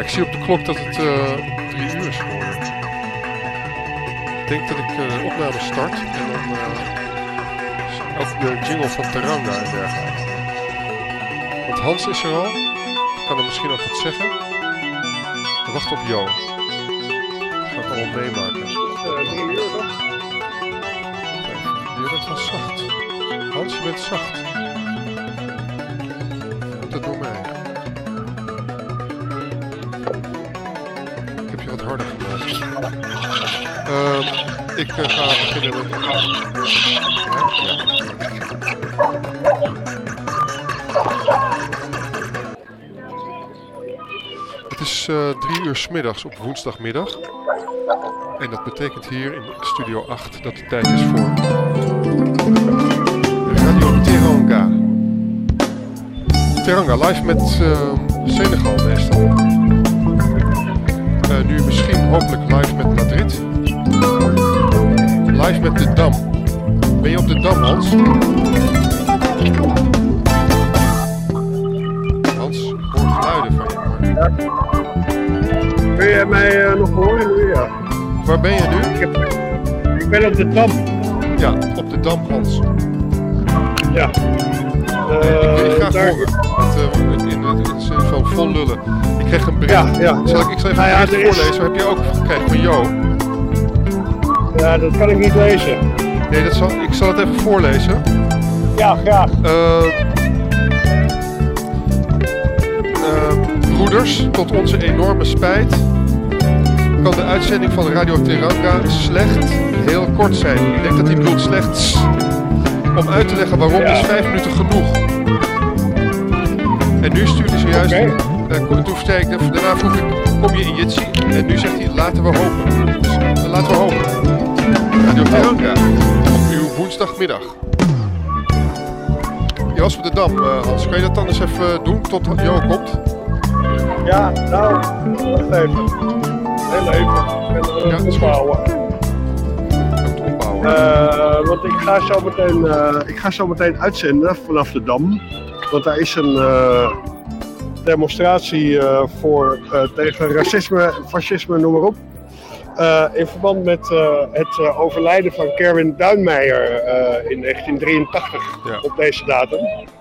Ik zie op de klok dat het 3 uur is geworden. Ik denk dat ik de opname start en dan ook de jingle van Teranga en dergelijke. Want Hans is er al. Ik kan hem misschien ook wat zeggen. We wachten op Jo. Gaat het allemaal meemaken. 3 uur toch? Je bent wel zacht. Hans, je bent zacht. Dat doet mij. Ik heb je wat harder gemaakt. Ik ga beginnen met... Het is 3 uur 's middags op woensdagmiddag. En dat betekent hier in Studio 8 dat het tijd is voor Radio Teranga. Teranga live met Senegal meestal. Nu misschien hopelijk live met Madrid. Live met de Dam. Ben je op de Dam, Hans? Hans, ik hoor geluiden van je maar. Ja. Kun je mij nog horen nu? Ja. Waar ben je nu? Ik ben op de Dam. Ja, op de Dam, Hans. Ja. Ik wil je graag horen. In de zin van vol lullen. Ik kreeg een bericht. Ja. Ik zal even een bericht voorlezen. Heb je ook gekregen van Jo? Ja, dat kan ik niet lezen. Nee, ik zal het even voorlezen. Ja, graag. Broeders, tot onze enorme spijt kan de uitzending van Radio Teranga slecht heel kort zijn. Ik denk dat hij bedoelt slechts. Om uit te leggen waarom is 5 minuten genoeg. En nu stuurde ze juist... Toen zei ik, daarna vroeg ik, kom je in Jitsi? En nu zegt hij, laten we hopen. Dus laten we hopen. Radio Teranga, op uw woensdagmiddag. Je was op de Dam, Hans. Kan je dat dan eens even doen tot Jo komt? Ja, nou, wacht even. Heel even. Ik ben opbouwen. Want ik ga zo meteen uitzenden vanaf de Dam. Want daar is een demonstratie tegen racisme, fascisme, noem maar op. In verband met het overlijden van Kerwin Duinmeijer in 1983 op deze datum.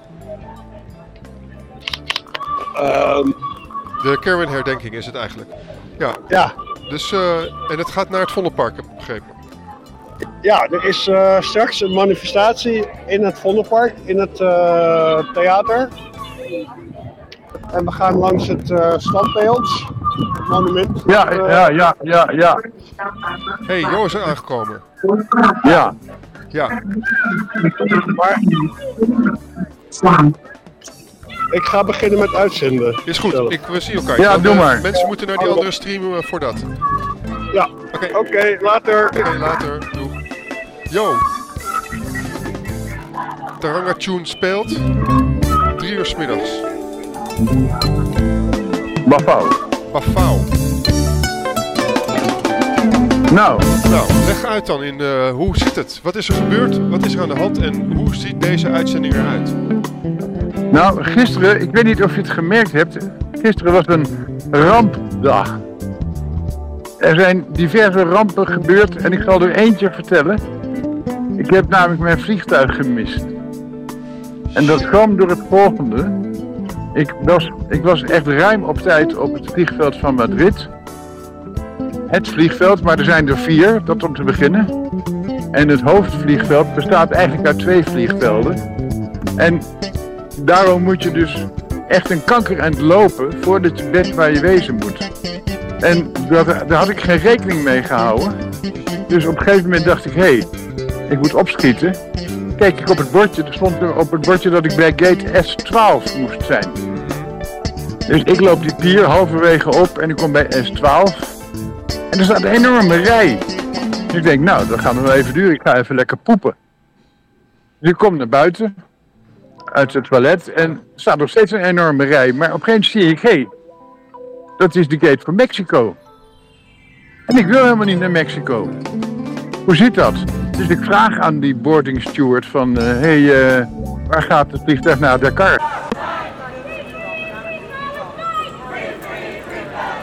De Kerwin-herdenking is het eigenlijk. Ja. Dus, en het gaat naar het Vondelpark, heb ik begrepen. Ja, er is straks een manifestatie in het Vondelpark, in het theater. En we gaan langs het standbeeld, het monument. Ja. Hey, Jo is er aangekomen. Ja. Maar ik ga beginnen met uitzenden. Is goed, we zien elkaar. Ja, doe maar. Mensen moeten naar die andere stream voor dat. Ja, oké, later. Oké, later. Doeg. Jo. Teranga Tune speelt 3 uur 's middags. Bafau. Nou, leg uit dan in hoe zit het? Wat is er gebeurd? Wat is er aan de hand? En hoe ziet deze uitzending eruit? Nou, gisteren, ik weet niet of je het gemerkt hebt, gisteren was een rampdag. Er zijn diverse rampen gebeurd en ik zal er eentje vertellen. Ik heb namelijk mijn vliegtuig gemist. En dat kwam door het volgende. Ik was echt ruim op tijd op het vliegveld van Madrid. Het vliegveld, maar er zijn er 4, dat om te beginnen. En het hoofdvliegveld bestaat eigenlijk uit 2 vliegvelden. En daarom moet je dus echt een kankerend lopen voordat je bent waar je wezen moet. En daar had ik geen rekening mee gehouden. Dus op een gegeven moment dacht ik, ik moet opschieten. Kijk ik op het bordje, er stond op het bordje dat ik bij gate S12 moest zijn. Dus ik loop die pier halverwege op en ik kom bij S12. En er staat een enorme rij. Dus ik denk, nou, dat gaat nog wel even duren. Ik ga even lekker poepen. Dus ik kom naar buiten, uit het toilet, en er staat nog steeds een enorme rij. Maar op een gegeven moment zie ik, dat is de gate voor Mexico. En ik wil helemaal niet naar Mexico. Hoe zit dat? Dus ik vraag aan die boarding steward van, waar gaat het vliegtuig naar Dakar?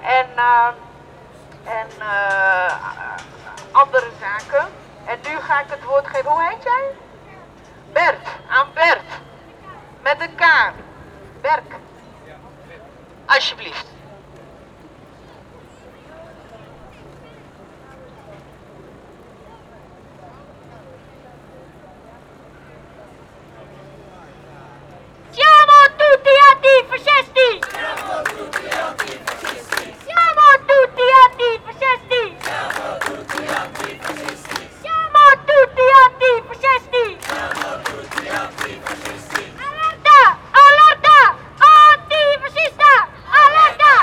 en andere zaken. En nu ga ik het woord geven. Hoe heet jij? Bert, aan Bert. Met een K. Berk. Alsjeblieft. Siamo tutti antifascisti! Siamo tutti antifascisti! Siamo tutti antifascisti! Siamo tutti antifascisti! Siamo tutti antifascisti! Siamo tutti antifascisti! Allerta! Allerta! Antifascista! Allerta!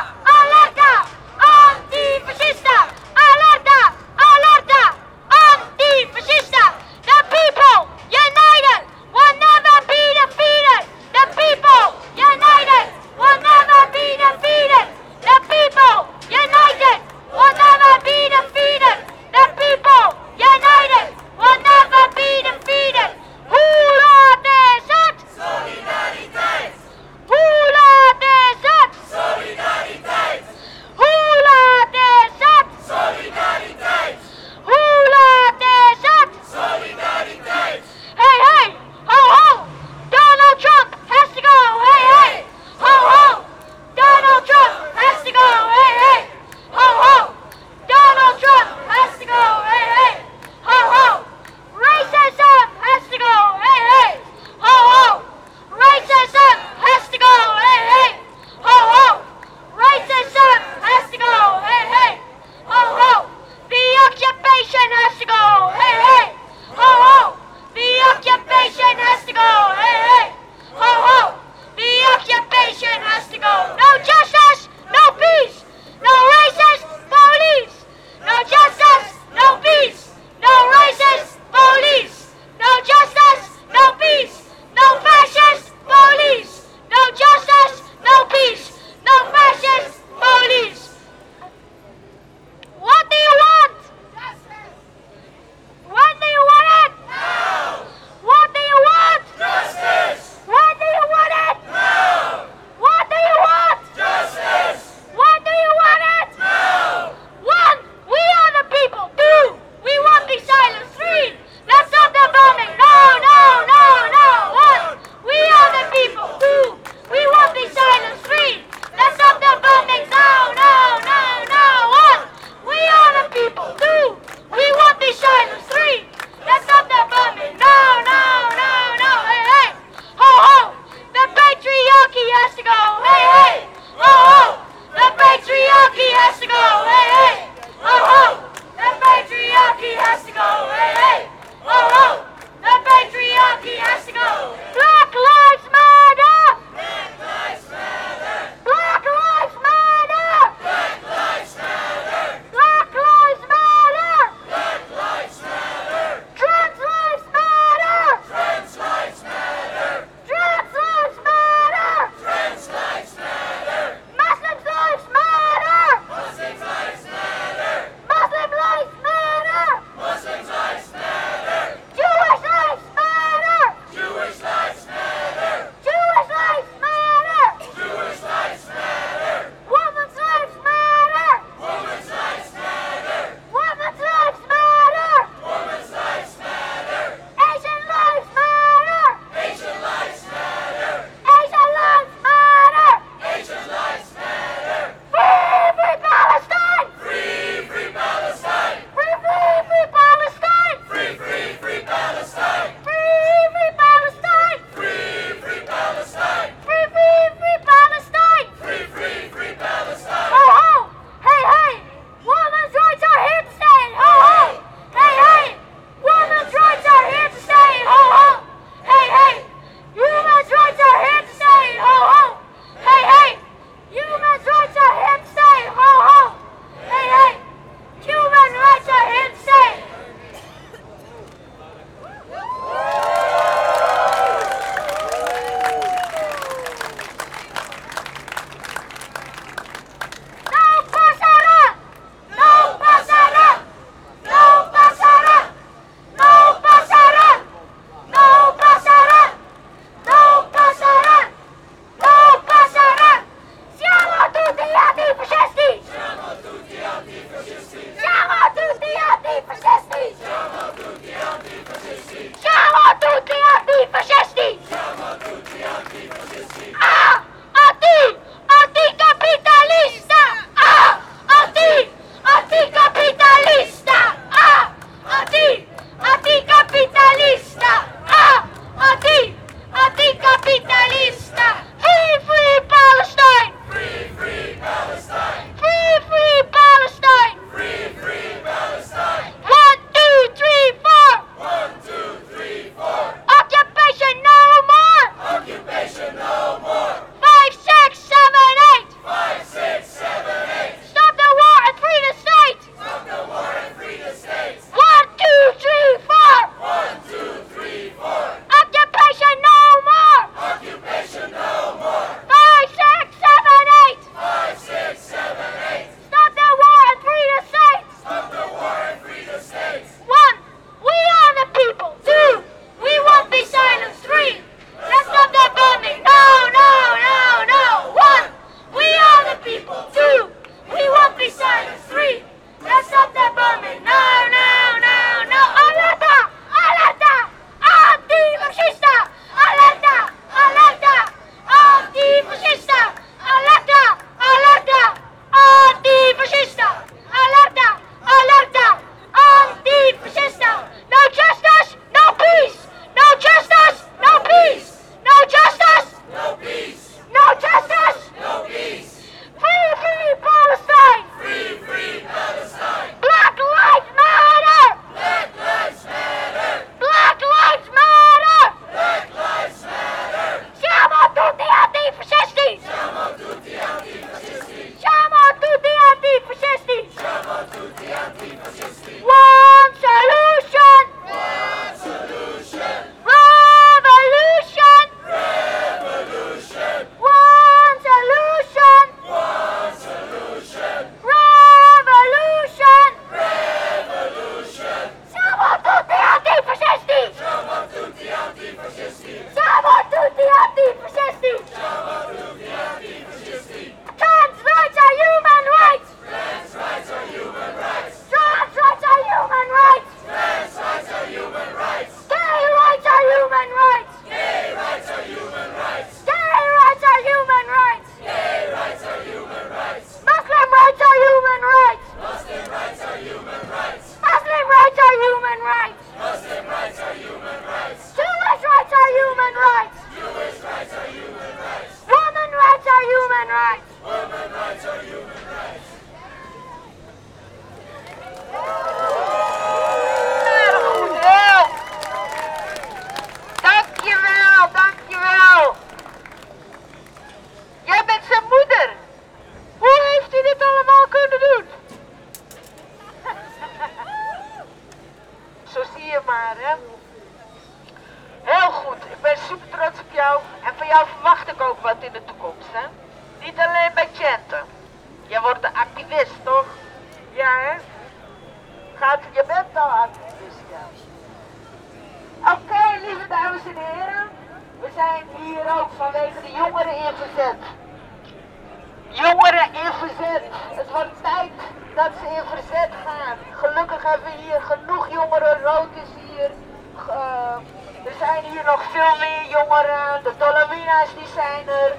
activist, toch? Ja, hè? Je bent al activist, ja. Oké, lieve dames en heren. We zijn hier ook vanwege de jongeren in verzet. Jongeren in verzet. Het wordt tijd dat ze in verzet gaan. Gelukkig hebben we hier genoeg jongeren. Rood is hier. Er zijn hier nog veel meer jongeren. De Tolomina's die zijn er.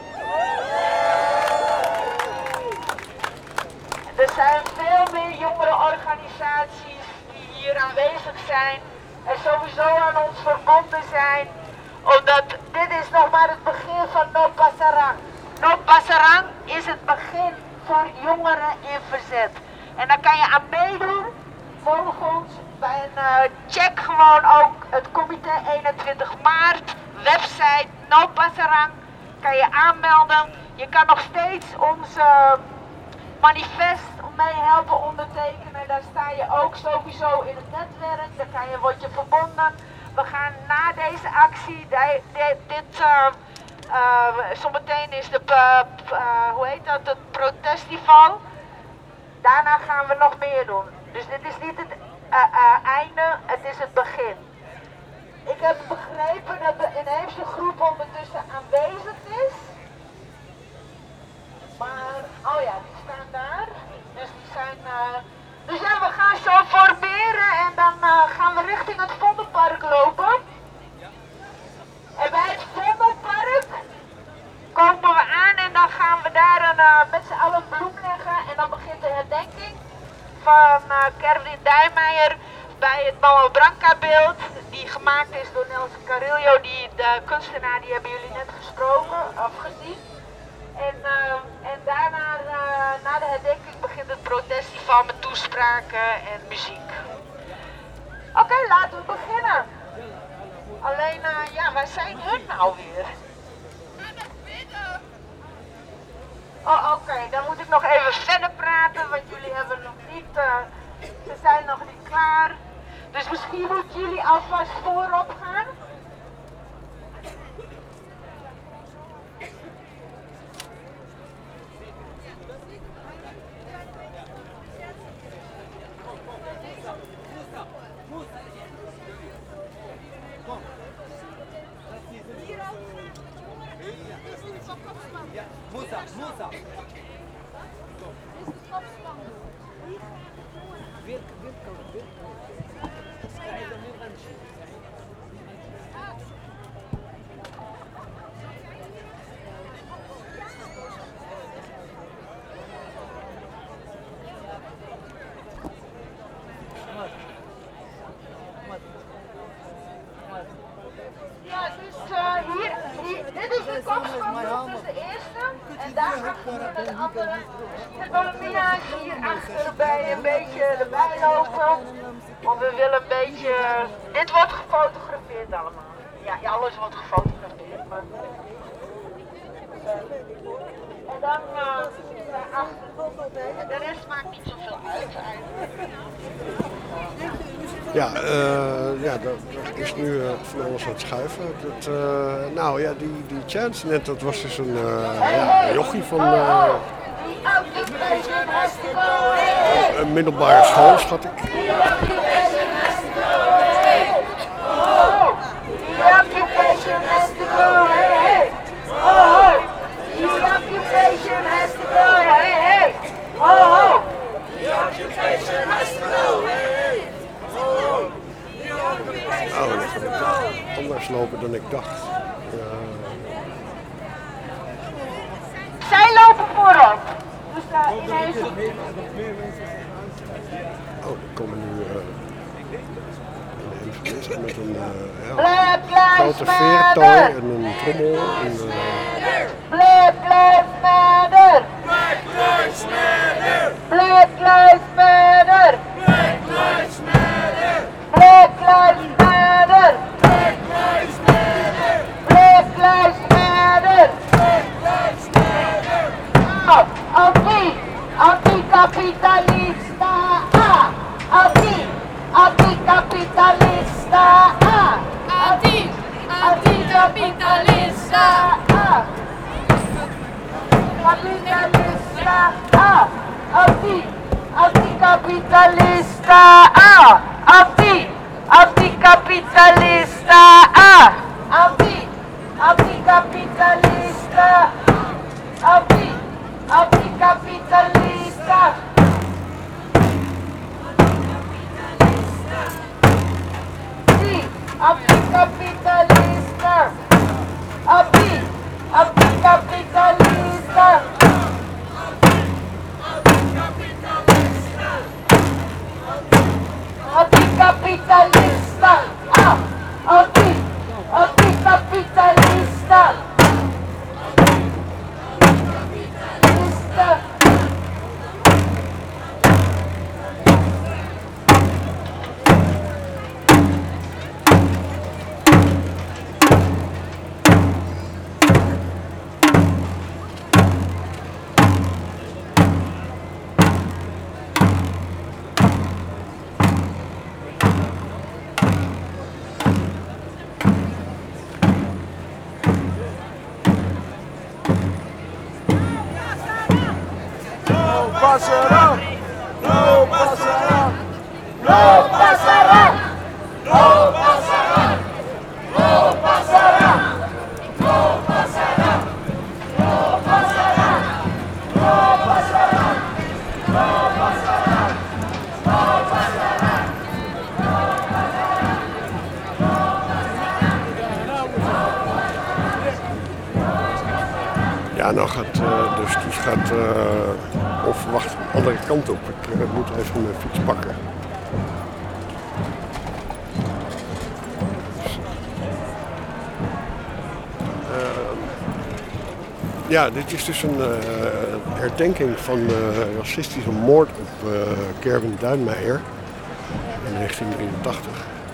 Er zijn veel meer jongerenorganisaties die hier aanwezig zijn. En sowieso aan ons verbonden zijn. Omdat dit is nog maar het begin van No Pasarán. No Pasarán is het begin voor jongeren in verzet. En daar kan je aan meedoen. Volg ons bij een check gewoon ook het comité 21 maart. Website No Pasarán. Kan je aanmelden. Je kan nog steeds onze manifest mee helpen ondertekenen. Daar sta je ook sowieso in het netwerk. Daar word je verbonden. We gaan na deze actie, zometeen is het protestival. Daarna gaan we nog meer doen. Dus dit is niet het einde, het is het begin. Ik heb begrepen dat de inheemse groep ondertussen aanwezig is. Maar, oh ja, die staan daar. Dus die zijn, dus ja, we gaan zo formeren en dan gaan we richting het Vondelpark lopen. En bij het Vondelpark komen we aan en dan gaan we daar met z'n allen bloem leggen. En dan begint de herdenking van Kerwin Dijmeijer bij het Mama Branca beeld. Die gemaakt is door Nelson Carrillo, de kunstenaar, die hebben jullie net gesproken, of gezien. En daarna, na de herdenking, begint het protestival met toespraken en muziek. Oké, laten we beginnen. Alleen, ja, waar zijn hun nou weer? Aan het bidden. Oh, oké, dan moet ik nog even verder praten, want jullie hebben nog niet, ze zijn nog niet klaar. Dus misschien moeten jullie alvast voorop gaan. Musa. Ja, dus dit is de kopspan, dat is de eerste. En daar achter met de andere. De Tolomina's hier achterbij een beetje erbij lopen. Want we willen een beetje. Dit wordt gefotografeerd allemaal. Ja, alles wordt gefotografeerd. Maar... En dan daarachter. De rest maakt niet zoveel uit eigenlijk. Ja, dat is nu van alles aan het schuiven. Nou ja, die chance net, dat was dus een jochie van een middelbare school, schat ik. Oh, dat gaat anders lopen dan ik dacht. Zij lopen voorop. Dus ineens... Oh, er komen nu mensen met een grote veertooi en een trommel. Black Lives Matter! Black Lives Matter! Black Lives Matter! Black Lives Matter! Black Lives Matter! Black Lives Matter! Black Lives Matter! Black Lives Matter! Anticapitalista! Anticapitalista! Anticapitalista! Capitalista! Anticapitalista, anticapitalista, anticapitalista, anticapitalista. Anticapitalista, anticapitalista. Anticapitalista, anticapitalista. Pasará, no pasará, No pasará, no pasará, no pasará, no pasará, no pasará, no pasará, no pasará, no pasará. Ja, nou gaat de stoet gaat onverwacht de andere kant op. Ik moet even mijn fiets pakken. Ja, dit is dus een herdenking van racistische moord op Kerwin Duinmeijer in 1983.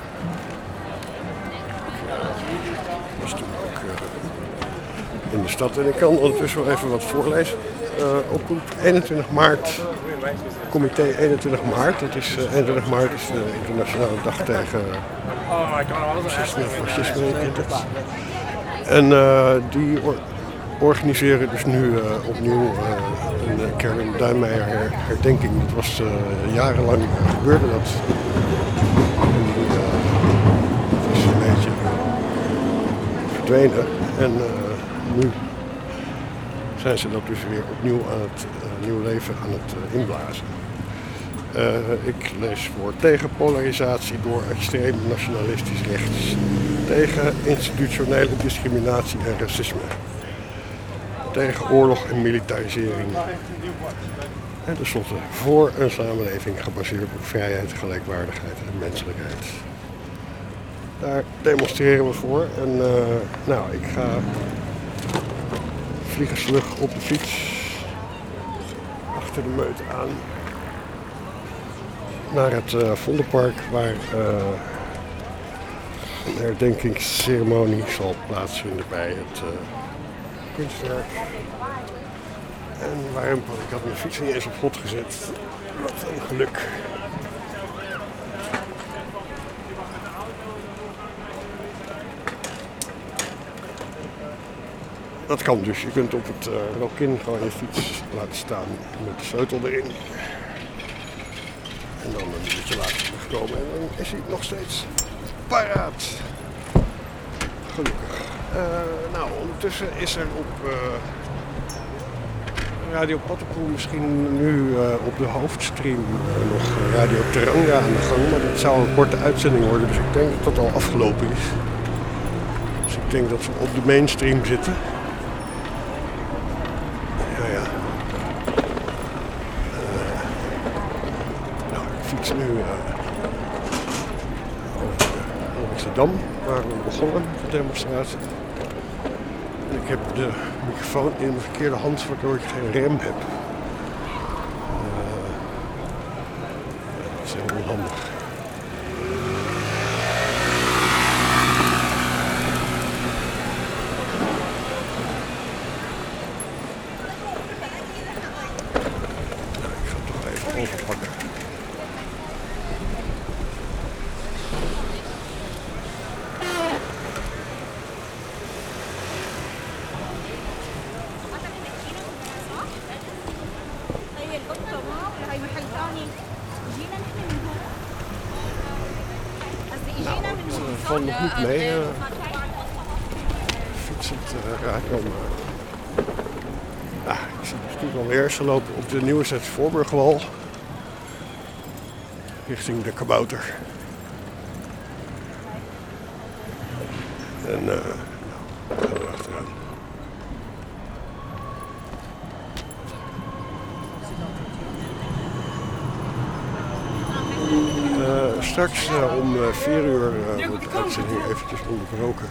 Dat was toen ook in de stad. En ik kan ondertussen wel even wat voorlezen. Oproep 21 maart, comité 21 maart. Dat is, 21 maart is de internationale dag tegen racisme en fascisme in het. En die organiseren dus nu opnieuw een Kerwin Duinmeijer herdenking. Dat was jarenlang gebeurde dat. En het is een beetje verdwenen. En nu zijn ze dat dus weer opnieuw aan het nieuw leven aan het inblazen. Ik lees voor tegen polarisatie door extreem nationalistisch rechts. Tegen institutionele discriminatie en racisme. Tegen oorlog en militarisering. En tenslotte voor een samenleving gebaseerd op vrijheid, gelijkwaardigheid en menselijkheid. Daar demonstreren we voor. En nou, ik ga vliegensvlug op de fiets achter de meute aan naar het Vondelpark waar een herdenkingsceremonie zal plaatsvinden bij het kunstwerk. En waarom? Ik had mijn fiets niet eens op slot gezet. Wat een geluk. Dat kan dus. Je kunt op het Rokin gewoon je fiets laten staan met de sleutel erin. En dan een minuutje later terugkomen en dan is hij nog steeds paraat. Gelukkig. Nou, ondertussen is er op Radio Pattenpoel misschien nu op de hoofdstream nog Radio Teranga aan de gang. Maar dat zou een korte uitzending worden, dus ik denk dat dat al afgelopen is. Dus ik denk dat we op de mainstream zitten. Nou, ik fiets nu over Amsterdam, waar we begonnen met de demonstratie. En ik heb de microfoon in de verkeerde hand, waardoor ik geen rem heb. Dat is heel onhandig. Overpakken. Het valt nog niet mee. Fietsend raken. Ja, ik zie het natuurlijk alweer. Ze lopen op de Nieuwezets Voorburgwal richting de Kabouter. En gaan we achteraan. Straks om 4 uur wordt de uitzending eventjes onderbroken.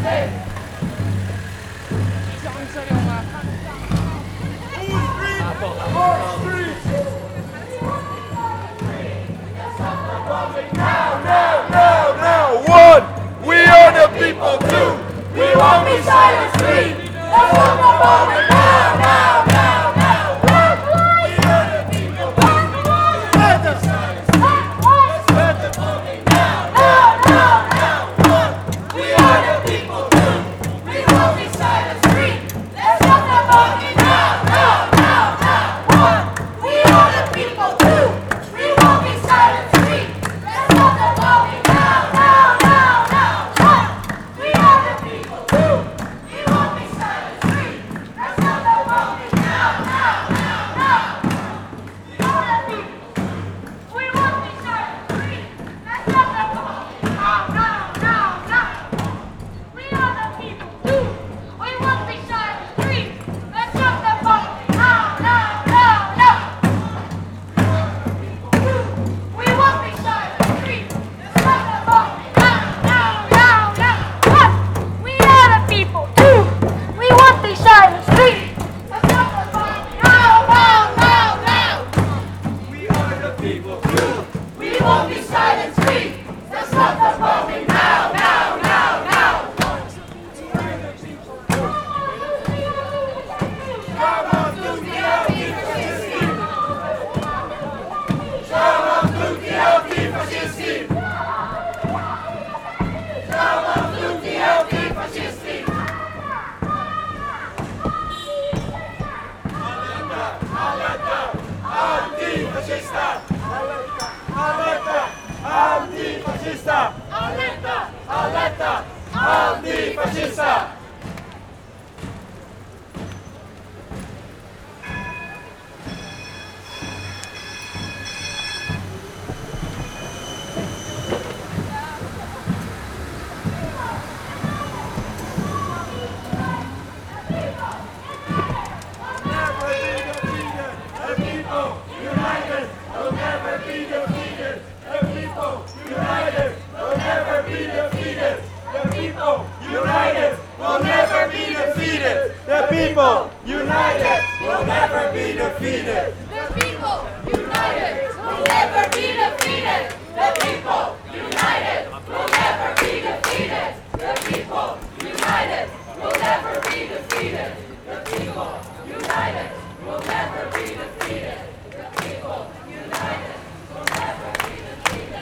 Now, one, we are the people. Two, we won't be silent. Three, let's stop the bombing now, now, now, now. We are the people. Let the silence speak. Let's stop the bombing now, now, now, now. One, we are the people. Two, we won't be silent. Three, let's stop the bombing now, now, now, now. One, we are the people. Two, we won't be silent. Three, let's stop the bombing now, now, now, now. One, we are the people. Two, we won't be silent. Three, let's stop the bombing now, now, now, now. We are the people. We won't be silent. Three, let's stop the bombing now, now, now, now. We are the people. Two, we won't be silent. Three, let's stop the bombing now, now, now, now. We won't be silent. Three, let's stop the bombing now, now, now, now. One, we are the people. Two, we won't be silent. Three, let's stop the bombing now, now, now, now. We are the people. Two, we won't be silent. Three, let's stop the bombing now, now, now, now. Alerta, antifascista! The people united will never be defeated. The people united will never be defeated. The people united will never be defeated. The people united will never be defeated. The people united will never be defeated. The people united will never be defeated.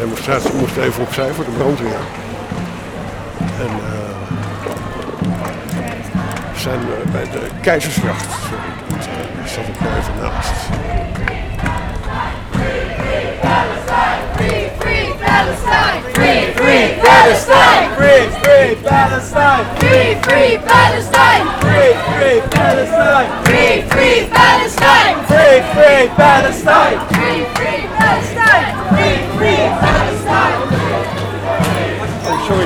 demonstratie moest even opzij voor de brandweer. En we zijn bij de Keizersgracht. Sorry, daar zat ik nou even naast. Free, free Palestine! Free, free Palestine! Free, free Palestine! Free, free Palestine! Free, free Palestine! Free, free Palestine! Free, free Palestine! Free, free Palestine! Free, free Palestine! Oh, sorry.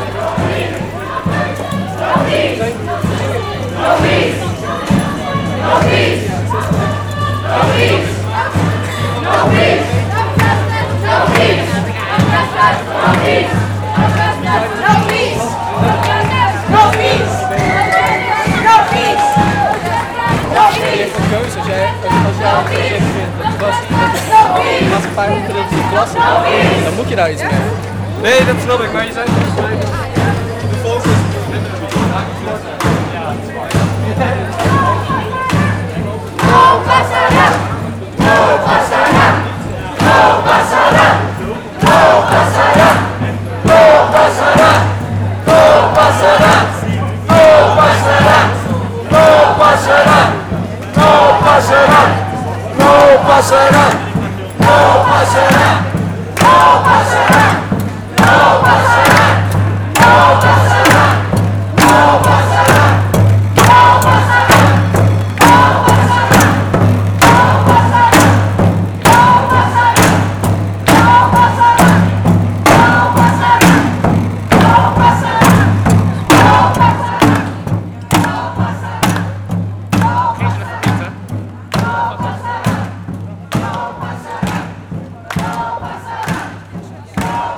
No peace! No peace! No peace! No peace! No peace! No peace! No peace! No peace! No peace! No peace! No peace! Een keuze als jij vindt dat de maatschappij opgedeeld is in klassen, dan moet je daar iets mee. Nee, dat snap ik, maar je zei de volgende. No pasará! No pasará! No pasará! No pasará! No pasará! No pasará! No pasará! No pasará! No pasará! No pasará! No pasará! No pasará! No pasará! No pasará! No pasará! No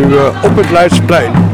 nu op het Leidsplein.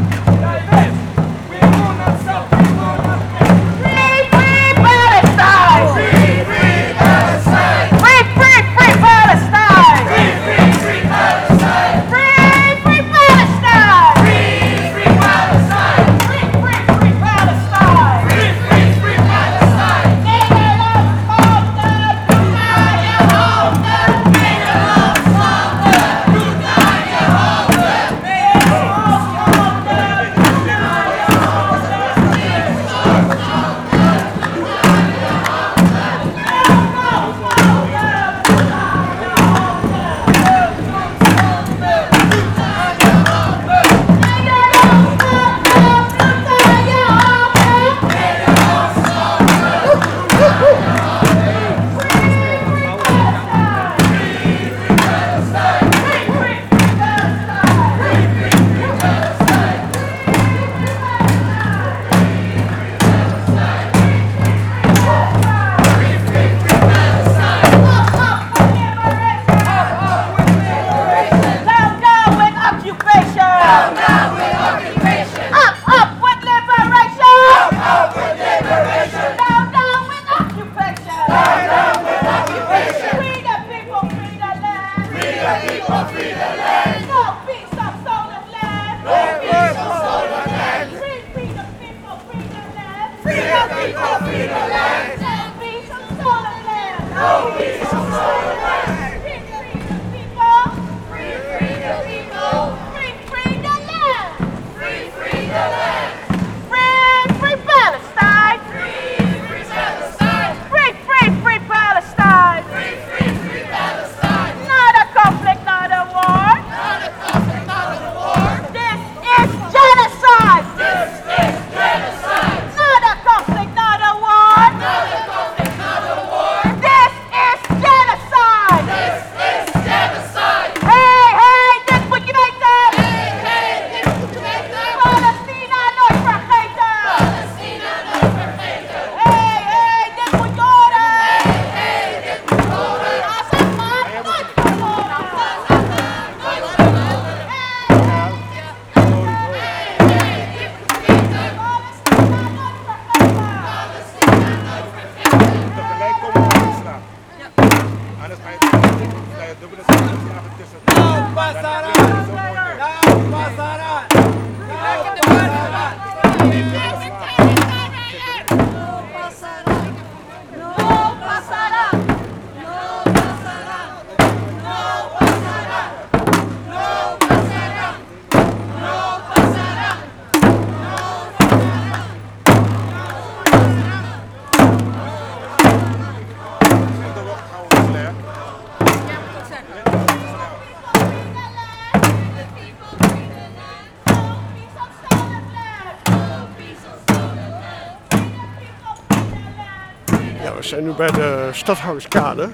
We zijn nu bij de Stadhouderskade.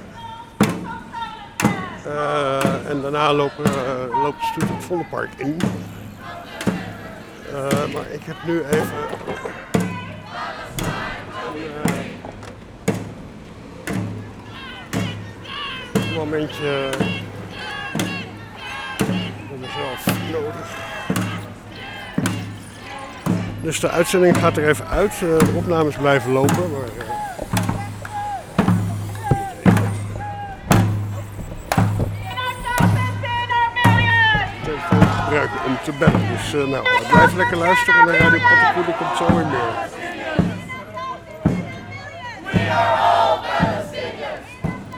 En daarna loopt de stoet het Vondelpark in. Maar ik heb nu even een momentje voor mezelf nodig. Dus de uitzending gaat er even uit. De opnames blijven lopen. Maar, gebruiken om te bellen. Dus blijf lekker luisteren naar Radio Pottenkoe, er komt zo weer meer. We are all Palestinians.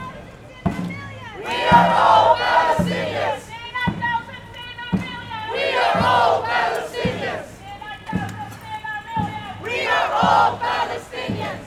We are all Palestinians. We are all Palestinians. We are all Palestinians.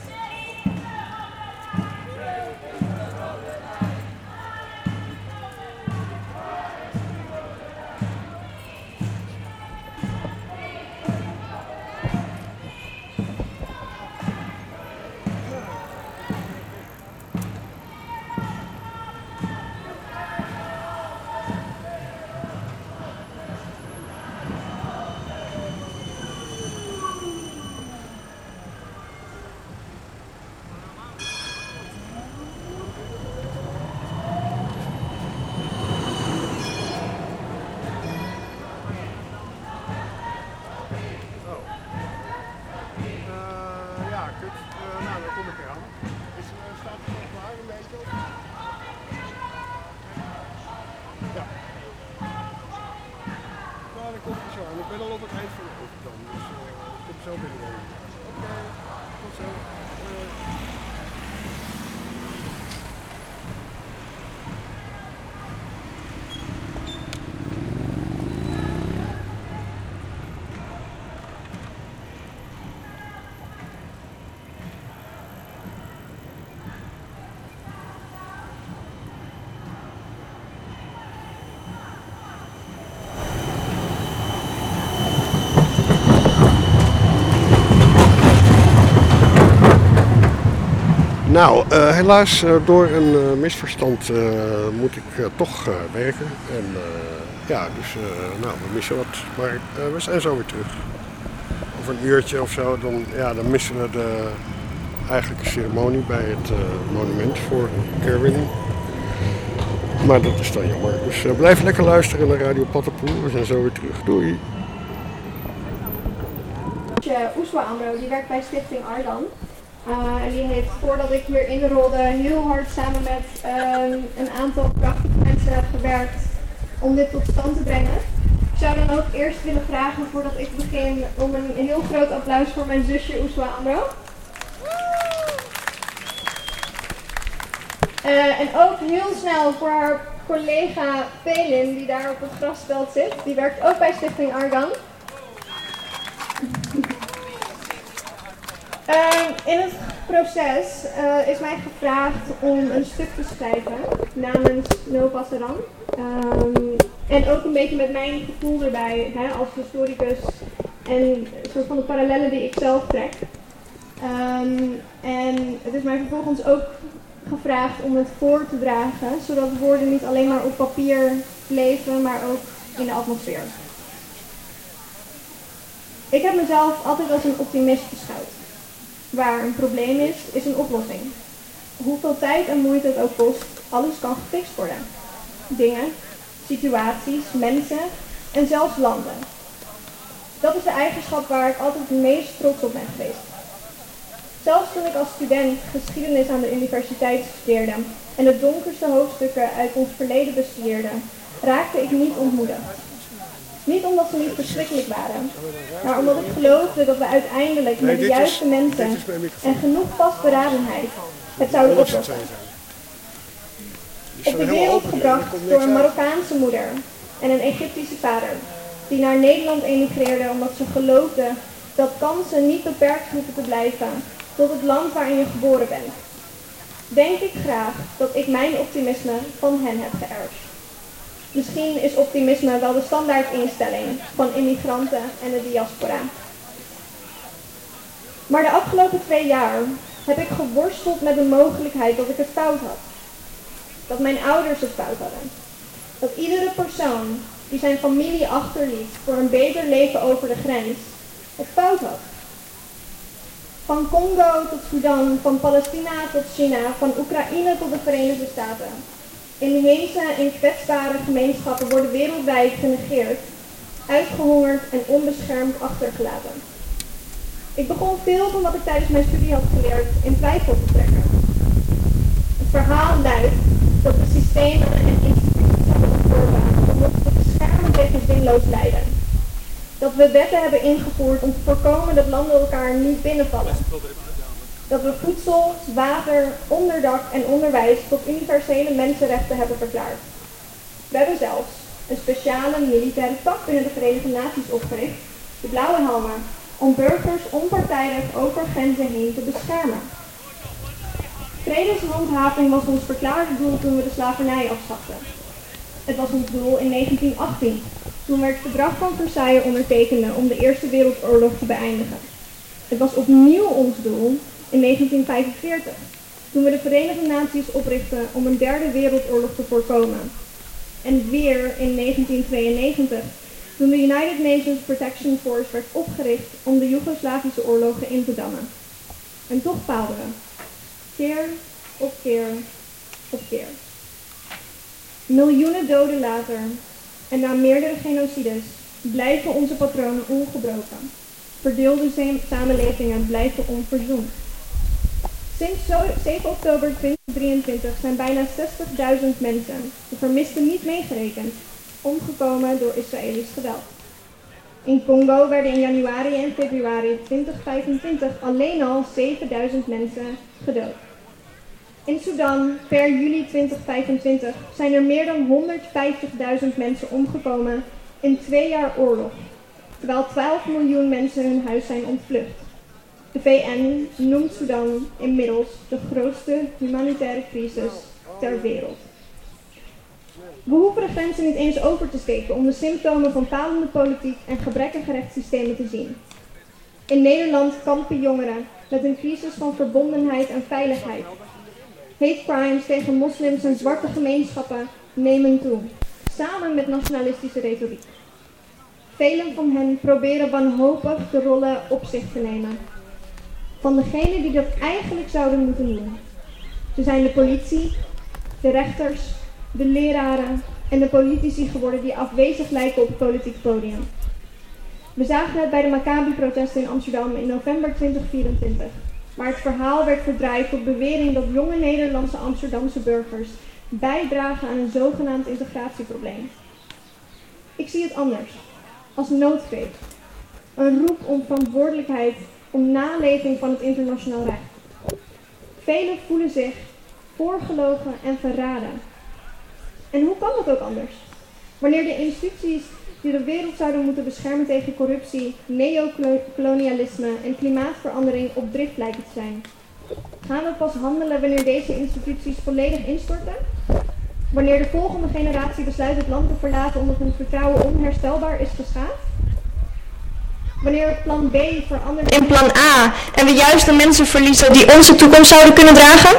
ben al op het eind van de oven dan, dus ik kom zo binnen. Oké, tot zo. Nou, helaas door een misverstand moet ik toch werken. En ja, dus nou, we missen wat. Maar we zijn zo weer terug. Over een uurtje of zo, dan missen we de eigenlijke ceremonie bij het monument voor Kerwin. Maar dat is dan jammer. Dus blijf lekker luisteren naar Radio Pattenpoel. We zijn zo weer terug. Doei! Oeswa Amro, die werkt bij Stichting Ardan. En die heeft, voordat ik hier inrolde, heel hard samen met een aantal prachtige mensen gewerkt om dit tot stand te brengen. Ik zou dan ook eerst willen vragen, voordat ik begin, om een heel groot applaus voor mijn zusje Oeswa Amro. En ook heel snel voor haar collega Pelin, die daar op het grasveld zit. Die werkt ook bij Stichting Ardan. In het proces is mij gevraagd om een stuk te schrijven namens No Passaran. En ook een beetje met mijn gevoel erbij, hè, als historicus en een soort van de parallellen die ik zelf trek. En het is mij vervolgens ook gevraagd om het voor te dragen, zodat de woorden niet alleen maar op papier leven, maar ook in de atmosfeer. Ik heb mezelf altijd als een optimist beschouwd. Waar een probleem is een oplossing. Hoeveel tijd en moeite het ook kost, alles kan gefixt worden. Dingen, situaties, mensen en zelfs landen. Dat is de eigenschap waar ik altijd het meest trots op ben geweest. Zelfs toen ik als student geschiedenis aan de universiteit studeerde en de donkerste hoofdstukken uit ons verleden bestudeerde, raakte ik niet ontmoedigd. Niet omdat ze niet verschrikkelijk waren, maar omdat ik geloofde dat we uiteindelijk met de juiste mensen en genoeg vastberadenheid het zouden oplossen. Op de wereld gebracht door een Marokkaanse moeder en een Egyptische vader, die naar Nederland emigreerden omdat ze geloofden dat kansen niet beperkt hoeven te blijven tot het land waarin je geboren bent. Denk ik graag dat ik mijn optimisme van hen heb geërfd. Misschien is optimisme wel de standaardinstelling van immigranten en de diaspora. Maar de afgelopen 2 jaar heb ik geworsteld met de mogelijkheid dat ik het fout had. Dat mijn ouders het fout hadden. Dat iedere persoon die zijn familie achterliet voor een beter leven over de grens, het fout had. Van Congo tot Sudan, van Palestina tot China, van Oekraïne tot de Verenigde Staten. Inheemse en kwetsbare gemeenschappen worden wereldwijd genegeerd, uitgehongerd en onbeschermd achtergelaten. Ik begon veel van wat ik tijdens mijn studie had geleerd in twijfel te trekken. Het verhaal luidt dat de systemen en instituties hebben ontworpen om ons te beschermen tegen zinloos lijden. Dat we wetten hebben ingevoerd om te voorkomen dat landen elkaar niet binnenvallen. Dat we voedsel, water, onderdak en onderwijs tot universele mensenrechten hebben verklaard. We hebben zelfs een speciale militaire tak binnen de Verenigde Naties opgericht, de Blauwe Helmen, om burgers onpartijdig over grenzen heen te beschermen. Vredeshandhaving was ons verklaarde doel toen we de slavernij afschaften. Het was ons doel in 1918, toen we het verdrag van Versailles ondertekenden om de Eerste Wereldoorlog te beëindigen. Het was opnieuw ons doel in 1945, toen we de Verenigde Naties oprichtten om een derde wereldoorlog te voorkomen. En weer in 1992, toen de United Nations Protection Force werd opgericht om de Joegoslavische oorlogen in te dammen. En toch faalden we. Keer op keer op keer. Miljoenen doden later, en na meerdere genocides, blijven onze patronen ongebroken. Verdeelde samenlevingen blijven onverzoend. Sinds 7 oktober 2023 zijn bijna 60.000 mensen, de vermisten niet meegerekend, omgekomen door Israëlisch geweld. In Congo werden in januari en februari 2025 alleen al 7000 mensen gedood. In Sudan, per juli 2025, zijn er meer dan 150.000 mensen omgekomen in 2 jaar oorlog, terwijl 12 miljoen mensen hun huis zijn ontvlucht. De VN noemt Sudan inmiddels de grootste humanitaire crisis ter wereld. We hoeven de grenzen niet eens over te steken om de symptomen van falende politiek en gebrekkige rechtssystemen te zien. In Nederland kampen jongeren met een crisis van verbondenheid en veiligheid. Hate crimes tegen moslims en zwarte gemeenschappen nemen toe, samen met nationalistische retoriek. Velen van hen proberen wanhopig de rollen op zich te nemen. Van degenen die dat eigenlijk zouden moeten doen. Ze zijn de politie, de rechters, de leraren en de politici geworden die afwezig lijken op het politiek podium. We zagen het bij de Maccabi-protesten in Amsterdam in november 2024. Maar het verhaal werd verdraaid tot bewering dat jonge Nederlandse Amsterdamse burgers bijdragen aan een zogenaamd integratieprobleem. Ik zie het anders, als noodkreet. Een roep om verantwoordelijkheid, om naleving van het internationaal recht. Velen voelen zich voorgelogen en verraden. En hoe kan dat ook anders? Wanneer de instituties die de wereld zouden moeten beschermen tegen corruptie, neocolonialisme en klimaatverandering op drift lijken te zijn. Gaan we pas handelen wanneer deze instituties volledig instorten? Wanneer de volgende generatie besluit het land te verlaten omdat hun vertrouwen onherstelbaar is geschaad? Wanneer plan B verandert in plan A en we juist de mensen verliezen die onze toekomst zouden kunnen dragen?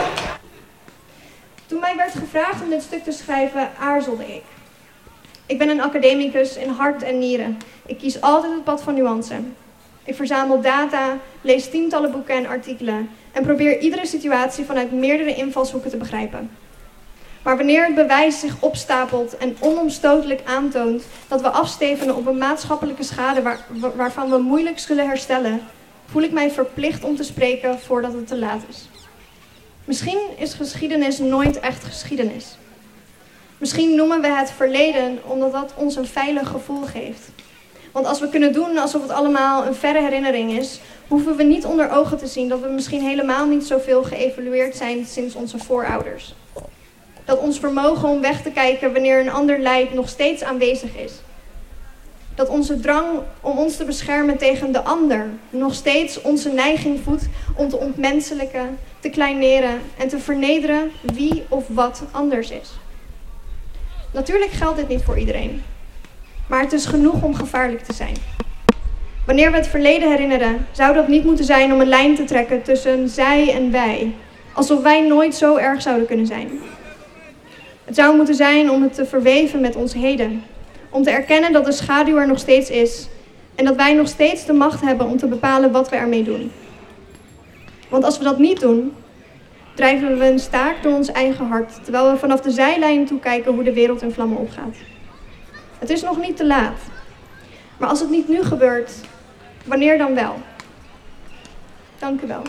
Toen mij werd gevraagd om dit stuk te schrijven, aarzelde ik. Ik ben een academicus in hart en nieren. Ik kies altijd het pad van nuance. Ik verzamel data, lees tientallen boeken en artikelen en probeer iedere situatie vanuit meerdere invalshoeken te begrijpen. Maar wanneer het bewijs zich opstapelt en onomstotelijk aantoont dat we afstevenen op een maatschappelijke schade waarvan we moeilijk zullen herstellen, voel ik mij verplicht om te spreken voordat het te laat is. Misschien is geschiedenis nooit echt geschiedenis. Misschien noemen we het verleden omdat dat ons een veilig gevoel geeft. Want als we kunnen doen alsof het allemaal een verre herinnering is, hoeven we niet onder ogen te zien dat we misschien helemaal niet zoveel geëvolueerd zijn sinds onze voorouders. Dat ons vermogen om weg te kijken wanneer een ander lijdt nog steeds aanwezig is. Dat onze drang om ons te beschermen tegen de ander nog steeds onze neiging voedt om te ontmenselijken, te kleineren en te vernederen wie of wat anders is. Natuurlijk geldt dit niet voor iedereen, maar het is genoeg om gevaarlijk te zijn. Wanneer we het verleden herinneren, zou dat niet moeten zijn om een lijn te trekken tussen zij en wij, alsof wij nooit zo erg zouden kunnen zijn. Het zou moeten zijn om het te verweven met ons heden, om te erkennen dat de schaduw er nog steeds is en dat wij nog steeds de macht hebben om te bepalen wat we ermee doen. Want als we dat niet doen, drijven we een staak door ons eigen hart, terwijl we vanaf de zijlijn toekijken hoe de wereld in vlammen opgaat. Het is nog niet te laat. Maar als het niet nu gebeurt, wanneer dan wel? Dank u wel.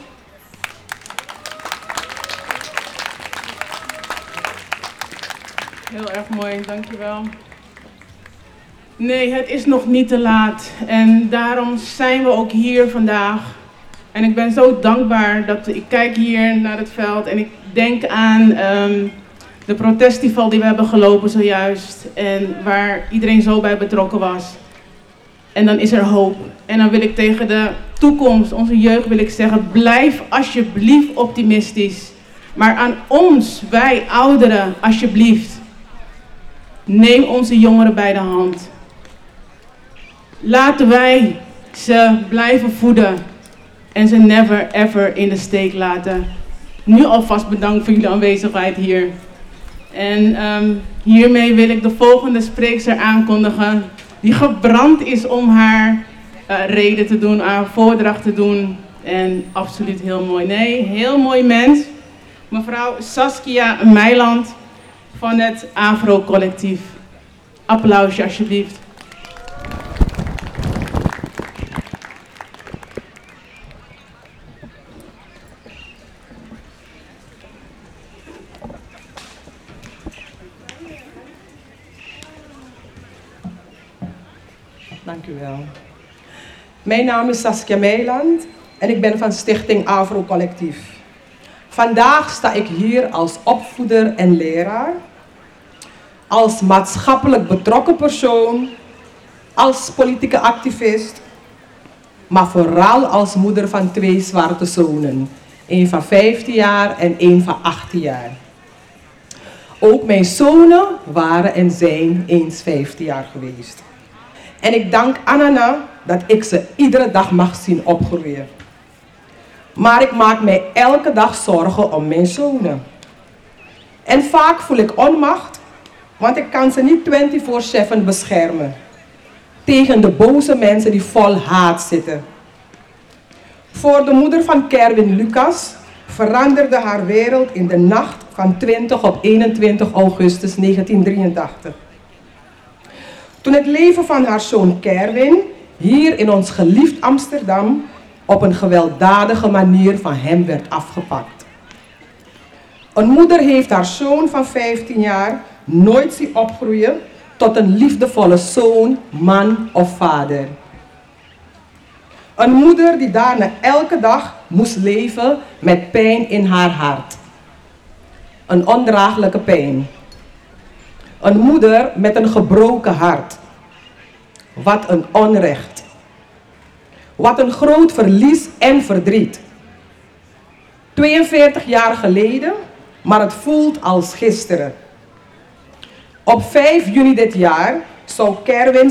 Heel erg mooi, dankjewel. Nee, het is nog niet te laat. En daarom zijn we ook hier vandaag. En ik ben zo dankbaar dat ik kijk hier naar het veld en ik denk aan de protestival die we hebben gelopen zojuist. En waar iedereen zo bij betrokken was. En dan is er hoop. En dan wil ik tegen de toekomst, onze jeugd wil ik zeggen, blijf alsjeblieft optimistisch. Maar aan ons, wij ouderen, alsjeblieft. Neem onze jongeren bij de hand. Laten wij ze blijven voeden. En ze never ever in de steek laten. Nu alvast bedankt voor jullie aanwezigheid hier. En hiermee wil ik de volgende spreekster aankondigen. Die gebrand is om haar reden te doen, haar voordracht te doen. En absoluut heel mooi. Nee, heel mooi mens. Mevrouw Saskia Meiland van het Afro Collectief. Applausje alsjeblieft. Dank u wel. Mijn naam is Saskia Meiland en ik ben van Stichting Avro Collectief. Vandaag sta ik hier als opvoeder en leraar, als maatschappelijk betrokken persoon, als politieke activist, maar vooral als moeder van 2 zwarte zonen. 1 van 15 jaar en 1 van 18 jaar. Ook mijn zonen waren en zijn eens 15 jaar geweest. En ik dank Anana dat ik ze iedere dag mag zien opgroeien. Maar ik maak mij elke dag zorgen om mijn zonen. En vaak voel ik onmacht, want ik kan ze niet 24/7 beschermen. Tegen de boze mensen die vol haat zitten. Voor de moeder van Kerwin Lucas veranderde haar wereld in de nacht van 20 op 21 augustus 1983. Toen het leven van haar zoon Kerwin hier in ons geliefd Amsterdam op een gewelddadige manier van hem werd afgepakt. Een moeder heeft haar zoon van 15 jaar nooit zien opgroeien tot een liefdevolle zoon, man of vader. Een moeder die daarna elke dag moest leven met pijn in haar hart. Een ondraaglijke pijn. Een moeder met een gebroken hart. Wat een onrecht. Wat een groot verlies en verdriet. 42 jaar geleden, maar het voelt als gisteren. Op 5 juni dit jaar zou Kerwin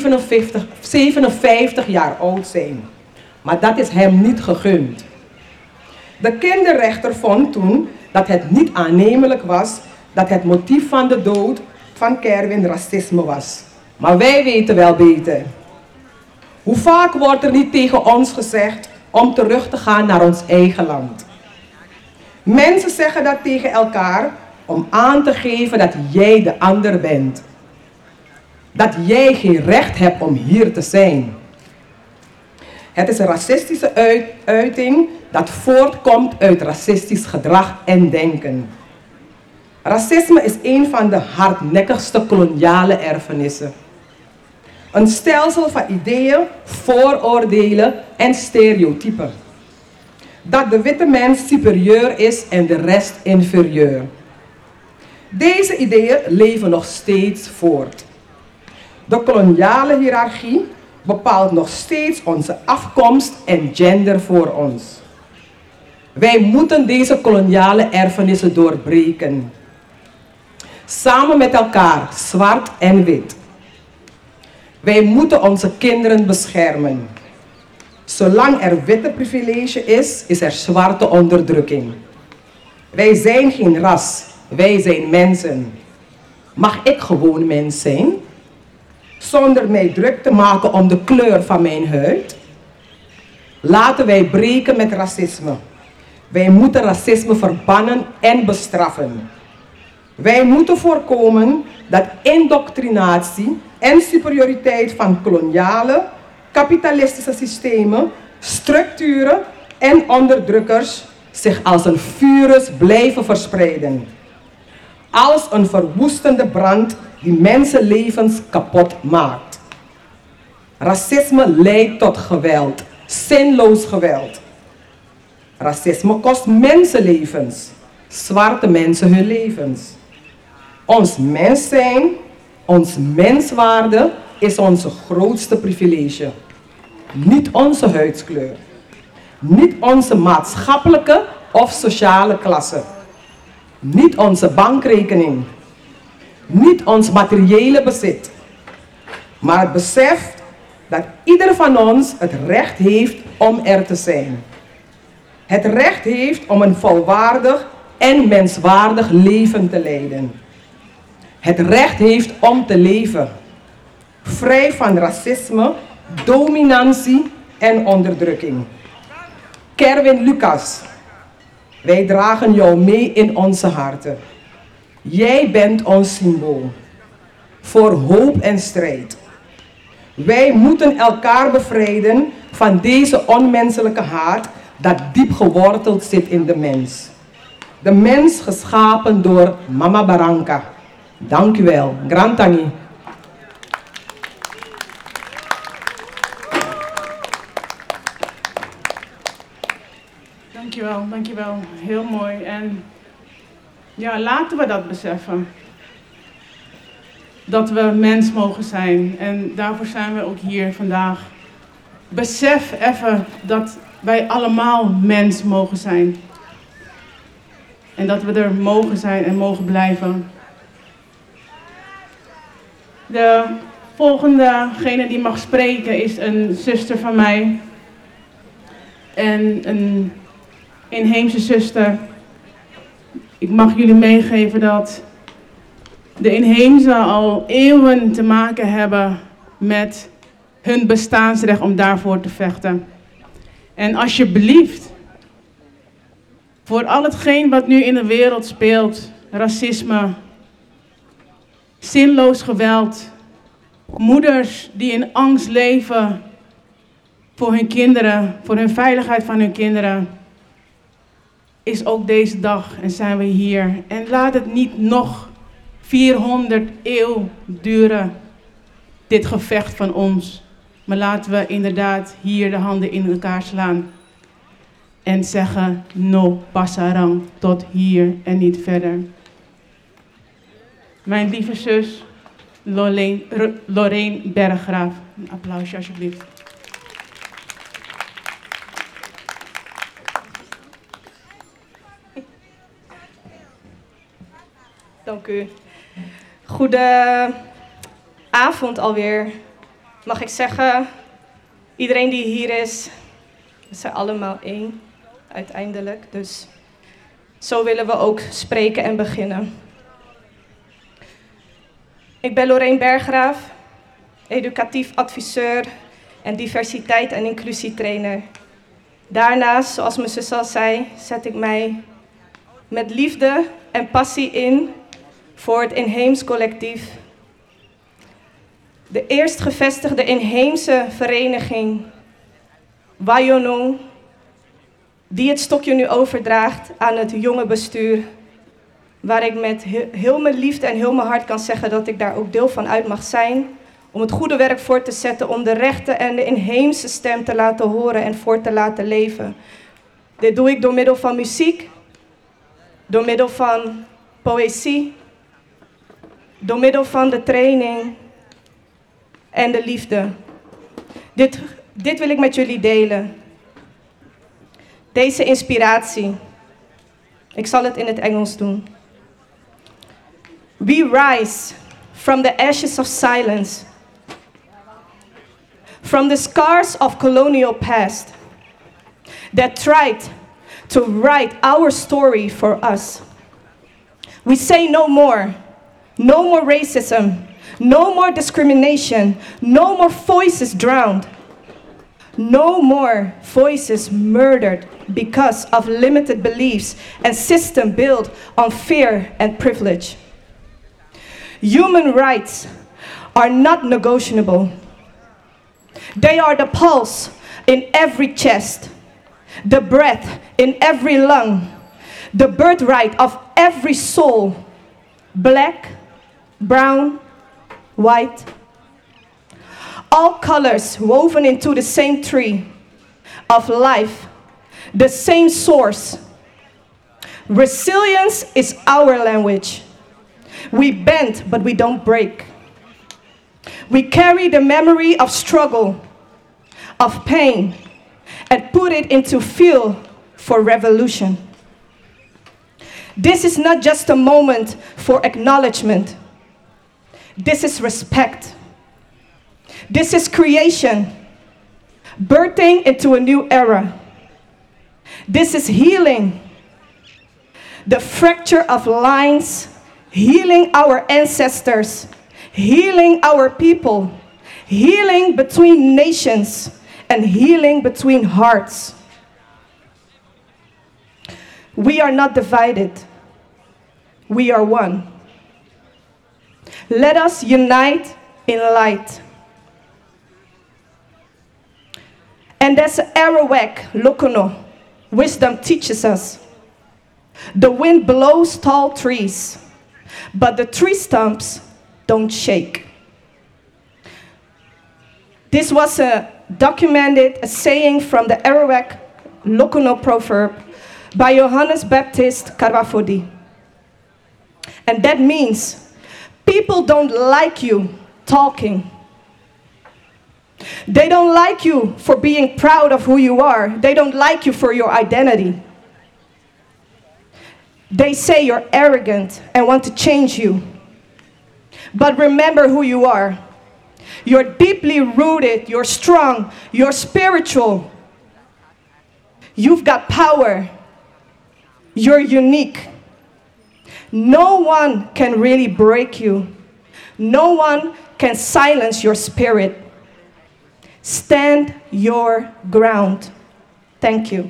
57 jaar oud zijn. Maar dat is hem niet gegund. De kinderrechter vond toen dat het niet aannemelijk was dat het motief van de dood van Kerwin racisme was. Maar wij weten wel beter. Hoe vaak wordt er niet tegen ons gezegd om terug te gaan naar ons eigen land? Mensen zeggen dat tegen elkaar om aan te geven dat jij de ander bent. Dat jij geen recht hebt om hier te zijn. Het is een racistische uiting dat voortkomt uit racistisch gedrag en denken. Racisme is een van de hardnekkigste koloniale erfenissen. Een stelsel van ideeën, vooroordelen en stereotypen. Dat de witte mens superieur is en de rest inferieur. Deze ideeën leven nog steeds voort. De koloniale hiërarchie bepaalt nog steeds onze afkomst en gender voor ons. Wij moeten deze koloniale erfenissen doorbreken. Samen met elkaar, zwart en wit. Wij moeten onze kinderen beschermen. Zolang er witte privilege is, is er zwarte onderdrukking. Wij zijn geen ras, wij zijn mensen. Mag ik gewoon mens zijn? Zonder mij druk te maken om de kleur van mijn huid? Laten wij breken met racisme. Wij moeten racisme verbannen en bestraffen. Wij moeten voorkomen dat indoctrinatie en superioriteit van koloniale, kapitalistische systemen, structuren en onderdrukkers zich als een virus blijven verspreiden. Als een verwoestende brand die mensenlevens kapot maakt. Racisme leidt tot geweld, zinloos geweld. Racisme kost mensenlevens, zwarte mensen hun levens. Ons mens zijn, ons menswaarde is onze grootste privilege. Niet onze huidskleur. Niet onze maatschappelijke of sociale klasse. Niet onze bankrekening. Niet ons materiële bezit. Maar het besef dat ieder van ons het recht heeft om er te zijn. Het recht heeft om een volwaardig en menswaardig leven te leiden. Het recht heeft om te leven. Vrij van racisme, dominantie en onderdrukking. Kerwin Lucas, wij dragen jou mee in onze harten. Jij bent ons symbool. Voor hoop en strijd. Wij moeten elkaar bevrijden van deze onmenselijke haat dat diep geworteld zit in de mens. De mens geschapen door Mama Baranka. Dank u wel. Grantangi. dankjewel. Heel mooi. En ja, laten we dat beseffen. Dat we mens mogen zijn. En daarvoor zijn we ook hier vandaag. Besef even dat wij allemaal mens mogen zijn. En dat we er mogen zijn en mogen blijven. De volgendegene die mag spreken is een zuster van mij. En een inheemse zuster. Ik mag jullie meegeven dat de inheemsen al eeuwen te maken hebben met hun bestaansrecht om daarvoor te vechten. En alsjeblieft, voor al hetgeen wat nu in de wereld speelt, racisme, zinloos geweld, moeders die in angst leven voor hun kinderen, voor hun veiligheid van hun kinderen, is ook deze dag en zijn we hier. En laat het niet nog 400 eeuw duren, dit gevecht van ons. Maar laten we inderdaad hier de handen in elkaar slaan. En zeggen, no pasarang, tot hier en niet verder. Mijn lieve zus, Lorraine Berggraaf. Een applausje alsjeblieft. Dank u. Goedenavond alweer. Mag ik zeggen, iedereen die hier is, we zijn allemaal één, uiteindelijk. Dus zo willen we ook spreken en beginnen. Ik ben Lorraine Berggraaf, educatief adviseur en diversiteit- en inclusietrainer. Daarnaast, zoals mijn zus al zei, zet ik mij met liefde en passie in voor het inheems collectief. De eerst gevestigde inheemse vereniging, Wayonong, die het stokje nu overdraagt aan het jonge bestuur, waar ik met heel mijn liefde en heel mijn hart kan zeggen dat ik daar ook deel van uit mag zijn, om het goede werk voor te zetten, om de rechten en de inheemse stem te laten horen en voor te laten leven. Dit doe ik door middel van muziek, door middel van poëzie, door middel van de training en de liefde. Dit wil ik met jullie delen. Deze inspiratie. Ik zal het in het Engels doen. We rise from the ashes of silence, from the scars of colonial past that tried to write our story for us. We say no more racism, no more discrimination, no more voices drowned, no more voices murdered because of limited beliefs and system built on fear and privilege. Human rights are not negotiable. They are the pulse in every chest, the breath in every lung, the birthright of every soul, black, brown, white. All colors woven into the same tree of life, the same source. Resilience is our language. We bend, but we don't break. We carry the memory of struggle, of pain, and put it into fuel for revolution. This is not just a moment for acknowledgement. This is respect. This is creation, birthing into a new era. This is healing. The fracture of lines, healing our ancestors, healing our people, healing between nations, and healing between hearts. We are not divided. We are one. Let us unite in light. And as Arawak Lokono, wisdom teaches us, the wind blows tall trees, but the tree stumps don't shake. This was a documented saying from the Arawak Lokono proverb, by Johannes Baptist Carvafodi. And that means people don't like you talking. They don't like you for being proud of who you are. They don't like you for your identity. They say you're arrogant and want to change you. But remember who you are. You're deeply rooted, you're strong, you're spiritual. You've got power. You're unique. No one can really break you. No one can silence your spirit. Stand your ground. Thank you.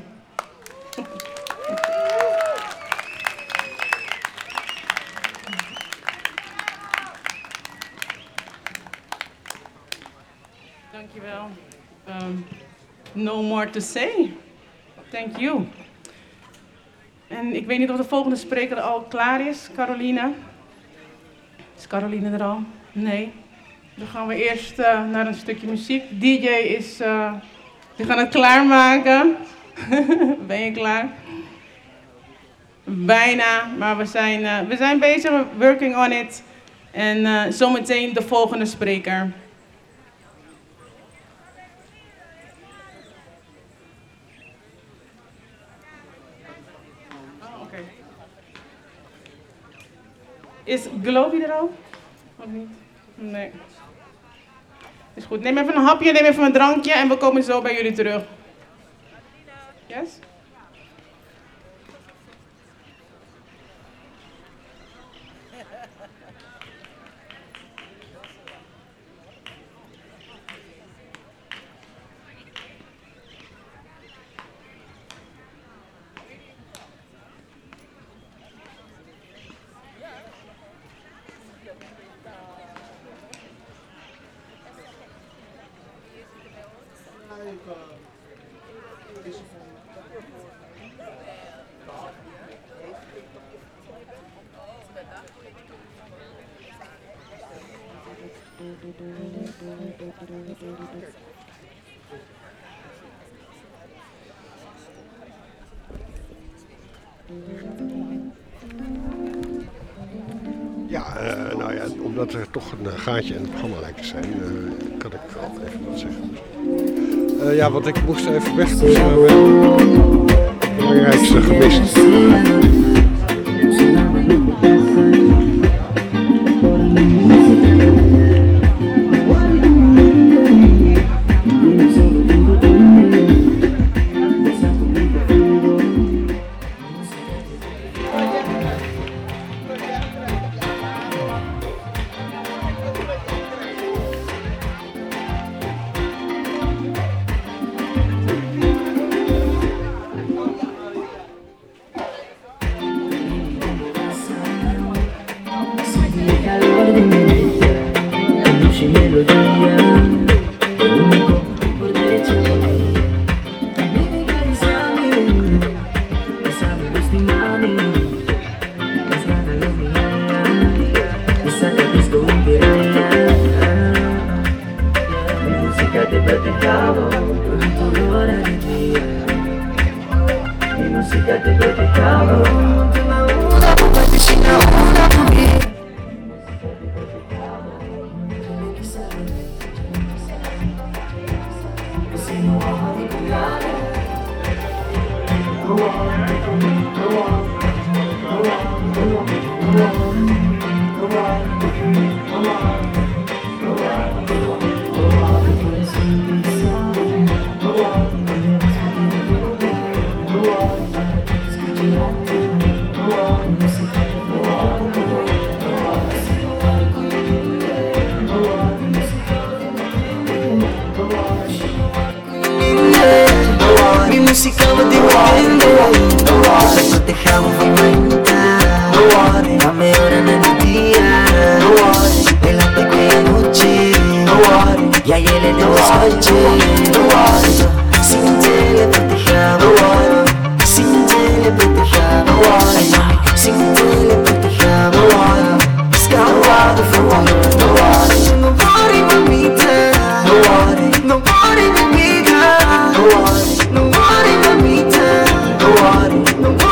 Dankjewel. No more to say. Thank you. En ik weet niet of de volgende spreker al klaar is, Caroline. Is Caroline er al? Nee. Dan gaan we eerst naar een stukje muziek. DJ is... die gaan het klaarmaken. Ben je klaar? Bijna, maar we zijn bezig, working on it. En zometeen de volgende spreker. Is Globy er al? Of niet? Nee. Is goed. Neem even een hapje, neem even een drankje en we komen zo bij jullie terug. Yes? Ja, nou ja, omdat er toch een gaatje in het programma lijkt te zijn, kan ik wel even wat zeggen. Ja, want ik moest even weg, dus het belangrijkste gemist. Nobody but me,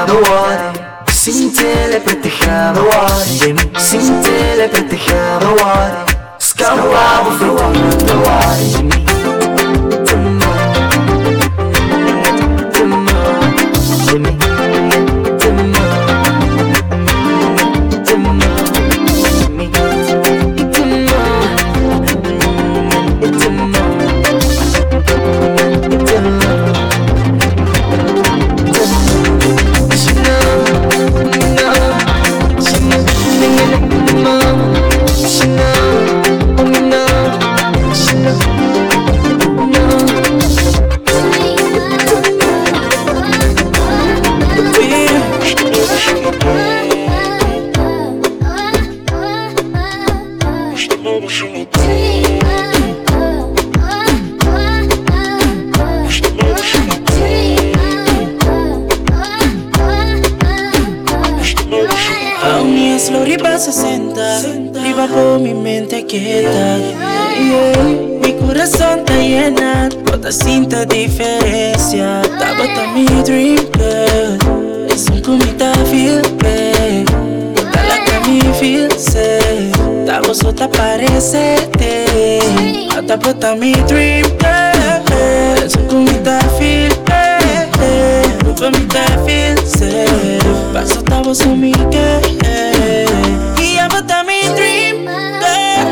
Dawari, sintele pretega Dawari, sintele pretega Dawari, scapavo fuori Dawari. Viva por mi mente quieta, mi corazón está llena, toda cinta diferencia. Estaba mi dream girl, es un comita feel bad, toda la que me feel safe. Estaba sota parecerte, estaba mi dream girl, es un comita feel bad, un comita feel safe. Paso estaba su mi que. Dream girl,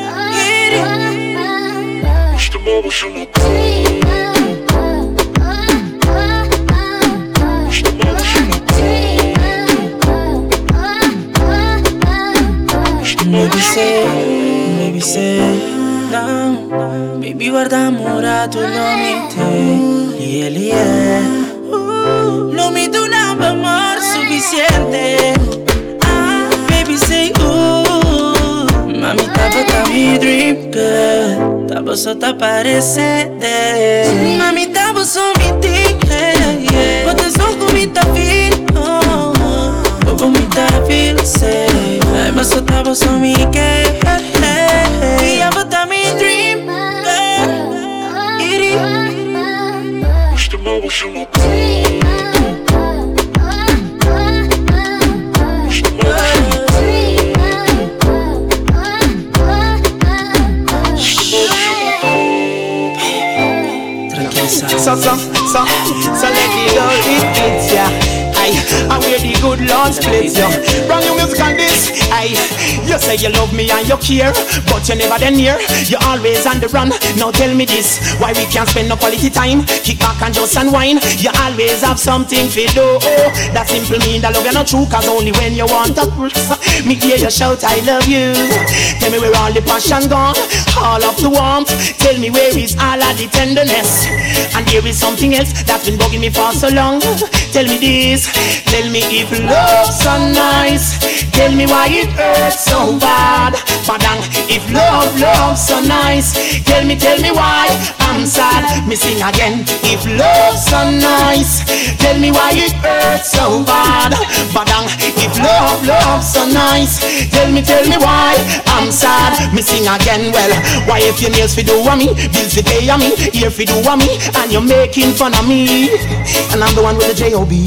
maybe say, no, baby guarda amore, tu non mi te, yeah. No mi do nada amor suficiente, baby say, mami, estaba mi dream girl, estaba sota parecerte. Mami, estaba so mi thing, yeah. But there's no comita feel, no comita feel safe. But so estaba so mi que, y estaba mi dream girl, iri. Estaba so mi dream. So let me go with it, yeah. I wear the good Lord splits, yeah. Bring your music on this, you say you love me and you care, but you never then near. You always on the run. Now tell me this, why we can't spend no quality time? Kick back and just unwind. You always have something to do. That simple mean that love you not true, cause only when you want to me hear you shout I love you. Tell me where all the passion gone, all of the warmth. Tell me where is all of the tenderness. And there is something else that's been bugging me for so long. Tell me this, tell me if love's so nice, tell me why it hurts so bad. Padang, if love's so nice, tell me why I'm sad. Me sing again, if love's so nice, tell me why it hurts so bad. Padang, if love's so nice, tell me why I'm sad. Me sing again, well, why if your nails fi do a me, bills fi pay a me, ear fi do a me, and you're making fun of me, and I'm the one with the J.O.B.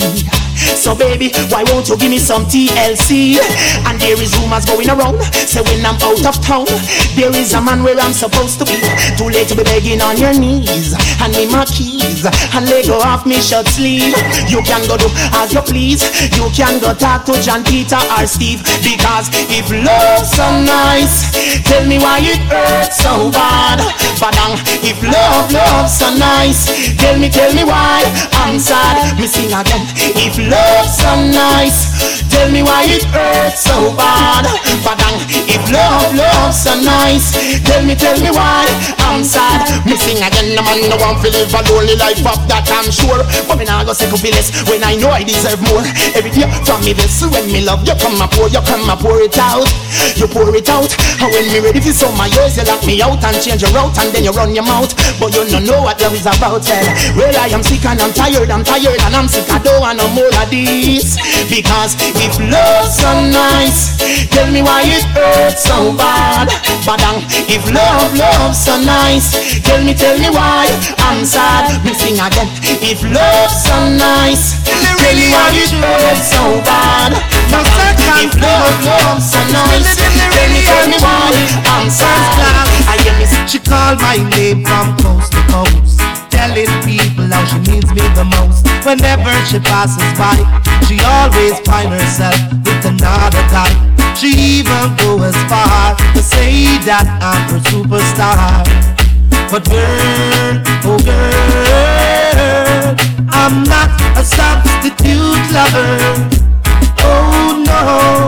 So baby, why won't you give me some TLC? And there is rumors going around, say when I'm out of town, there is a man where I'm supposed to be. Too late to be begging on your knees, hand me my keys, and let go off me short sleeve. You can go do as you please, you can go talk to John, Peter or Steve. Because if love's so nice, tell me why it hurts so bad. Badang, if love's so nice, tell me why I'm sad. Me sing again, if love's so nice, tell me why it hurts so bad. Badang, if love's so nice, tell me why I'm sad. Me sing again, the man no want to live a lonely life of that I'm sure. But me nah go say could be less when I know I deserve more. Every day from me vessel, when me love you come a pour it out. You pour it out, and when me ready for some my yours, you lock me out and change your route, and then you run your mouth. But you don't know what love is about, well, I am sick and I'm tired, and I'm sick, I don't want no more of this. Because if love's so nice, tell me why it hurts so bad. Badang, if love's so nice, tell me tell me why I'm sad. Me sing again. If love's so nice, tell me why you love so bad. If love's so nice, tell me why I'm sad. I hear me. She called my name from coast to coast, telling people how she needs me the most. Whenever she passes by, she always finds herself with another guy. She even goes as far to say that I'm her superstar. But girl, oh girl, I'm not a substitute lover. Oh no,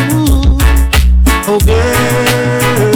oh girl,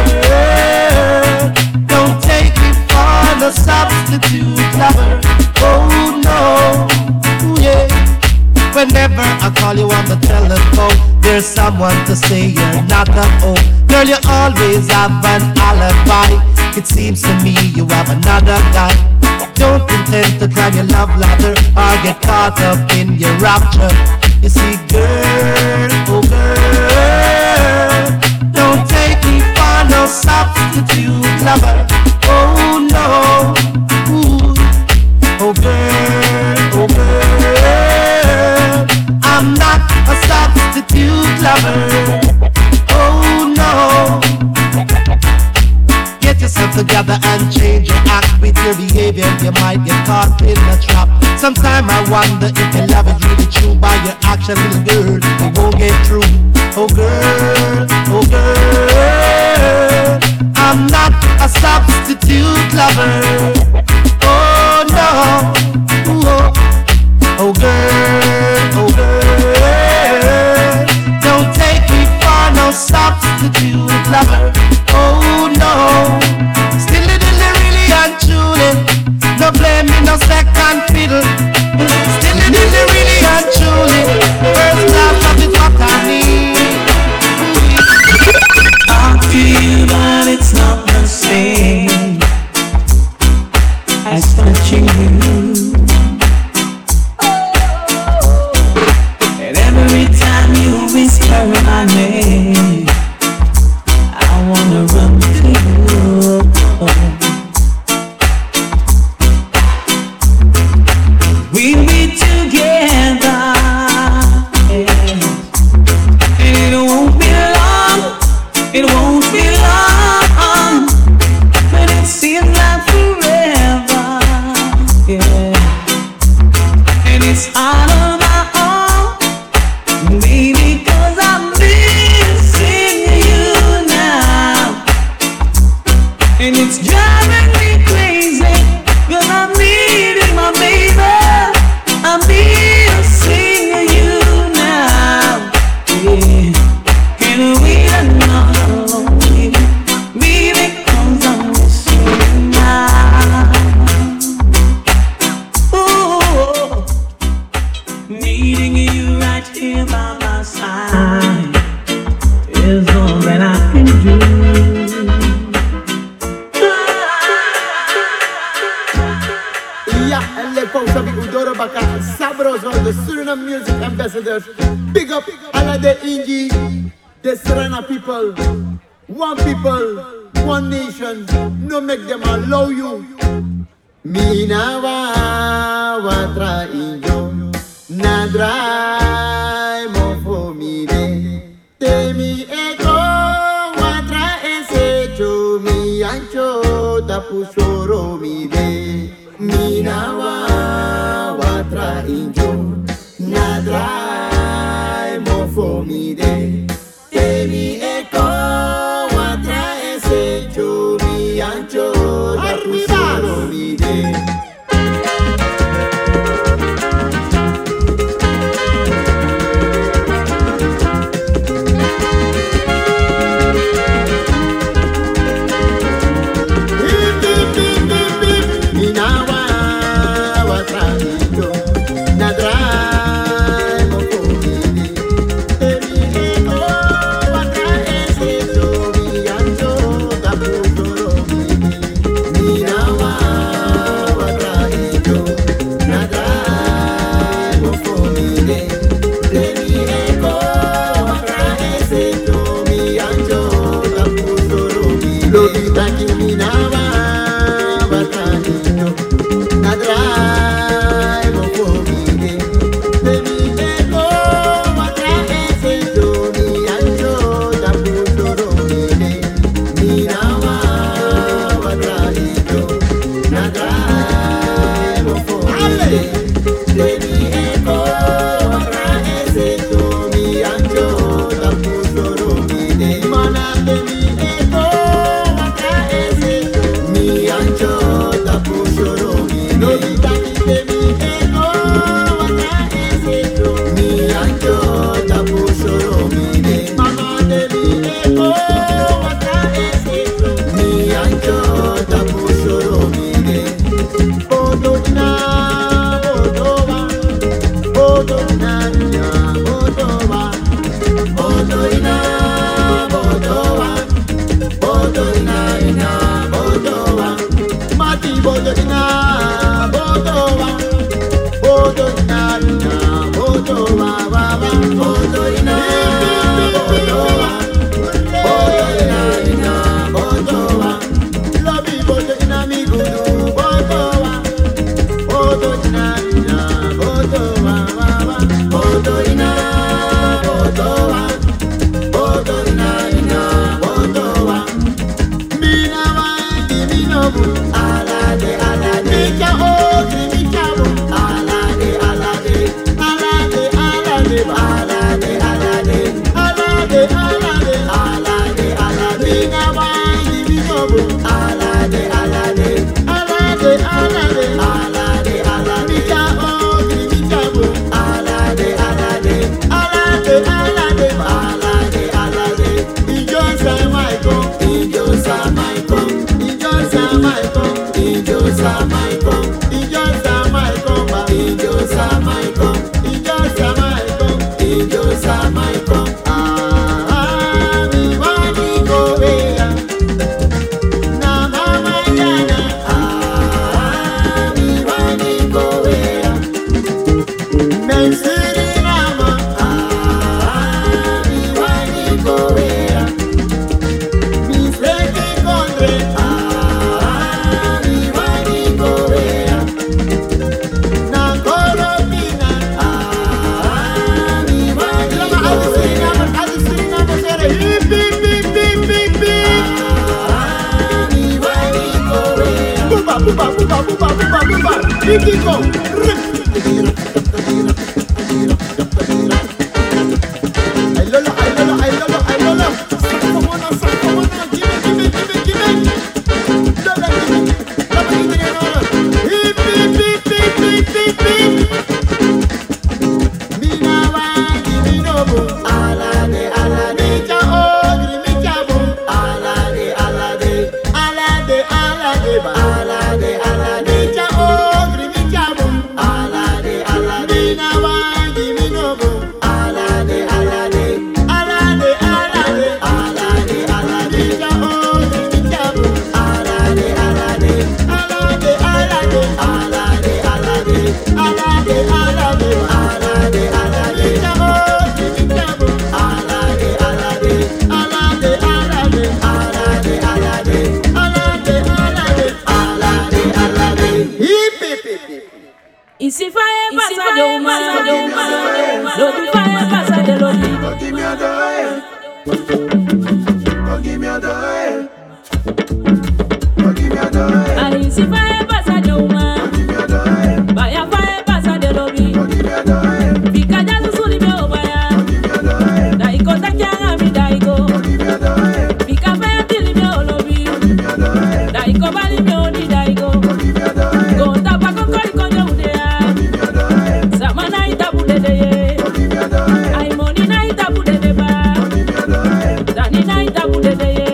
don't take me for the substitute lover. Oh no, yeah. Whenever I call you on the telephone, there's someone to say you're not at home. Girl, you always have an alibi. It seems to me you have another guy. Don't intend to climb your love ladder or get caught up in your rapture. You see, girl, oh girl, don't take me for no substitute lover. Oh no, ooh. Oh girl, oh girl, I'm not a substitute lover. Oh no. Get yourself together and change your act. With your behavior you might get caught in a trap. Sometimes I wonder if your love is really true. By your action, little girl, it won't get through. Oh girl, oh girl, I'm not a substitute lover. Oh no, oh girl, don't take me for no substitute lover. Oh no, still really and truly, no blame me, no second fiddle. Still really and truly, first class of it what I need. I feel that it's not the same as touching you. And every time you whisper my name, I wanna run to you. We'll be together, and it won't be long, it won't be long, but it seems like forever, yeah. And it's out of my own, baby, 'cause I'm missing you now, and it's driving me crazy, 'cause I'm needing my baby. I'm missing you now, yeah. Can we know, baby, 'cause I'm missing you now. Ooh, needing you right here by my side is all that I can do. Sabros, all the Suriname music ambassadors. Big up all of the Ingi, the Suriname people. One people, one nation. No make them allow you. Minawa watra injo, nadrai mo for me de. Temi eko watra esecho mi ancho tapu soro mi de. Minawa watra injo, nadrai mo for me de. Temi eko watra esecho mi ancho tapu soro mi de. Now nobu. Alade, alade. Mika ogri, mika bu. Alade, alade. Alade, alade. Alade, alade. Alade, alade. Alade, alade. Mina wangi binobu. Alade, alade. Alade, alade. Alade, alade. Mika ogri, mika bu. Alade, alade. Alade, alade. Alade, alade. Ijo samaiko. Ijo samaiko. Ijo samaiko. Ijo samaiko. Ijo samaiko. Ijo samaiko. Ijo samaiko. Ijo samaiko. Ah, mi wani korea. Na mama yana. Ah, mi wani korea. Mensiri rama. Ah, mi wani korea. Mi freki kondre. Ah, mi wani korea. Na korobina. Ah, mi wani korea. Adi sirinama sere. Hip hip hip hip hip hip. Ah, mi wani korea. Buba buba buba buba buba buba. Ikiko. Ay lolo, ay lolo, ay lolo, ay lolo. Sakomona, sakomona. Give me, give me, give me, give me. Lola, give me. Lola, give me, lola. Hip hip hip hip hip hip hip. Mina wangi binobu. Alade, alade. Mika ogri, mika bu. Alade, alade. Alade, alade. Alade, alade. Mika ogri, mika bu. Alade, alade. Mina wangi binobu. Alade, alade. Alade, alade. Alade, alade. Mika ogri, mika bu. Alade, alade. Alade, alade. Alade, alade. Alade, alade. Alade, alade. Mika ogri, mika bu. Alade, alade. Alade, alade. Alade, alade. Alade, alade. Alade, alade. Hip hip hip hip. Ici faye pasa de uma, lodi faye pasa de lodi. Don't give me a dial. Don't give me a dial. Don't give me a dial. Ari ici faye pasa de uma, baya faye pasa de lodi. Bika jazu suli me obaya, daiko takianga mi daiko. Bika faye tili me olobi, daiko bali me odi daiko. Go tapa kokori konyo udea, samana itabu dedeye. Ai moni na itabu dedeba, dani na itabu dedeye.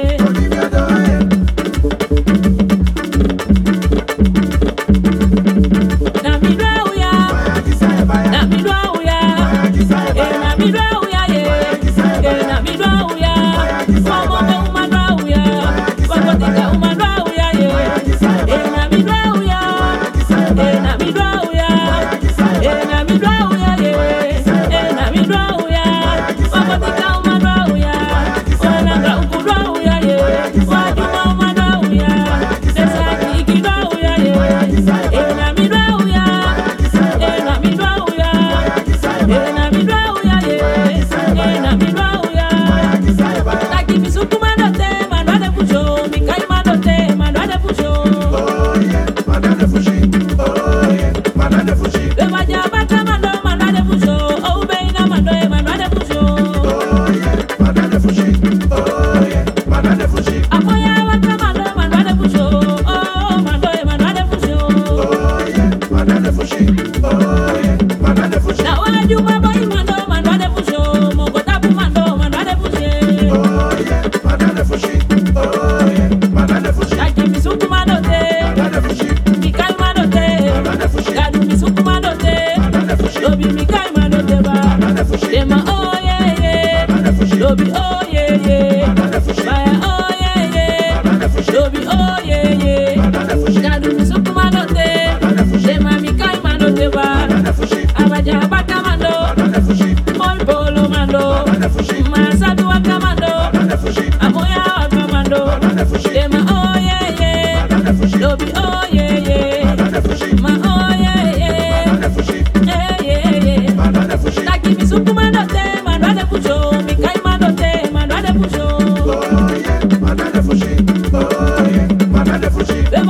Na midwa uya, na midwa uya, na midwa uya ye, na midwa uya. Fomo me umadwa uya, wakotika umadwa uya ye, na midwa uya, na midwa uya, na midwa uya ye, na midwa uya, wakotika umadwa uya, wananga ukudwa uya ye, wajuma umadwa uya, desaki ikidwa uya ye, na midwa uya, na midwa uya, na midwa uya ye, na midwa uya. Taki misukuma dote, mandwa de pujo, mikai madote, mandwa de pujo. Bebaja bata mando, mandwa de pujo, oh beina mando, mandwa de pujo. Apoya bata mando, mandwa de pujo, oh mando, mandwa de pujo. Na wajuma boy mando, mandwa de pujo, mogotabu mando, mandwa de pujo. Taki misukuma dote, mikai madote, gadu misukuma dote, lobi mikai madote ba. Dema oh yeah yeah, lobi oh yeah yeah, baya oh yeah yeah, lobi oh yeah yeah, gadu misukuma dote, dema mikai madote ba. Abaja bata mando, mol polo mando, masadu wakamando, amoya wakamando, dema oh yeah yeah, lobi oh yeah yeah, ma oh yeah yeah, yeah yeah yeah. Taki misukuma dote, mandwa de pujo, mikai madote, mandwa de pujo.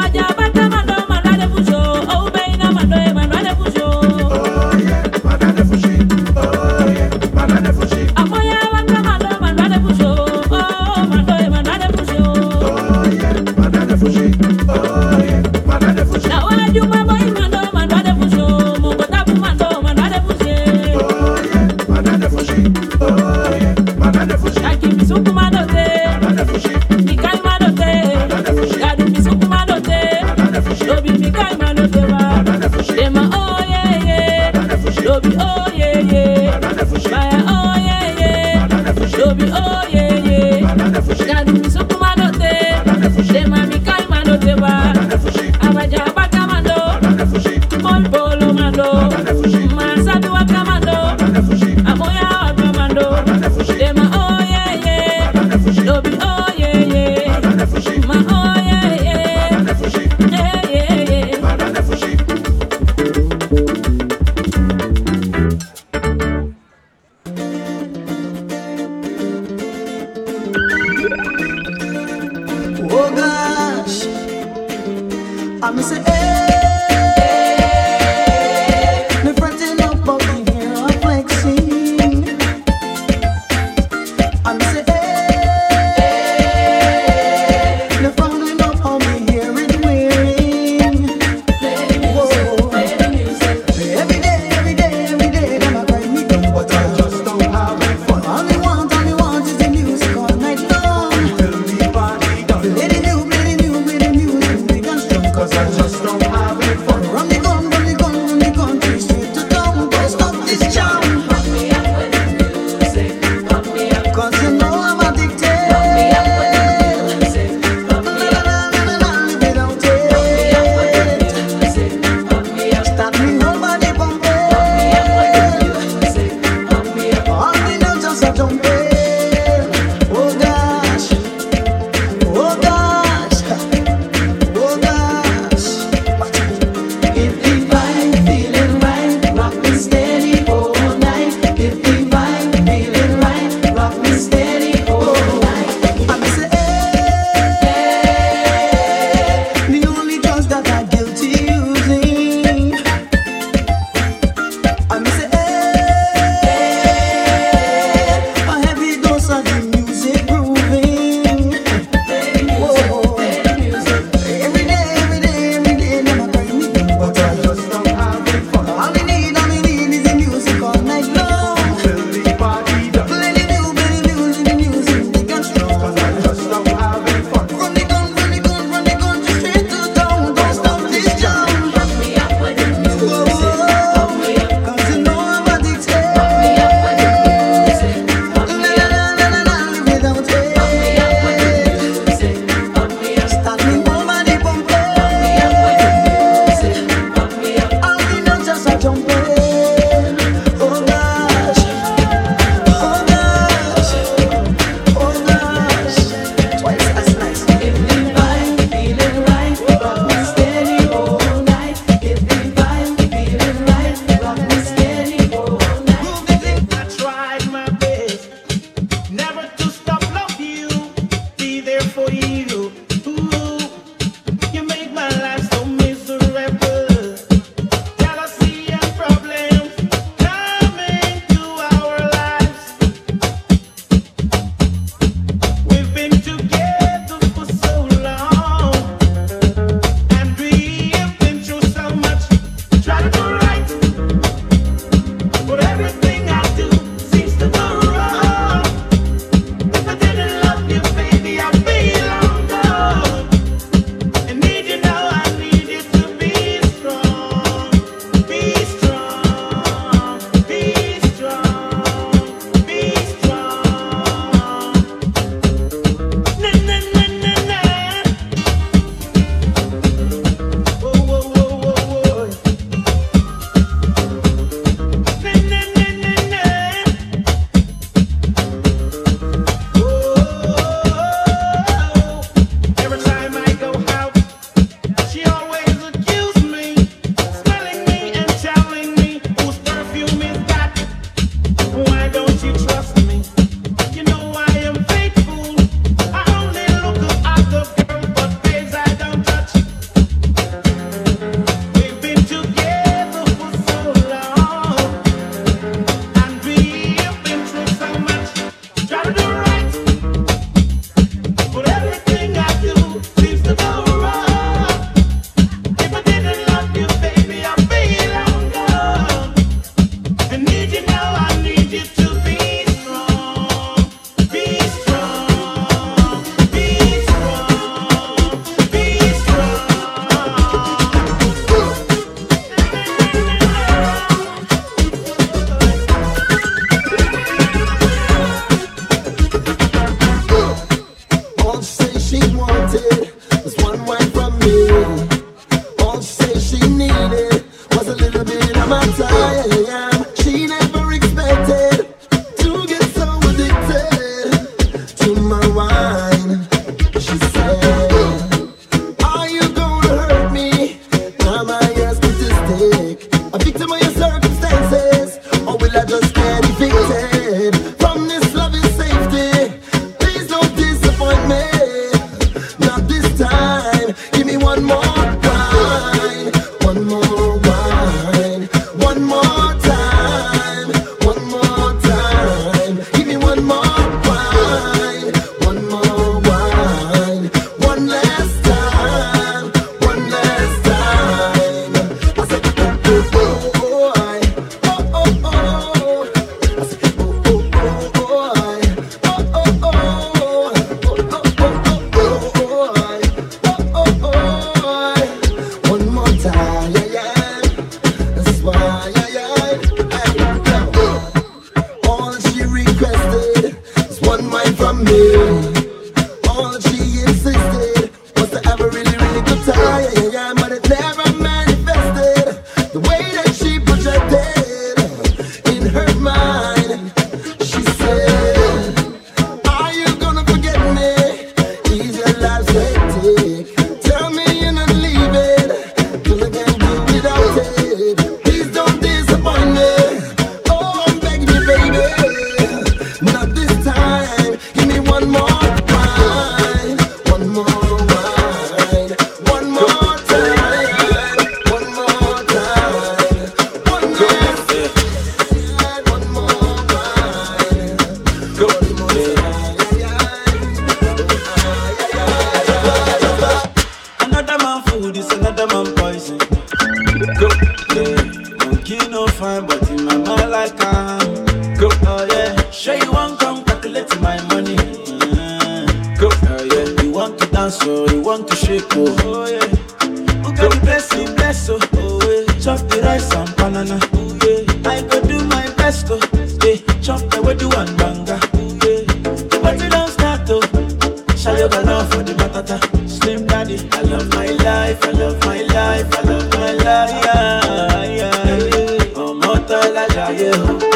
man poison. Go, yeah. Monkey no fine, but in my mind like go, oh yeah. Sure you want come calculate my money. Go, oh yeah. You want to dance, oh, you want to shake, oh yeah. Who got the blessing, bless, oh yeah. Chop the rice and banana, oh yeah. I go do my best, oh yeah. Chop the way do one banga, oh yeah. The party don't start, oh. Shall you go love for the matata? Slim daddy, I love my life, I love my life, I love my life, yeah, yeah. Oh, mortal, I die,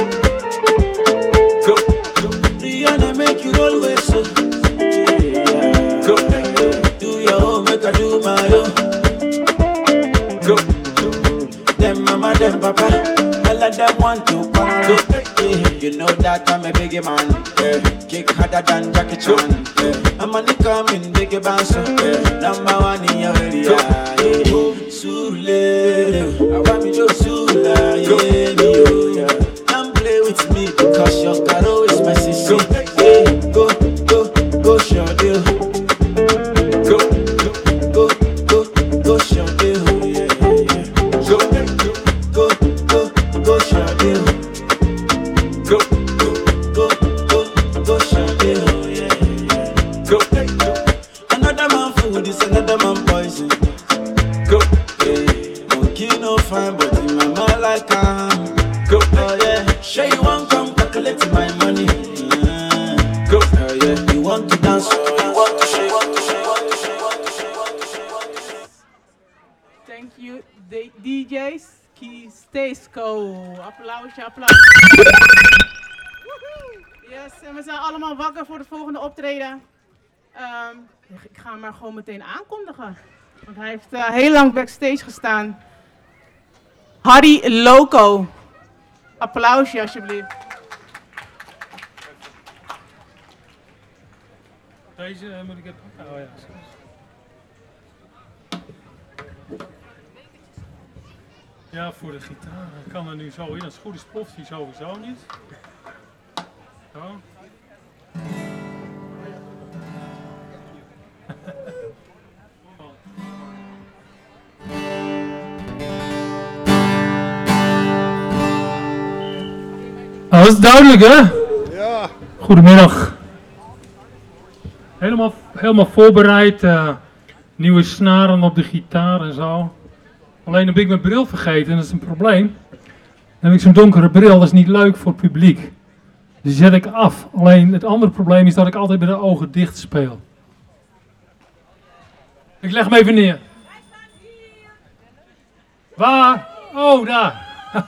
go, Rihanna make you always so. Go, do your own, make I do my own. Go, them mama, them papa, all of them want to party. Yeah, you know that I'm a biggie man. Yeah, kick harder than Jackie Chan. Yeah, I'm a nigga in biggie band, so yeah, number one in your area. Yeah, Sule, I want me to Sula. Yeah, don't play with me because your caro is my sister. Yeah, go, show deal. Go, show deal. Yeah, go, show deal. Go, show deal. Yeah. Go, another man food is another man poison. Go, yeah. Monkey no fine, but in my mind like go, oh yeah. Sure you want come calculate my money. Go, oh yeah. You want to dance, oh, you want to shake. Thank you, DJ's Stesco. Applausje, applaus. Yes, en we zijn allemaal wakker voor de volgende optreden. Ik ga hem maar gewoon meteen aankondigen. Want hij heeft heel lang backstage gestaan. Harry Loco. Applausje alsjeblieft. Deze moet ik even... Oh ja. Ja, voor de gitaar. Ik kan er nu zo in. Als het goed is ploft hij sowieso niet. Zo. Nou, dat is duidelijk, hè? Ja. Goedemiddag. Helemaal voorbereid. Nieuwe snaren op de gitaar en zo. Alleen heb ik mijn bril vergeten en dat is een probleem. Dan heb ik zo'n donkere bril, dat is niet leuk voor het publiek. Dus die zet ik af. Alleen het andere probleem is dat ik altijd met de ogen dicht speel. Ik leg hem even neer. Waar? Oh, daar.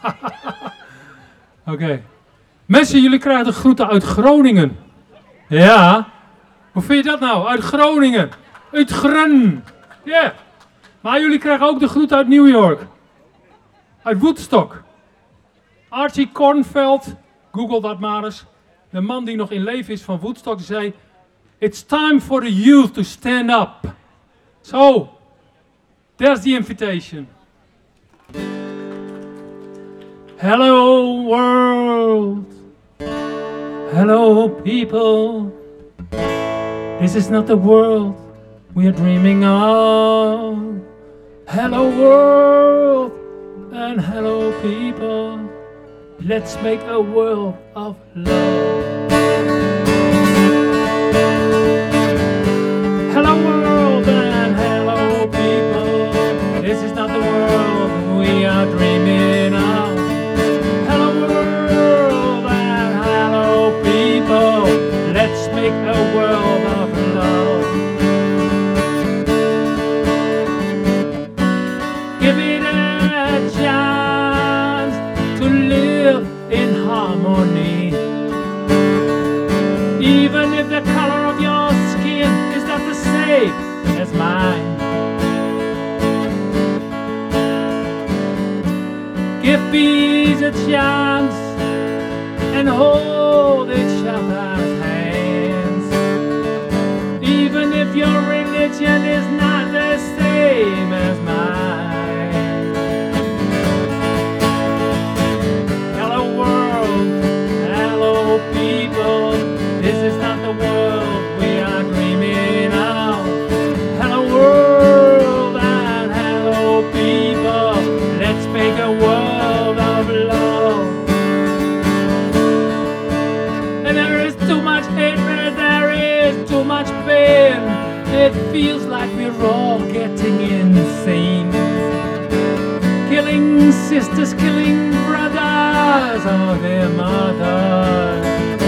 Oké. Mensen, jullie krijgen de groeten uit Groningen. Ja. Hoe vind je dat nou? Uit Groningen. Uit Grun. Ja. Yeah. Maar jullie krijgen ook de groeten uit New York. Uit Woodstock. Archie Kornfeld. Google dat maar eens. De man die nog in leven is van Woodstock. Die zei. It's time for the youth to stand up. So. There's the invitation. Hello world. Hello people. This is not the world we are dreaming of. Hello world and hello people. Let's make a world of love. Hello world and hello people. This is not the world we are dreaming of. Hello world and hello people. Let's make a world of love. Give it a chance to live in harmony. Even if the color of your skin is not the same as mine. Give peace a chance and hold each other's hands. Even if your religion is not the same as mine. Hello world, hello people. This is not the world we are dreaming of. Hello world and hello people. feels like we're all getting insane. Killing sisters, killing brothers or their mothers.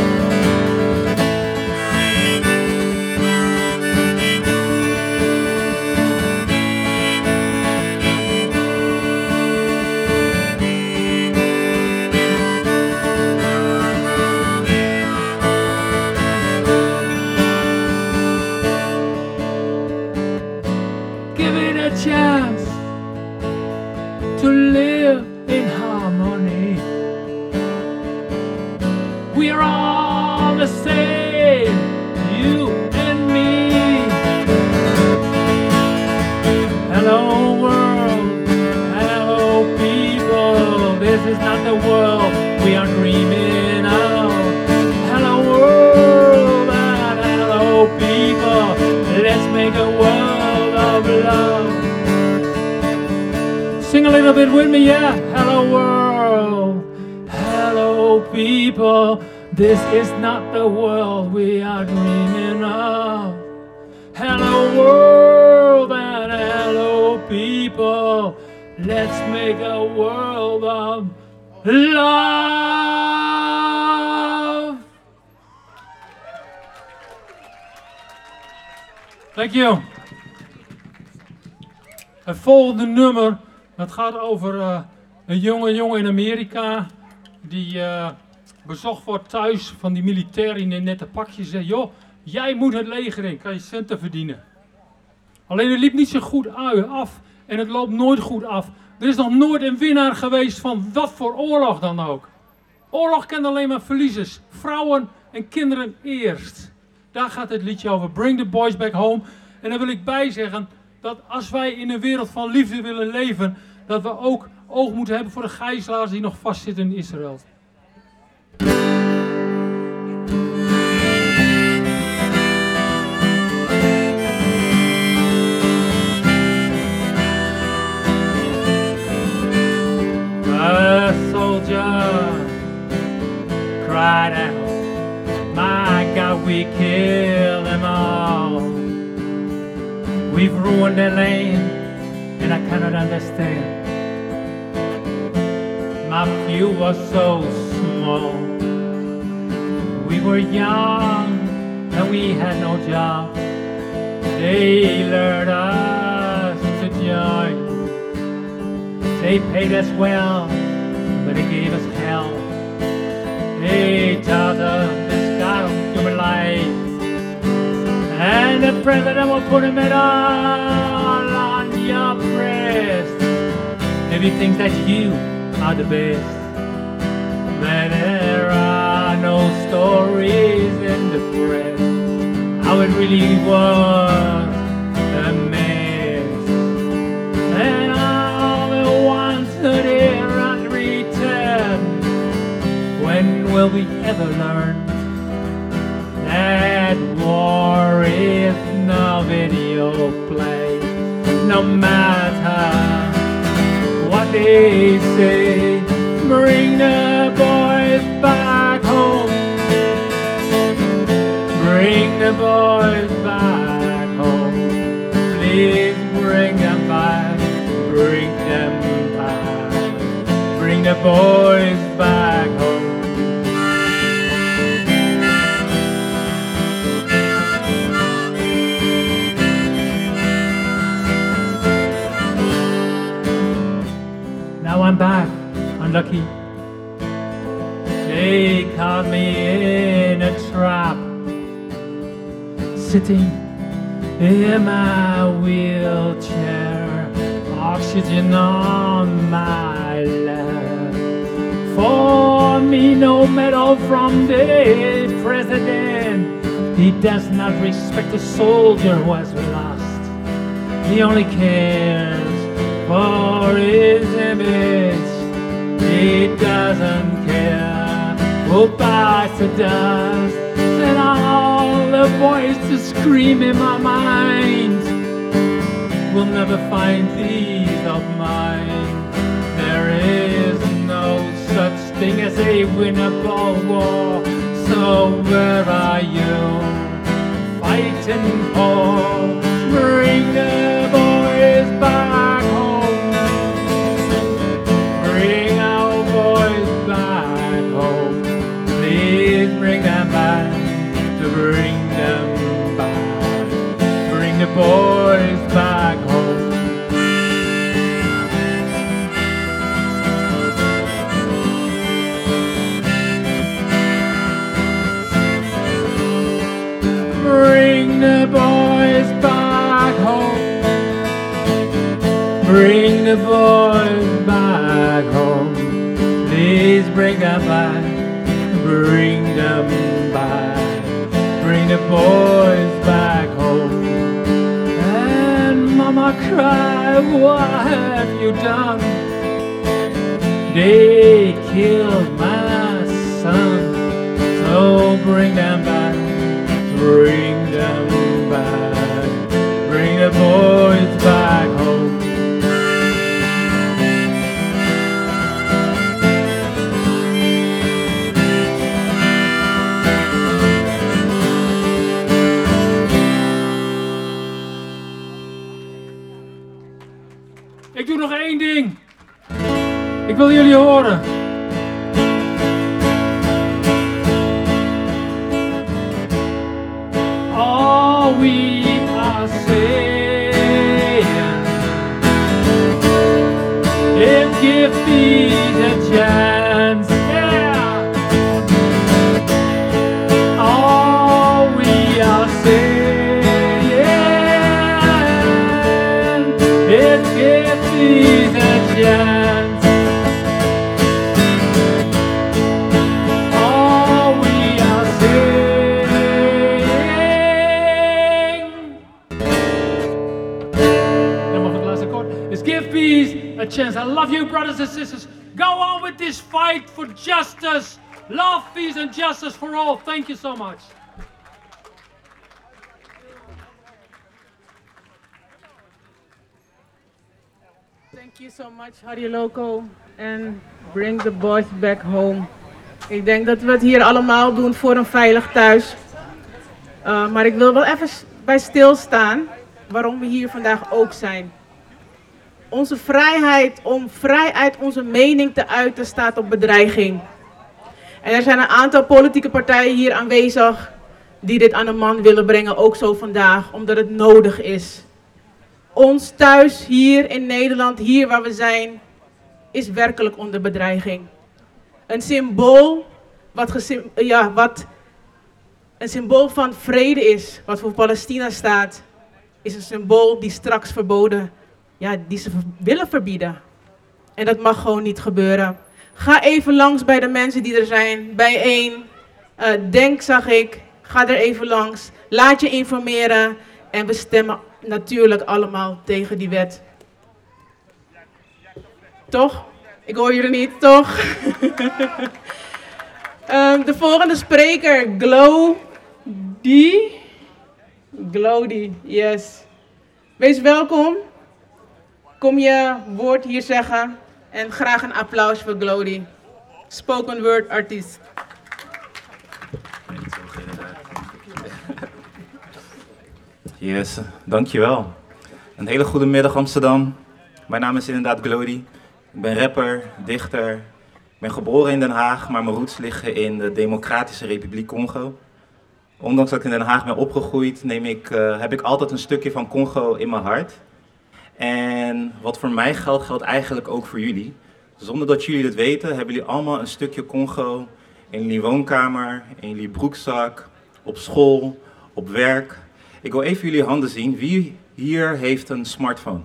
Give it a chance to live in harmony. We're all the same, you and me. Hello world, hello people. This is not the world we are dreaming of. Hello world and hello people. Let's make a world of love. Sing a little bit with me, yeah. Hello world, hello people. This is not the world we are dreaming of. Hello world and hello people. Let's make a world of love. Thank you. Het volgende nummer, dat gaat over een jongen in Amerika die bezocht wordt thuis van die militairen in een nette pakje. Zegt, joh, jij moet het leger in, kan je centen verdienen. Alleen het liep niet zo goed af en het loopt nooit goed af. Er is nog nooit een winnaar geweest van wat voor oorlog dan ook. Oorlog kent alleen maar verliezers, vrouwen en kinderen eerst. Daar gaat het liedje over, Bring the Boys Back Home. En daar wil ik bij zeggen dat als wij in een wereld van liefde willen leven, dat we ook oog moeten hebben voor de gijzelaars die nog vastzitten in Israël. A soldier cried out, my God, we killed them all. We've ruined their land, and I cannot understand. My view was so small. We were young, and we had no job. They lured us to join. They paid us well, but they gave us hell. They taught us this God of human life. And the president will put a medal on your breast if he thinks that you are the best. But there are no stories in the press how it really was a mess. And all the ones who dare not return, when will we ever learn that war is no video play? No matter what they say, bring the boys back home. Bring the boys back home. Please bring them back. Bring them back. Bring the boys back home. Now I'm back, unlucky. They caught me in a trap, sitting in my wheelchair, oxygen on my lap. For me, no medal from the president. He does not respect a soldier who has lost. He only cares for his image. He doesn't care who bites the dust. And all the voices scream in my mind will never find peace of mind. There is no such thing as a winnable war. So where are you fighting for? Bring the boys back home. Please bring them back. Bring them back. Bring the boys back home. And Mama cried, what have you done? They killed my son. So bring them back. Bring them back. Bring the boys back home. Ik doe nog één ding. Ik wil jullie horen. All we are saying is give peace a chance. Yeah. All we are saying is give peace a chance. All we are saying. Dan mag het laatste akkoord. Is give peace a chance. I love you, brothers and sisters. Go on with this fight for justice. Love, peace, and justice for all. Thank you so much. Thank you so much, Harry Loco. En bring the boys back home. Ik denk dat we het hier allemaal doen voor een veilig thuis. Maar ik wil wel even bij stilstaan waarom we hier vandaag ook zijn. Onze vrijheid om vrij uit onze mening te uiten staat op bedreiging. En er zijn een aantal politieke partijen hier aanwezig die dit aan de man willen brengen, ook zo vandaag, omdat het nodig is. Ons thuis hier in Nederland, hier waar we zijn, is werkelijk onder bedreiging. Een symbool wat een symbool van vrede is, wat voor Palestina staat, is een symbool die straks die ze willen verbieden. En dat mag gewoon niet gebeuren. Ga even langs bij de mensen die er zijn, bijeen. Denk, zag ik, ga er even langs. Laat je informeren en we stemmen natuurlijk allemaal tegen die wet. Toch? Ik hoor jullie niet, toch? De volgende spreker, Glody, yes. Wees welkom. Kom je woord hier zeggen. En graag een applaus voor Glody. Spoken word artiest. Yes, dankjewel. Een hele goede middag Amsterdam. Mijn naam is inderdaad Glody. Ik ben rapper, dichter. Ik ben geboren in Den Haag, maar mijn roots liggen in de Democratische Republiek Congo. Ondanks dat ik in Den Haag ben opgegroeid, heb ik altijd een stukje van Congo in mijn hart. En wat voor mij geldt, geldt eigenlijk ook voor jullie. Zonder dat jullie het weten, hebben jullie allemaal een stukje Congo in jullie woonkamer, in jullie broekzak, op school, op werk. Ik wil even jullie handen zien. Wie hier heeft een smartphone?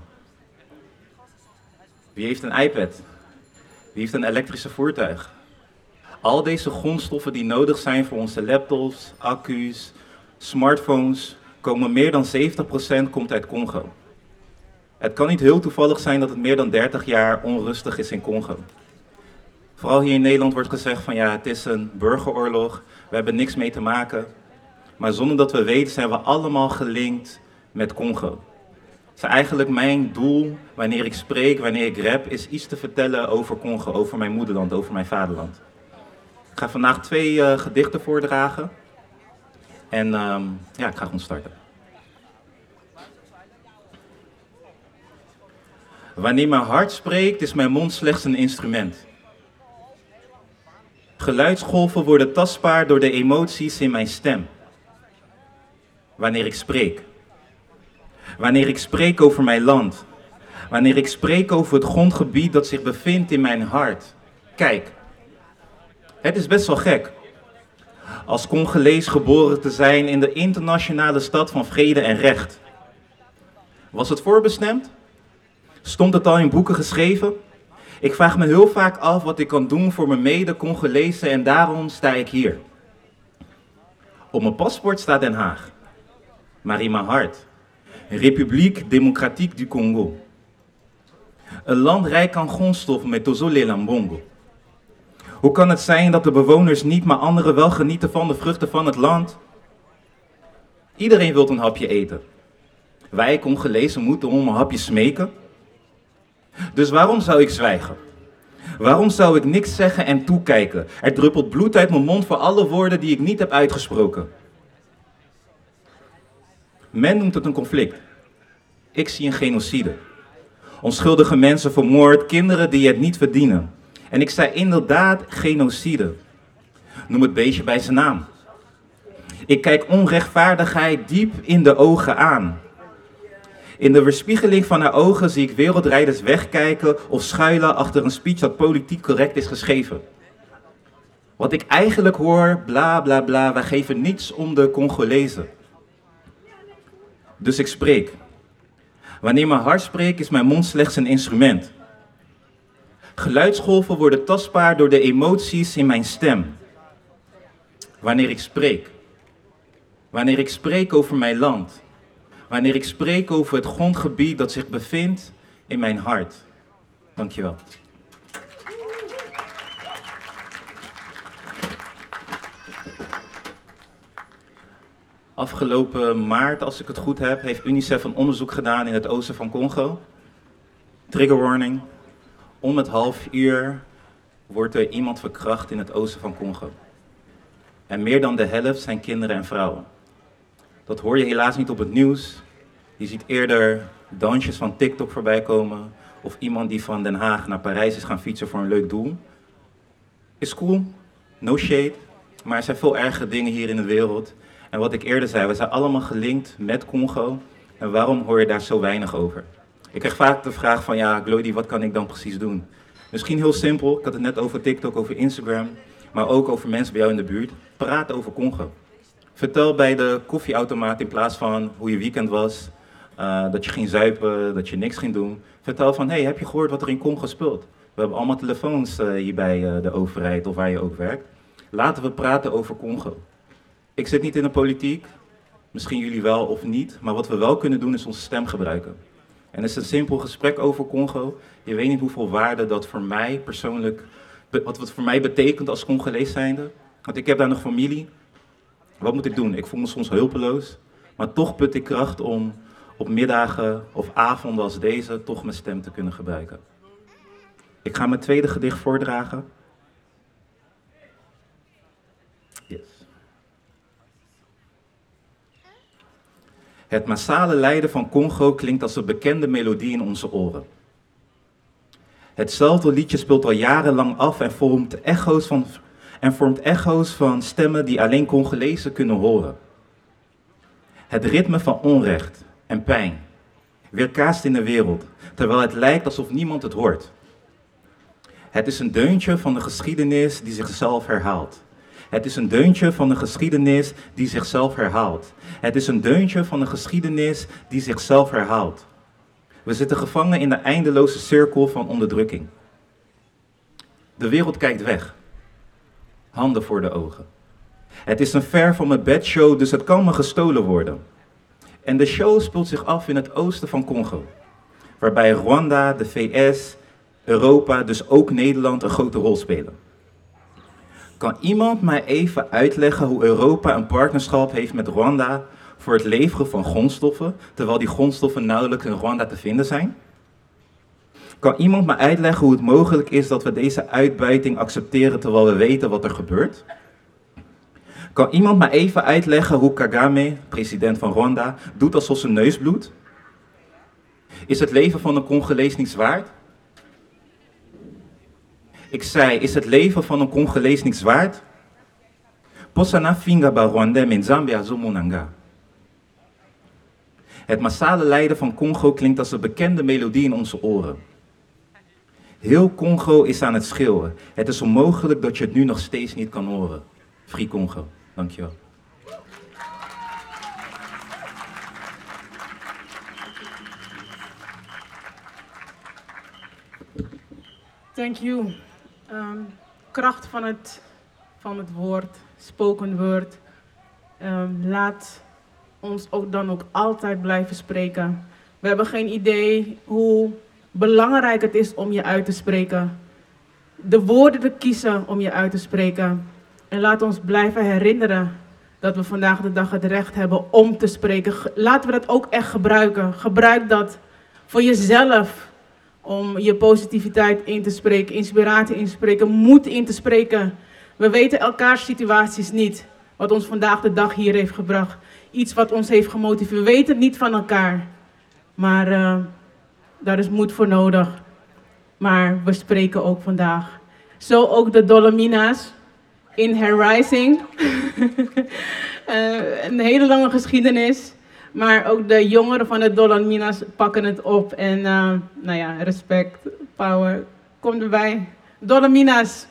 Wie heeft een iPad? Wie heeft een elektrische voertuig? Al deze grondstoffen die nodig zijn voor onze laptops, accu's, smartphones, komen meer dan 70% komt uit Congo. Het kan niet heel toevallig zijn dat het meer dan 30 jaar onrustig is in Congo. Vooral hier in Nederland wordt gezegd van ja, het is een burgeroorlog, we hebben niks mee te maken. Maar zonder dat we weten zijn we allemaal gelinkt met Congo. Dus eigenlijk mijn doel, wanneer ik spreek, wanneer ik rap, is iets te vertellen over Congo, over mijn moederland, over mijn vaderland. Ik ga vandaag 2 gedichten voordragen. En ik ga gewoon starten. Wanneer mijn hart spreekt, is mijn mond slechts een instrument. Geluidsgolven worden tastbaar door de emoties in mijn stem. Wanneer ik spreek. Wanneer ik spreek over mijn land. Wanneer ik spreek over het grondgebied dat zich bevindt in mijn hart. Kijk, het is best wel gek. Als Congolees geboren te zijn in de internationale stad van vrede en recht. Was het voorbestemd? Stond het al in boeken geschreven? Ik vraag me heel vaak af wat ik kan doen voor mijn mede-Congolezen en daarom sta ik hier. Op mijn paspoort staat Den Haag, maar in mijn hart, République Démocratique du Congo. Een land rijk aan grondstoffen met Tozole Lambongo. Hoe kan het zijn dat de bewoners niet, maar anderen wel genieten van de vruchten van het land? Iedereen wil een hapje eten. Wij Congolezen moeten om een hapje smeken. Dus waarom zou ik zwijgen? Waarom zou ik niks zeggen en toekijken? Er druppelt bloed uit mijn mond voor alle woorden die ik niet heb uitgesproken. Men noemt het een conflict. Ik zie een genocide. Onschuldige mensen vermoord, kinderen die het niet verdienen. En ik zei inderdaad genocide. Noem het beestje bij zijn naam. Ik kijk onrechtvaardigheid diep in de ogen aan. In de weerspiegeling van haar ogen zie ik wereldrijders wegkijken of schuilen achter een speech dat politiek correct is geschreven. Wat ik eigenlijk hoor, bla bla bla, wij geven niets om de Congolezen. Dus ik spreek. Wanneer mijn hart spreekt, is mijn mond slechts een instrument. Geluidsgolven worden tastbaar door de emoties in mijn stem. Wanneer ik spreek over mijn land. Wanneer ik spreek over het grondgebied dat zich bevindt in mijn hart. Dankjewel. Afgelopen maart, als ik het goed heb, heeft UNICEF een onderzoek gedaan in het oosten van Congo. Trigger warning. Om het half uur wordt er iemand verkracht in het oosten van Congo. En meer dan de helft zijn kinderen en vrouwen. Dat hoor je helaas niet op het nieuws. Je ziet eerder dansjes van TikTok voorbij komen. Of iemand die van Den Haag naar Parijs is gaan fietsen voor een leuk doel. Is cool, no shade. Maar er zijn veel ergere dingen hier in de wereld. En wat ik eerder zei, we zijn allemaal gelinkt met Congo. En waarom hoor je daar zo weinig over? Ik krijg vaak de vraag van, ja, Glody, wat kan ik dan precies doen? Misschien heel simpel, ik had het net over TikTok, over Instagram. Maar ook over mensen bij jou in de buurt. Praat over Congo. Vertel bij de koffieautomaat in plaats van hoe je weekend was. Dat je ging zuipen, dat je niks ging doen. Vertel van, hey, heb je gehoord wat er in Congo speelt? We hebben allemaal telefoons hier bij de overheid of waar je ook werkt. Laten we praten over Congo. Ik zit niet in de politiek, misschien jullie wel of niet. Maar wat we wel kunnen doen is onze stem gebruiken. En het is een simpel gesprek over Congo. Je weet niet hoeveel waarde dat voor mij persoonlijk, wat het voor mij betekent als Congolees zijnde. Want ik heb daar nog familie. Wat moet ik doen? Ik voel me soms hulpeloos. Maar toch put ik kracht om op middagen of avonden als deze toch mijn stem te kunnen gebruiken. Ik ga mijn tweede gedicht voordragen. Yes. Het massale lijden van Congo klinkt als een bekende melodie in onze oren. Hetzelfde liedje speelt al jarenlang af en vormt echo's van stemmen die alleen Congolezen kunnen horen. Het ritme van onrecht en pijn weerkaatst in de wereld, terwijl het lijkt alsof niemand het hoort. Het is een deuntje van de geschiedenis die zichzelf herhaalt. Het is een deuntje van de geschiedenis die zichzelf herhaalt. Het is een deuntje van de geschiedenis die zichzelf herhaalt. We zitten gevangen in de eindeloze cirkel van onderdrukking. De wereld kijkt weg. Handen voor de ogen. Het is een ver van mijn bedshow, dus het kan me gestolen worden. En de show speelt zich af in het oosten van Congo. Waarbij Rwanda, de VS, Europa, dus ook Nederland een grote rol spelen. Kan iemand mij even uitleggen hoe Europa een partnerschap heeft met Rwanda voor het leveren van grondstoffen, terwijl die grondstoffen nauwelijks in Rwanda te vinden zijn? Kan iemand me uitleggen hoe het mogelijk is dat we deze uitbuiting accepteren terwijl we weten wat er gebeurt? Kan iemand me even uitleggen hoe Kagame, president van Rwanda, doet alsof zijn neus bloedt? Is het leven van een Congolees niet waard? Ik zei, is het leven van een Congolees niet waard? Posana finga ba Rwanda in Zambia zomonanga. Het massale lijden van Congo klinkt als een bekende melodie in onze oren. Heel Congo is aan het schreeuwen. Het is onmogelijk dat je het nu nog steeds niet kan horen. Free Congo, dankjewel. Thank you. Kracht van het woord, spoken word. Laat ons dan ook altijd blijven spreken. We hebben geen idee hoe belangrijk het is om je uit te spreken. De woorden te kiezen om je uit te spreken. En laat ons blijven herinneren dat we vandaag de dag het recht hebben om te spreken. Laten we dat ook echt gebruiken. Gebruik dat voor jezelf. Om je positiviteit in te spreken, inspiratie in te spreken, moed in te spreken. We weten elkaars situaties niet. Wat ons vandaag de dag hier heeft gebracht. Iets wat ons heeft gemotiveerd. We weten het niet van elkaar. Maar daar is moed voor nodig. Maar we spreken ook vandaag. Zo ook de Dolomina's in Her Rising. Een hele lange geschiedenis. Maar ook de jongeren van de Dolomina's pakken het op. En nou ja, respect, power, komt erbij. Dolomina's.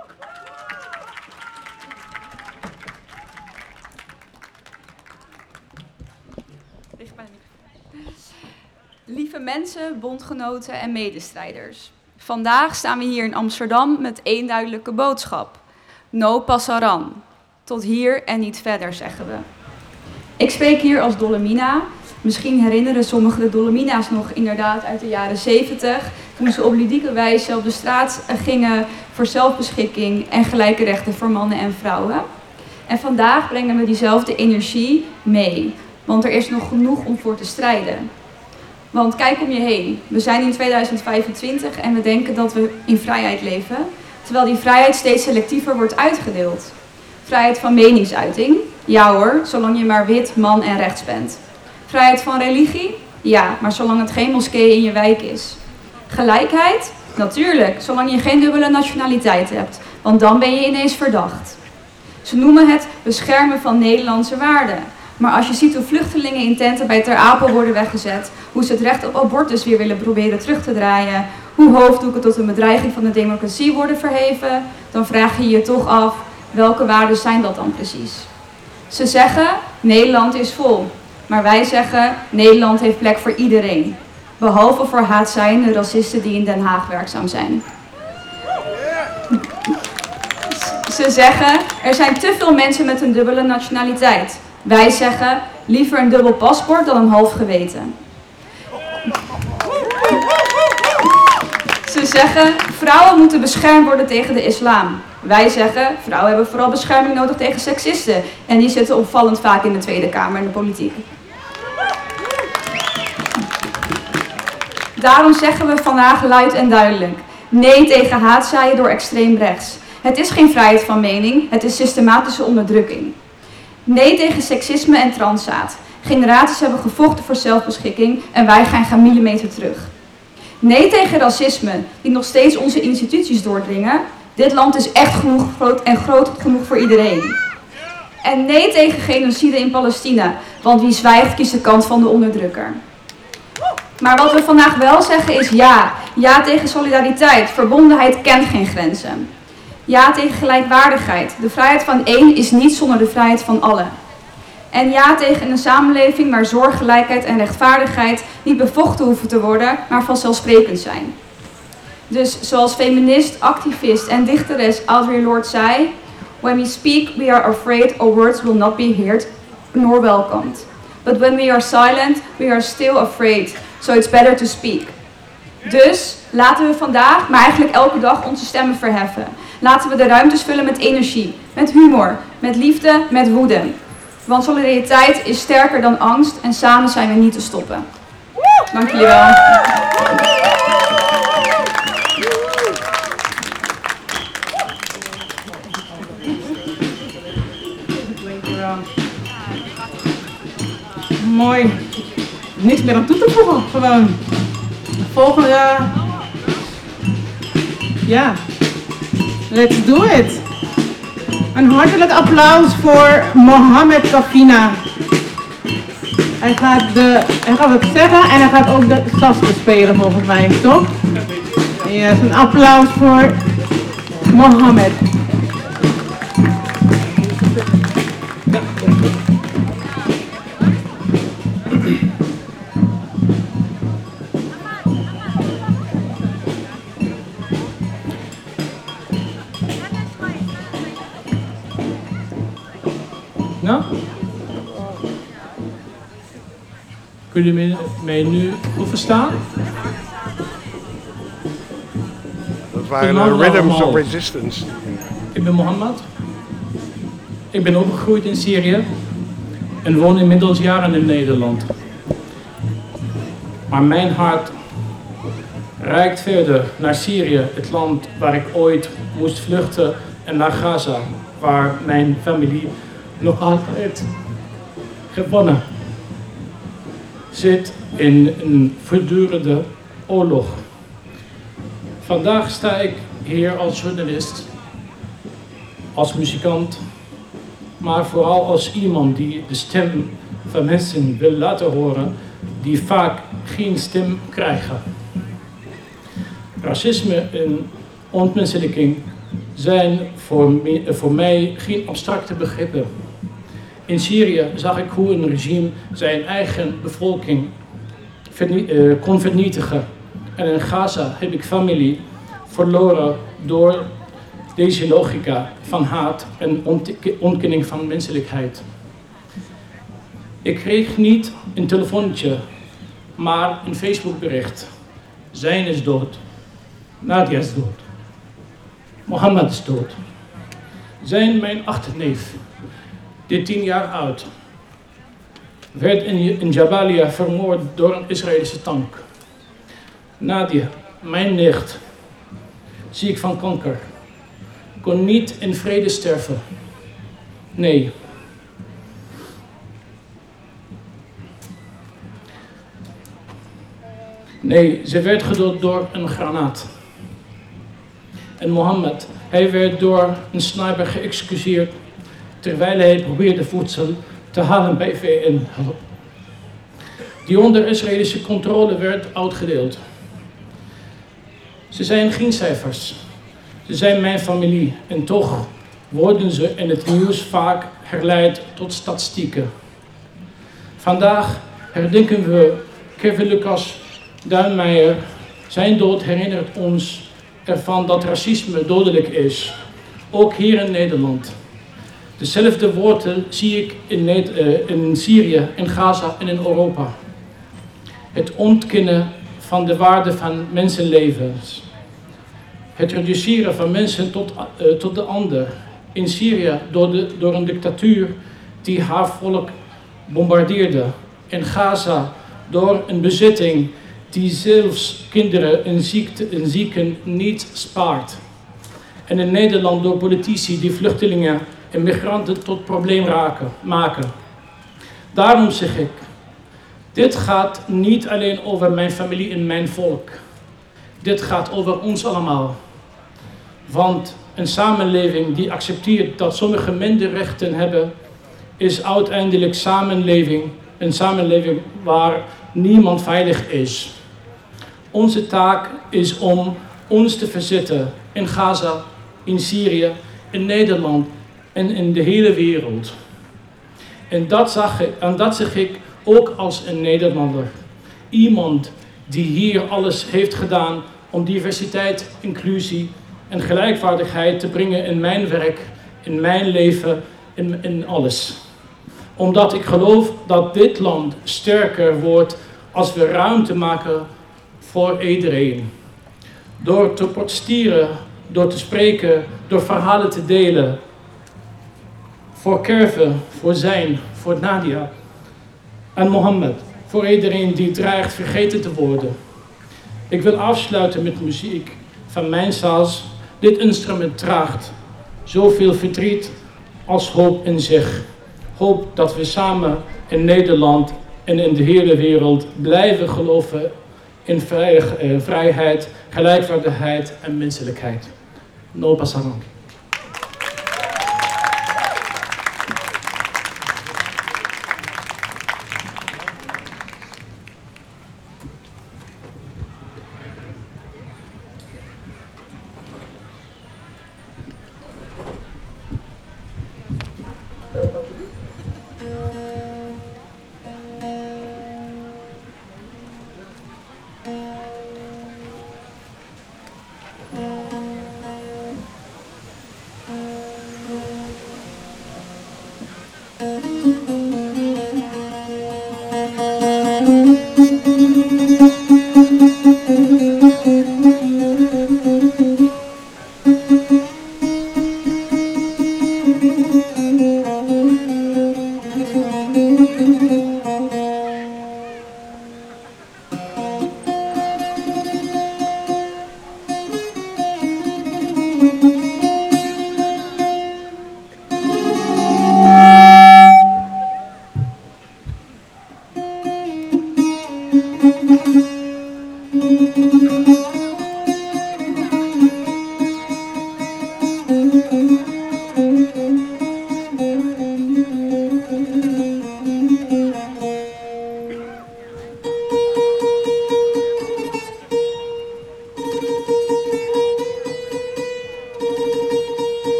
Lieve mensen, bondgenoten en medestrijders. Vandaag staan we hier in Amsterdam met één duidelijke boodschap. No passaran. Tot hier en niet verder, zeggen we. Ik spreek hier als Dolomina. Misschien herinneren sommigen de Dolomina's nog inderdaad uit de jaren 70... toen ze op ludieke wijze op de straat gingen voor zelfbeschikking en gelijke rechten voor mannen en vrouwen. En vandaag brengen we diezelfde energie mee, want er is nog genoeg om voor te strijden. Want kijk om je heen. We zijn in 2025 en we denken dat we in vrijheid leven, terwijl die vrijheid steeds selectiever wordt uitgedeeld. Vrijheid van meningsuiting? Ja hoor, zolang je maar wit, man en rechts bent. Vrijheid van religie? Ja, maar zolang het geen moskee in je wijk is. Gelijkheid? Natuurlijk, zolang je geen dubbele nationaliteit hebt, want dan ben je ineens verdacht. Ze noemen het beschermen van Nederlandse waarden. Maar als je ziet hoe vluchtelingen in tenten bij Ter Apel worden weggezet, hoe ze het recht op abortus weer willen proberen terug te draaien, hoe hoofddoeken tot een bedreiging van de democratie worden verheven, dan vraag je je toch af, welke waarden zijn dat dan precies? Ze zeggen, Nederland is vol. Maar wij zeggen, Nederland heeft plek voor iedereen. Behalve voor haatzaaiende racisten die in Den Haag werkzaam zijn. Ze zeggen, er zijn te veel mensen met een dubbele nationaliteit. Wij zeggen, liever een dubbel paspoort dan een half geweten. Ze zeggen, vrouwen moeten beschermd worden tegen de islam. Wij zeggen, vrouwen hebben vooral bescherming nodig tegen seksisten. En die zitten opvallend vaak in de Tweede Kamer en de politiek. Daarom zeggen we vandaag luid en duidelijk. Nee tegen haatzaaien door extreem rechts. Het is geen vrijheid van mening, het is systematische onderdrukking. Nee tegen seksisme en transzaad. Generaties hebben gevochten voor zelfbeschikking en wij gaan millimeter terug. Nee tegen racisme, die nog steeds onze instituties doordringen. Dit land is echt groot en groot genoeg voor iedereen. En nee tegen genocide in Palestina, want wie zwijgt kiest de kant van de onderdrukker. Maar wat we vandaag wel zeggen is ja. Ja tegen solidariteit, verbondenheid kent geen grenzen. Ja tegen gelijkwaardigheid. De vrijheid van één is niet zonder de vrijheid van allen. En ja tegen een samenleving waar zorg, gelijkheid en rechtvaardigheid niet bevochten hoeven te worden, maar vanzelfsprekend zijn. Dus zoals feminist, activist en dichteres Audre Lorde zei, when we speak we are afraid our words will not be heard nor welcomed. But when we are silent we are still afraid, so it's better to speak. Dus laten we vandaag, maar eigenlijk elke dag onze stemmen verheffen. Laten we de ruimtes vullen met energie, met humor, met liefde, met woede. Want solidariteit is sterker dan angst en samen zijn we niet te stoppen. Dank jullie wel. Mooi. Niks meer aan toe te voegen, gewoon. Volgende. Ja. Let's do it. Een hartelijk applaus voor Mohamed Kafina. Hij gaat het zeggen en hij gaat ook de sas bespelen volgens mij, toch? Yes, een applaus voor Mohamed. Nou? Kunnen jullie mij nu goed verstaan? Dat waren de Rhythms of Resistance. Ik ben Mohammed. Ik ben opgegroeid in Syrië en woon inmiddels jaren in Nederland. Maar mijn hart reikt verder naar Syrië, het land waar ik ooit moest vluchten, en naar Gaza, waar mijn familie nog altijd gewonnen zit in een voortdurende oorlog. Vandaag sta ik hier als journalist, als muzikant, maar vooral als iemand die de stem van mensen wil laten horen die vaak geen stem krijgen. Racisme en ontmenselijking zijn voor mij geen abstracte begrippen. In Syrië zag ik hoe een regime zijn eigen bevolking kon vernietigen. En in Gaza heb ik familie verloren door deze logica van haat en ontkenning van menselijkheid. Ik kreeg niet een telefoontje, maar een Facebookbericht. Zijn is dood. Nadia is dood. Mohammed is dood. Zijn, mijn achterneef, 13 jaar oud, werd in Jabalia vermoord door een Israëlische tank. Nadia, mijn nicht, ziek van kanker, kon niet in vrede sterven. Nee. Nee, ze werd gedood door een granaat. En Mohammed, hij werd door een sniper geëxecuteerd terwijl hij probeerde voedsel te halen bij VN. Die onder Israëlische controle werd uitgedeeld. Ze zijn geen cijfers. Ze zijn mijn familie en toch worden ze in het nieuws vaak herleid tot statistieken. Vandaag herdenken we Kevin Lucas Duinmeijer. Zijn dood herinnert ons ervan dat racisme dodelijk is, ook hier in Nederland. Dezelfde wortel zie ik in Syrië, in Gaza en in Europa. Het ontkennen van de waarde van mensenlevens. Het reduceren van mensen tot de ander. In Syrië door een dictatuur die haar volk bombardeerde. In Gaza door een bezetting die zelfs kinderen en zieken niet spaart. En in Nederland door politici die vluchtelingen en migranten tot probleem maken. Daarom zeg ik, dit gaat niet alleen over mijn familie en mijn volk. Dit gaat over ons allemaal. Want een samenleving die accepteert dat sommigen minder rechten hebben, is uiteindelijk een samenleving waar niemand veilig is. Onze taak is om ons te verzetten in Gaza, in Syrië, in Nederland en in de hele wereld. En dat zeg ik ook als een Nederlander. Iemand die hier alles heeft gedaan om diversiteit, inclusie en gelijkwaardigheid te brengen in mijn werk, in mijn leven, in alles. Omdat ik geloof dat dit land sterker wordt als we ruimte maken voor iedereen. Door te protesteren, door te spreken, door verhalen te delen. Voor Kevin, voor Zijn, voor Nadia en Mohammed. Voor iedereen die dreigt vergeten te worden. Ik wil afsluiten met muziek van mijn saus. Dit instrument draagt zoveel verdriet als hoop in zich. Hoop dat we samen in Nederland en in de hele wereld blijven geloven in vrijheid, gelijkwaardigheid en menselijkheid. No pasarán.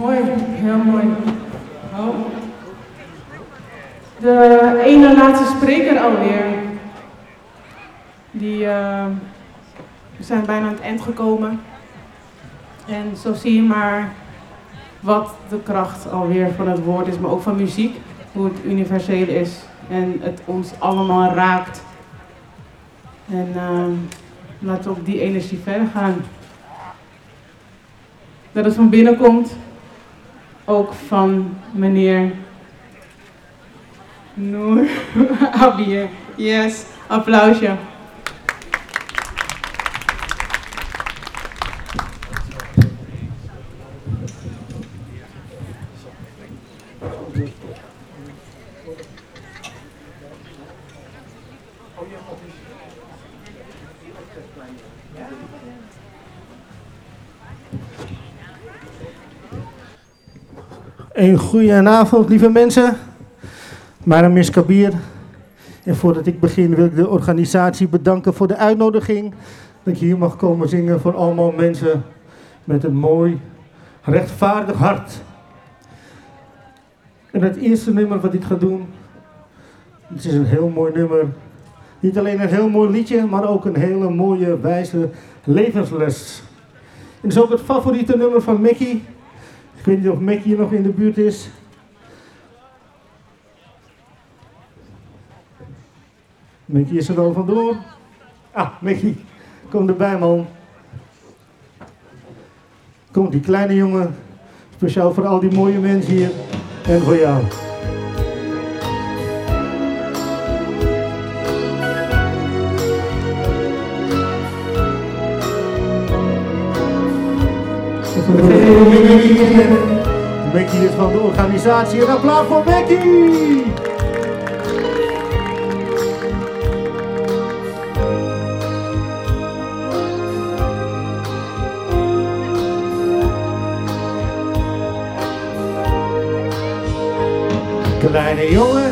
Mooi, heel mooi. Oh. De ene laatste spreker alweer. We zijn bijna aan het eind gekomen. En zo zie je maar wat de kracht alweer van het woord is, maar ook van muziek. Hoe het universeel is en het ons allemaal raakt. En laten we op die energie verder gaan. Dat het van binnen komt. Ook van meneer Noor Abier. Yes, applausje. Een goedenavond, lieve mensen. Mijn naam is Kabir. En voordat ik begin wil ik de organisatie bedanken voor de uitnodiging. Dat ik hier mag komen zingen voor allemaal mensen met een mooi, rechtvaardig hart. En het eerste nummer wat ik ga doen, het is een heel mooi nummer. Niet alleen een heel mooi liedje, maar ook een hele mooie, wijze levensles. En het is ook het favoriete nummer van Mickey. Ik weet niet of Mickey hier nog in de buurt is. Mickey is er al vandoor. Ah, Mickey, kom erbij, man. Kom, die kleine jongen. Speciaal voor al die mooie mensen hier. En voor jou. Mickey is van de organisatie. Een applaus voor Mickey! Kleine jongen,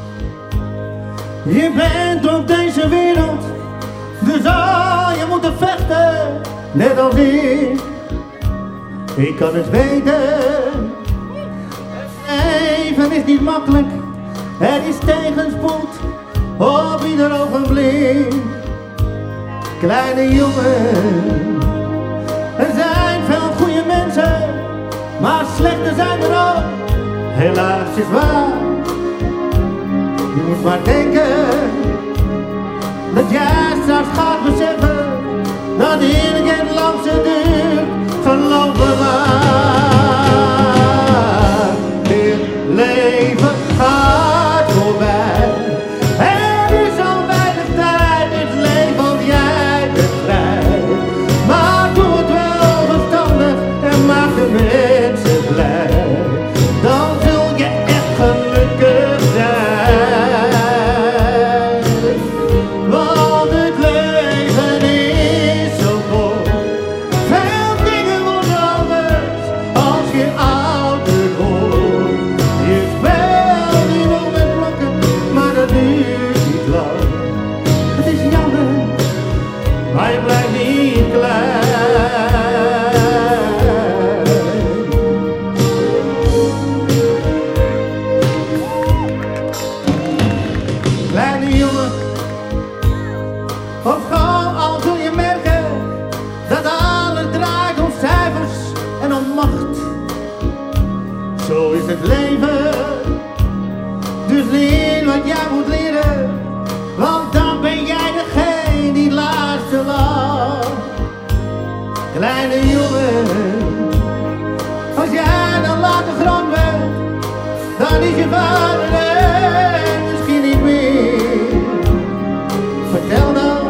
je bent op deze wereld, dus je moeten vechten, net als ik. Ik kan het weten, het leven is niet makkelijk, er is tegenspoed op ieder ogenblik. Kleine jongen, er zijn veel goede mensen, maar slechte zijn er ook, helaas is waar. Je moet maar denken, dat jij straks gaat beseffen, dat eerlijkheid langzaam duurt. Geloof me maar, dit leven gaat voorbij. Er is al weinig tijd, dit leven jij bent vrij. Maar doe het wel verstandig en maak de mensen blij. Dan zul je echt gelukkig zijn. Want het leven is zo kort. Als je ouder wordt, je speelt nu nog met blokken, maar dat duurt niet lang. Het is jammer, maar je blijft niet klein. Kleine jongen, op school al zul je merken dat alles draait om cijfers en om macht. Zo is het leven, dus leer wat jij moet leren, want dan ben jij degene die het laatste lacht. Kleine jongen, als jij dan later groot bent, dan is je vader er misschien niet meer. Vertel dan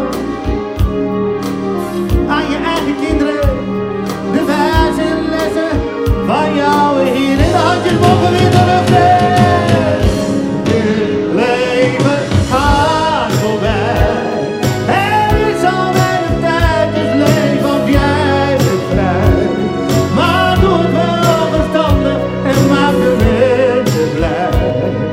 aan je eigen kinderen de wijze lessen van jou hier in de handjes mogen weer terugzien. Het leven gaat voorbij. Er is al weinig tijd, dus leef als jij bent vrij. Maar doe het wel verstandig en maak de mensen blij.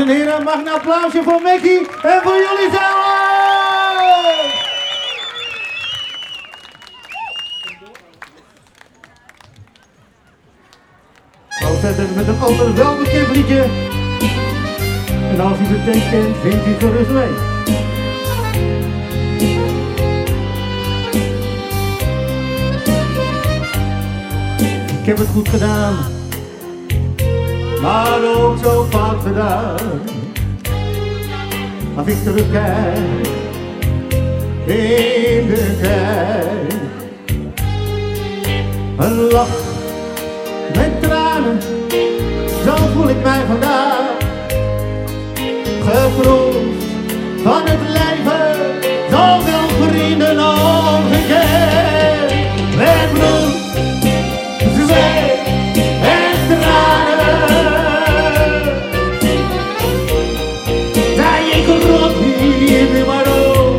en heren, mag een applausje voor Mickey en voor jullie zelf! We zetten met een ander welbekend liedje. En als u de tekst kent, zingt u gerust mee. Ik heb het goed gedaan, maar ook zo fout gedaan. Als ik terugkijk in de tijd, een lach met tranen, zo voel ik mij vandaag. Geproefd van het leven, zoveel vrienden omgekeerd. Met bloed, zweet en tranen, zei ik rot hier nu maar op.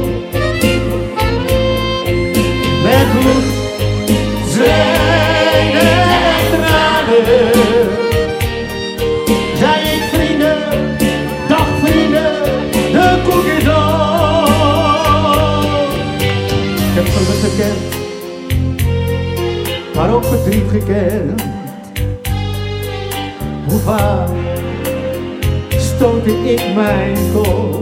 Met bloed, zweet en tranen, zei ik vrienden, dag vrienden, de koek is op. Ik heb geluk gekend, maar ook verdriet gekend. Hoe vaak stootte ik mijn kop,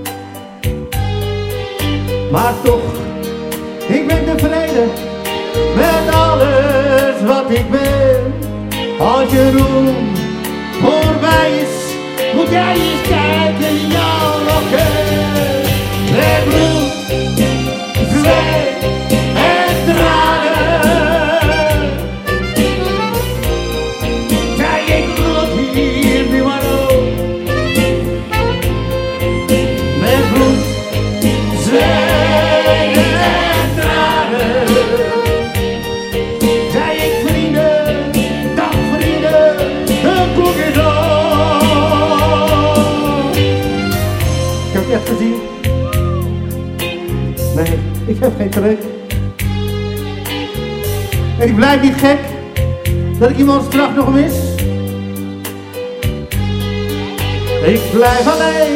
maar toch, ik ben tevreden met alles wat ik ben. Als je roem voorbij is, moet jij eens kijken in jouw loket. Met bloed, zweet en tranen, zei ik rot hier nu maar op. Met bloed, zweet en tranen, zei ik vrienden, dag vrienden, de koek is op. Ik heb het echt gezien. Nee, ik heb geen trek. En ik blijf niet gek dat ik iemand straks nog mis. Ik blijf alleen,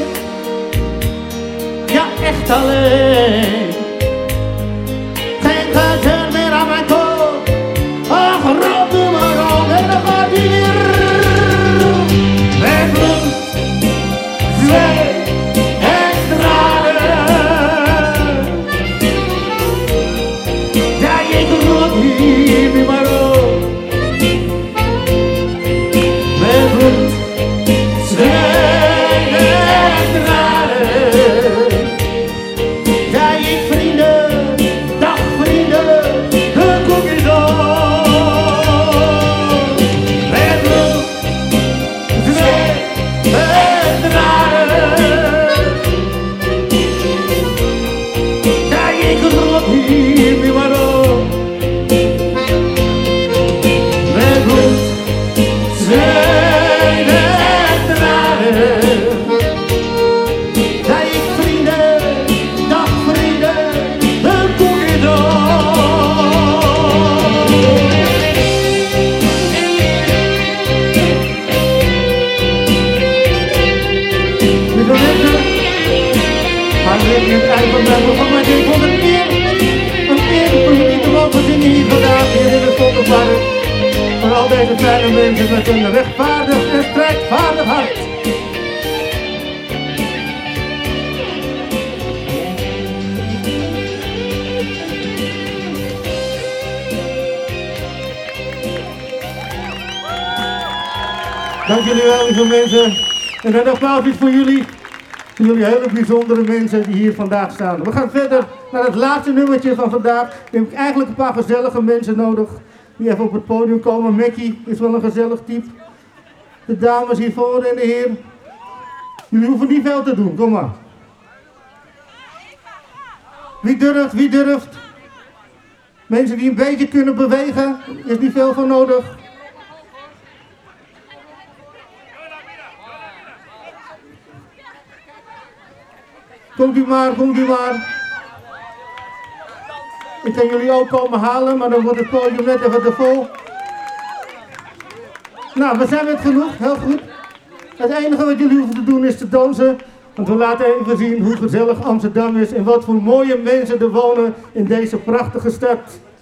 ja echt alleen. Geen gezeur meer aan mijn kop. Ach, rot doe maar op en dan gaat hij weer. Met bloed, zweet en tranen, ja ik rot hier nu maar op. Met bloed, zweet en tranen, zei ik vrienden, dag vrienden, de koek is op. Met bloed, zweet en tranen, zei ik rot hier nu maar op. Met bloed, zweet en tranen, zei ik vrienden, dag vrienden, de koek is op. Lieve mensen, gaan we in het eind van mijn programma. Ik vond het een eer voor jullie te mogen zingen hier vandaag hier in het Vondelpark. Voor al deze fijne mensen met een rechtvaardig en strijdvaardig hart. Dank jullie wel, lieve mensen. En een applaus voor jullie. Voor jullie hele bijzondere mensen die hier vandaag staan. We gaan verder naar het laatste nummertje van vandaag. Dan heb ik eigenlijk een paar gezellige mensen nodig die even op het podium komen. Mickey is wel een gezellig type. De dames hiervoor en de heer. Jullie hoeven niet veel te doen, kom maar. Wie durft, wie durft? Mensen die een beetje kunnen bewegen, is niet veel van nodig. Komt u maar, komt u maar. Ik kan jullie ook komen halen, maar dan wordt het podium net even te vol. Nou, we zijn met genoeg, heel goed. Het enige wat jullie hoeven te doen is te dansen. Want we laten even zien hoe gezellig Amsterdam is en wat voor mooie mensen er wonen in deze prachtige stad.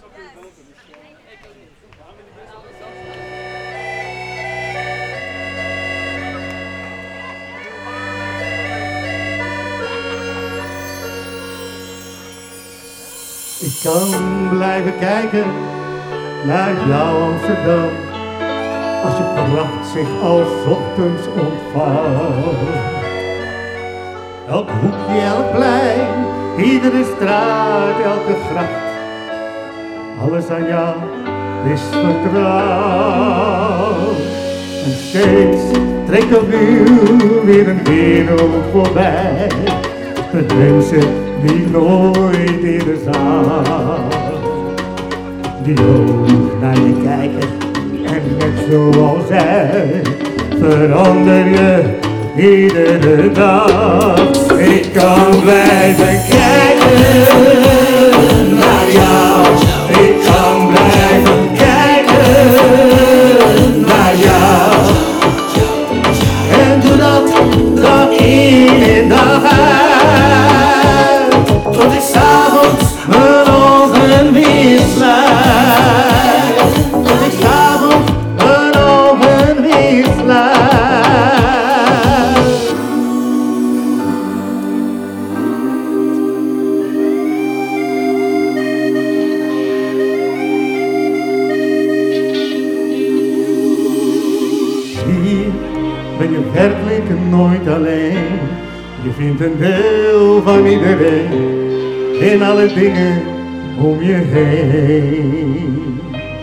Ik kan blijven kijken naar jouw Amsterdam, als je pracht zich als ochtends ontvouwt. Elk hoekje, elk plein, iedere straat, elke gracht, alles aan jou is vertrouwd. En steeds trekt opnieuw weer een wereld voorbij, met mensen die nooit eerder zag, die ook naar je kijken en net zoals zij verander je iedere dag. Ik kan blijven kijken naar jou, ik kan blijven kijken naar jou, en doe dat dag in en dag uit, tot ik s'avonds mijn ogen weer sluit, tot ik s'avonds mijn ogen weer sluit. Hier ben je werkelijk nooit alleen. Je vindt een deel van iedereen in alle dingen om je heen.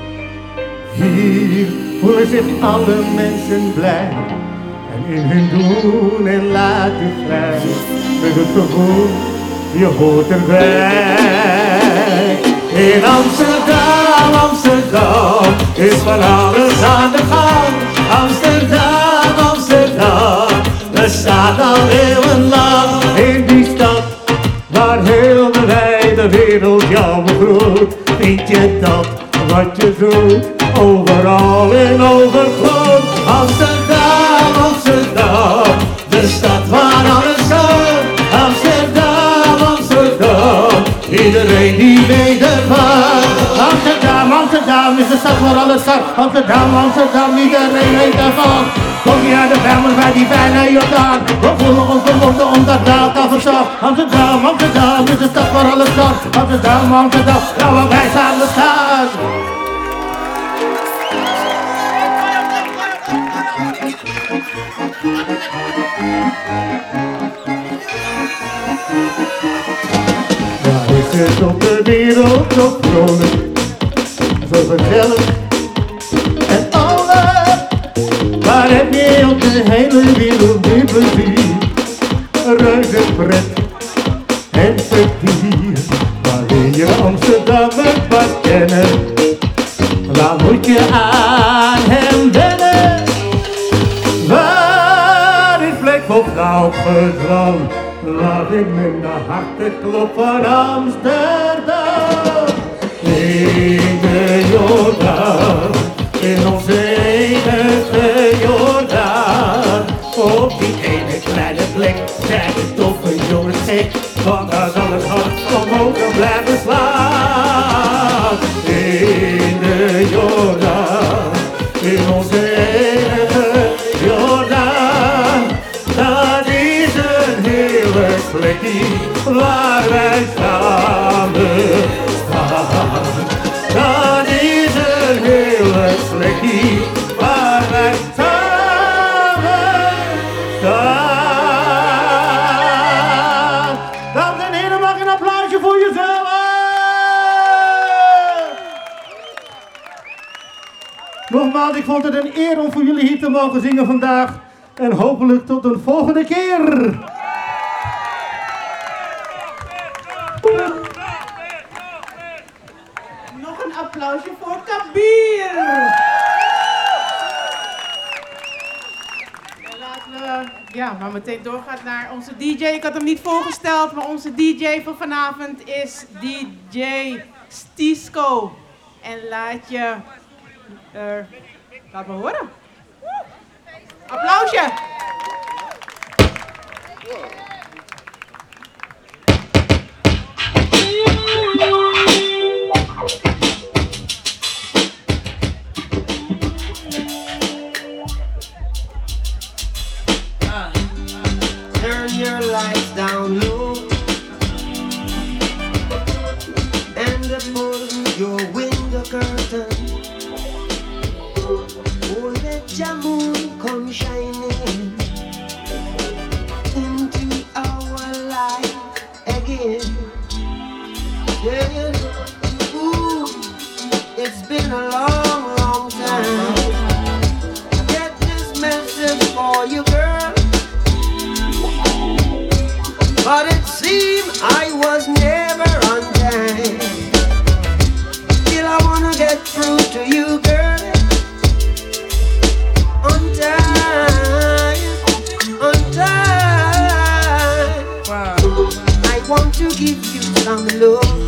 Hier voelen zich alle mensen blij en in hun doen en laten vrij. Met het gevoel, je hoort erbij. In Amsterdam, Amsterdam is van alles aan de gang. Amsterdam, Amsterdam bestaat al eeuwenlang. In die stad waar heel de wijde wereld jou begroet, vind je dat wat je zoekt, overal en overvloed. Amsterdam, Amsterdam, de stad waar alles kan. Amsterdam, Amsterdam, iedereen die weet ervan. Amsterdam, Amsterdam is de stad waar alles kan. Amsterdam, Amsterdam, iedereen weet ervan. Kom je aan de Bijlmer bij die bijna Jordaan, we voelen ons verbonden omdat we elkaar verzorgen. Amsterdam, Amsterdam is de stad waar alles kan. Amsterdam, Amsterdam, waar wij samen staan. Waar is het op de wereld zo vrolijk, zo gezellig en alle? Waar heb je op de hele wereld meer plezier, reuze pret en vertier? Waar wil je Amsterdam het pas kennen, waar moet je aan hem wennen? Waar is plek voor vrouwgedrang, laat ik met de harten klop van Amsterdam. In de Jordaan, in onze enige Jordaan, op die ene kleine plek zijn de toffe jongens gek, want als alles hard van mogen blijven slaan. In de Jordaan, in onze enige Jordaan, dat is een heerlijk plekje waar wij samen staan. Dat is een heerlijk plekje waar wij samen staan. Dames en heren, mag een applausje voor jezelf. Nogmaals, ik vond het een eer om voor jullie hier te mogen zingen vandaag. En hopelijk tot een volgende keer. Nog een applausje voor Kabir. En laten we maar meteen doorgaan naar onze DJ. Ik had hem niet voorgesteld, maar onze DJ van vanavond is DJ Stisco. En laat me horen. Applausje. Turn your lights down low and pull your window curtain. Oh, let your moon come shining into our life again. Yeah, ooh, it's been a long, long time. I get this message for you, girl. But it seemed I was never on time. Still I wanna get through to you, girl. On time, on time. Wow. I want to give you some love.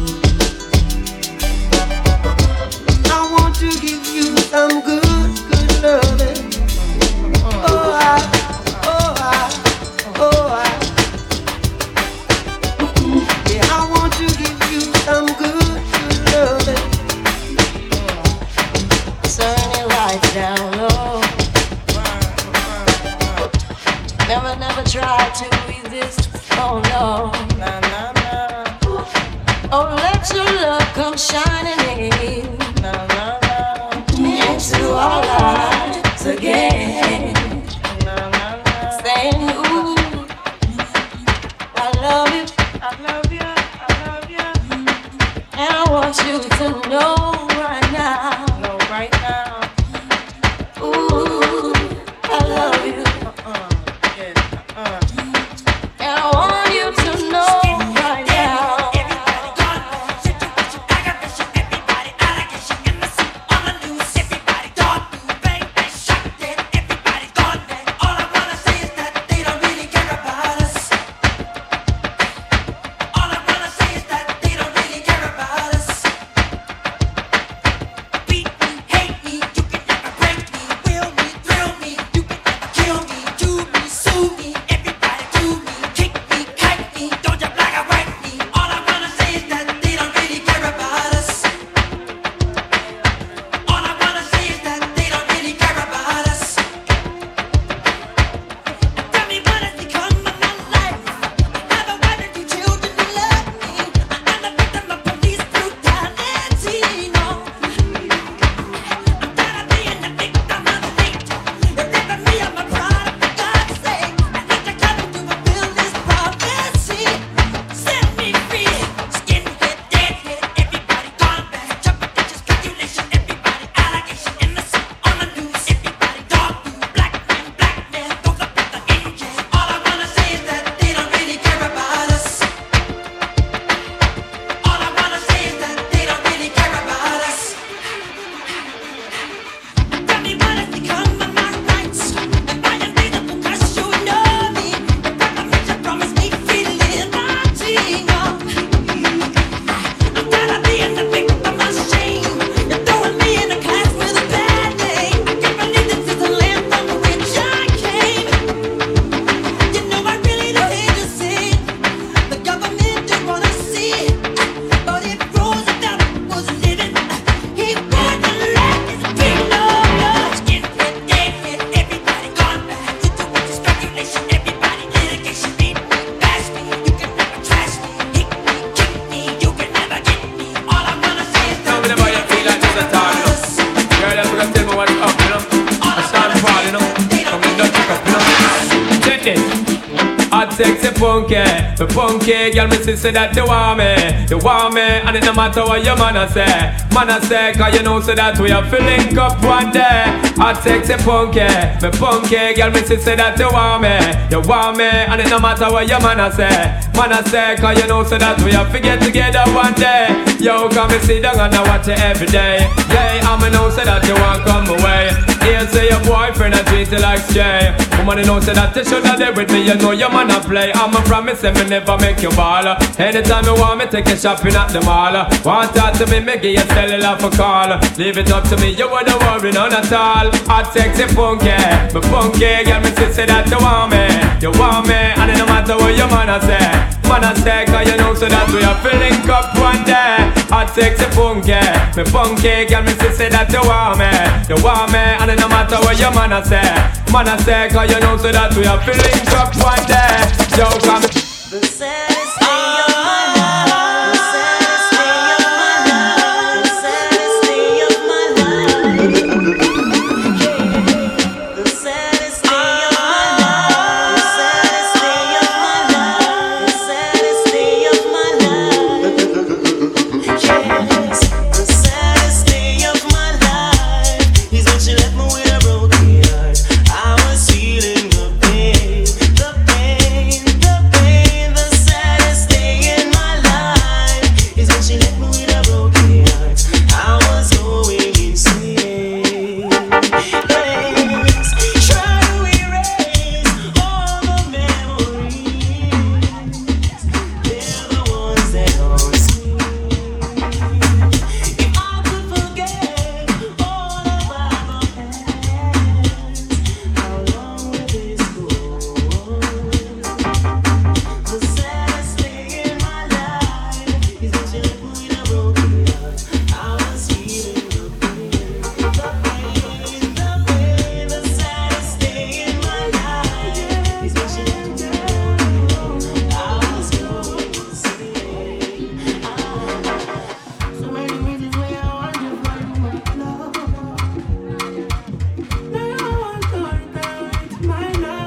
I want to give you some good, good loving. Oh, I want to give you some good, good loving. Turn your lights down low. Never, never try to resist. Oh no. Nah, nah, nah. Oh, let your love come shining in. Nah, nah, nah. Into our lives again. Nah, nah, nah. Saying, ooh, I love you. I love you. And I want you to know right now. Know right now. Ooh, I love you. And I want you to know right now. Sexy funky, the funky girl, me say that you want me, and it no matter what your man say, cause you know say that we are feeling up one day. Hot sexy funky, the funky girl, me say that you want me, and it no matter what your man say, cause you know say that we are get together one day. Yo, come and sit down and I watch you every day. Yeah, I know say that you want come away. Here say your boyfriend a easy like Jay. Woman, you know say that you shoulda there with me. You know your man a play. I'm a promise and me never make you ball. Anytime you want me, take you shopping at the mall. Want talk to me, me give you cellular for call. Leave it up to me, you wouldn't worry none at all. Hot, sexy, funky, but funky, girl, me say that you want me. You want me, and it no matter what your man a say. Man a say, cause you know so that we are filling up one day. Hot, sexy, funky, me funky, girl, me say that you want me. You want me, and it no matter what your man a say. Man a say, cause you know so that we are filling up one day. Yo, come. The saddest day of my life. The saddest day of my life. The saddest day of my life. The saddest day of my life. The saddest day of my life. The saddest day of my life. Yes, the saddest day of my life is when she left me with a broken heart. I was feeling the pain, the pain, the pain. The saddest day in my life is when she left me with a broken heart. I was going insane. Yes, try to erase all the memories. They're the ones that haunt me. If I could forget all about the past, how long would this go on? The saddest day in my life is when she left me with a broken heart. I was feeling the pain, the pain, the pain. The saddest day in my life is when she left me with a broken heart. I was going insane. So many reasons why I want to find my love. Now I want to return my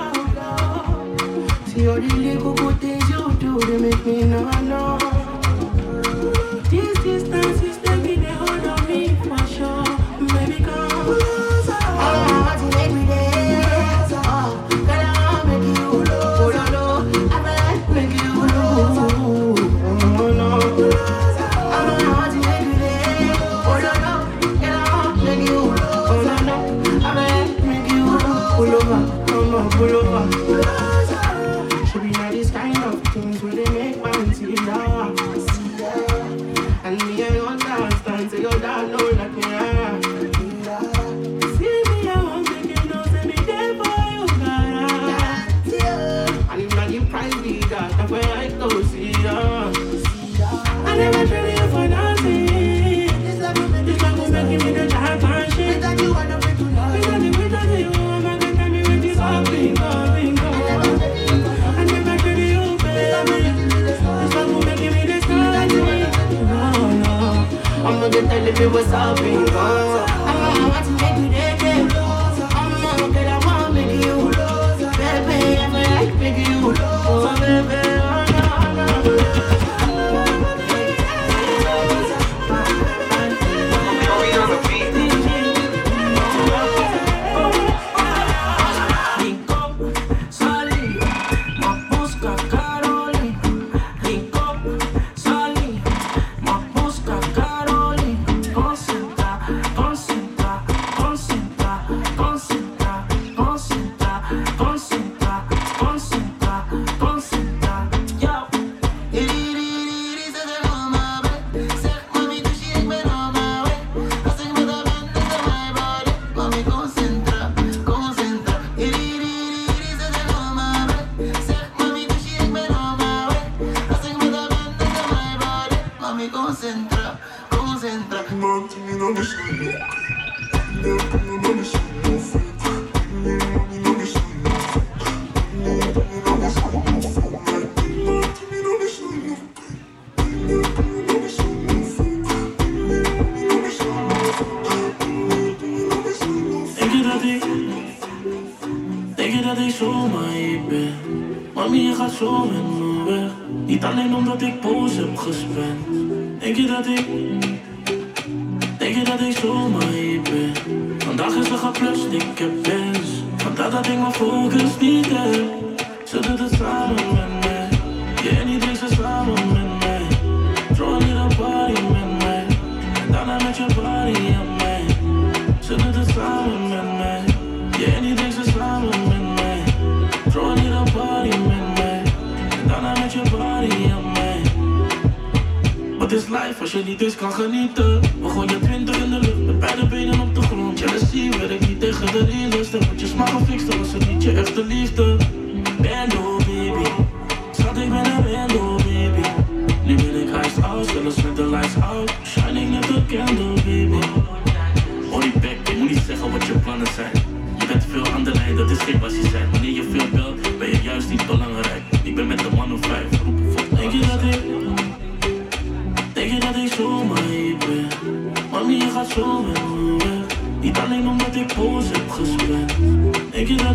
love. See all the little good things you do, they make me know. This distance is taking a hold on me for sure. Baby, come closer. I want to make me dance. Oh, girl, I want to make you lose. Oh, no, no, I want to make you lose. Oh, no, I want to make you dance. Oh, no, no, girl, I want to make you lose. Oh, no, no, I want to make you lose. Pull over, come on, pull over. Should be not this kind of things where they make man see ya. And me, I understand, so your dad know that me are. See me, I won't take you, no, say me there for you, God. And if not give price me that, that's why I go see ya. I never traded you for nothing. This love will make me the jack and shit. Without you, I don't make you love. Without you, I'm not gonna tell me when this all bingo. I never traded you, baby. This love will make me the star. No, I'm not gonna tell you what's up, bingo. I want to make you dead. I'm not gonna I want to make you lose. Baby, I feel like making you lose. Oh, baby, Anything's is life als je niet eens kan genieten. We gooien 20 in de lucht met beide benen op de grond. Jealousy werkt niet tegen de realist. En moet je smaken fixen als het niet je echte liefde. Bando baby, schat ik ben een bando baby. Nu ben ik iced out, zelfs met de lights out. Shining net een candle baby. Bodypack, je moet niet zeggen wat je plannen zijn. Je bent veel aan de lijn, dat is geen passie zijn. Wanneer je veel belt, ben je juist niet belangrijk. Ik ben met de man of 5, roepen voor. Denk je dat ik zomaar hier ben? Mami, je gaat zo met me weg. Niet alleen omdat ik boos heb gespeeld. Denk je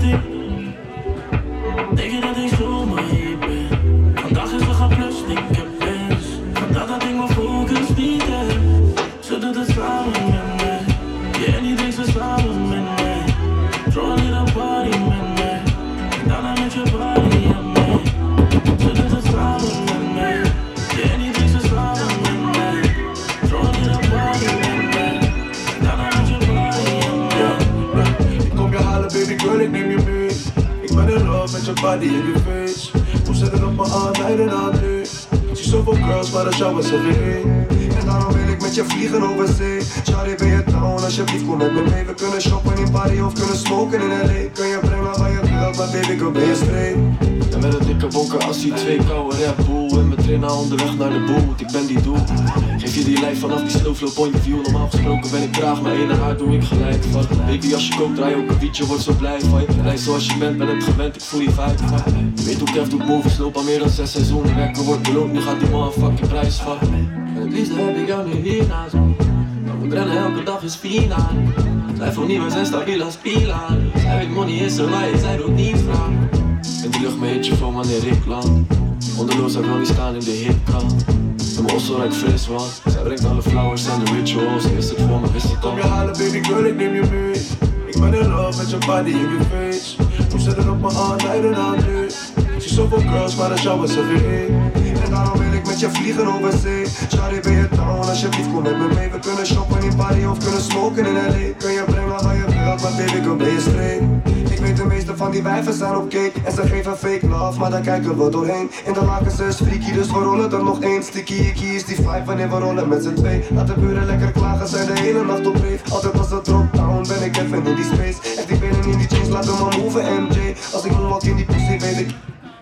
dat ik zomaar hier ben? Vandaag is er geplust, ik heb wens. Vandaag dat ik mijn focus niet heb. Ze doet het samen met mij. Ja, en die denkt ze samen met mij. Throw a little party met mij. Daarna met je body aan mij. Ze doet het samen met mij. Ja, en die denkt ze samen met mij. Throw a little party met mij. Daarna met je body aan mij. Ik kom je halen baby girl, ik neem je mee. Ik ben in love met je body en je face. Kom zetten op me aan, beide aan nu. Ik zie zoveel girls, maar dat jou was er weer één. En daarom wil ik met je vliegen over zee. Charlie, ben je down, alsjeblieft kom met me mee. We kunnen shoppen in Paris of kunnen smoken in L.A. Kun je brengen waar je wilt, maar baby girl ben je straight. En met een dikke bonker als die 2 koude Red Bull. En mijn trainer onderweg naar de boot, ik ben die doel. Geef je die lijf vanaf die slow flow point of view. Normaal gesproken ben ik traag, maar ene haar doe ik gelijk. Van baby als je kookt, draai ook een beatje, word zo blij van je. Blij zoals je bent, ben het gewend, ik voel die vibe. Je weet hoe Kev doet movies, loop al meer dan 6 seizoenen. Werken wordt beloond, nu gaat die man een fucking prijs van. En het liefst heb ik jou nu hier naast me. We rennen elke dag is finaal. Twijfel niet, we zijn stabiel als pilaar. Zij weet money is er, maar zij doet niet vragen. In de lucht mijn hitje van wanneer ik land. Onderloos ik wil niet staan in de hitkrant. En mijn osso ruikt fris, want zij brengt alle flowers en de rituals. Is het voor me, wist het al. Kom je halen baby girl, ik neem je mee. Ik ben in love met je body en je face. Kom zetten op me aan, beide aan nu. Ik zie zoveel girls, maar dat jou was er weer één. En daarom wil ik met je vliegen over zee. Charlie, ben je down, alsjeblieft kom met me mee. We kunnen shoppen in Paris of kunnen smoken in L.A. Kun je brengen waar je wilt, maar baby girl ben je straight. Ik weet de meeste van die wijven zijn op cake. En ze geven fake love, maar daar kijken we doorheen. In de lakens is freaky, dus we rollen er nog één. Sticky icky is die vibe wanneer we rollen met z'n twee. Laat de buren lekker klagen, zijn de hele nacht op reef. Altijd als het drop down, ben ik even in die space. Echt die benen in die jeans, laat hem maar move MJ. Als ik moonwalk in die pussy, weet ik.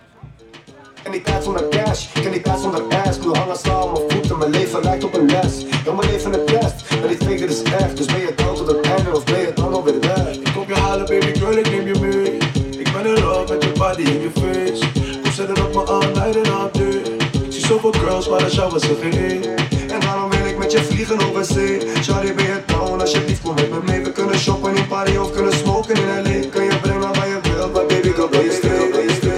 En die tijd zonder cash, ken die tijd zonder ass. Nu hangen samen mijn voeten, mijn leven lijkt op een les. Ja, mijn leven het best, maar die fake dit is echt. Dus ben je down tot het einde of ben je dan alweer weg? Ik kom je halen baby girl, ik neem je mee. Ik ben in love met je body en je face. Kom zetten op me aan, beide aan nu. Ik zie zoveel girls, maar dat jou was er geen één. En daarom wil ik met je vliegen over zee. Charlie, ben je down, alsjeblieft kom met me mee. We kunnen shoppen in Paris of kunnen smoken in L.A. Kun je brengen waar je wilt, maar baby girl ben je stil, ben je stil.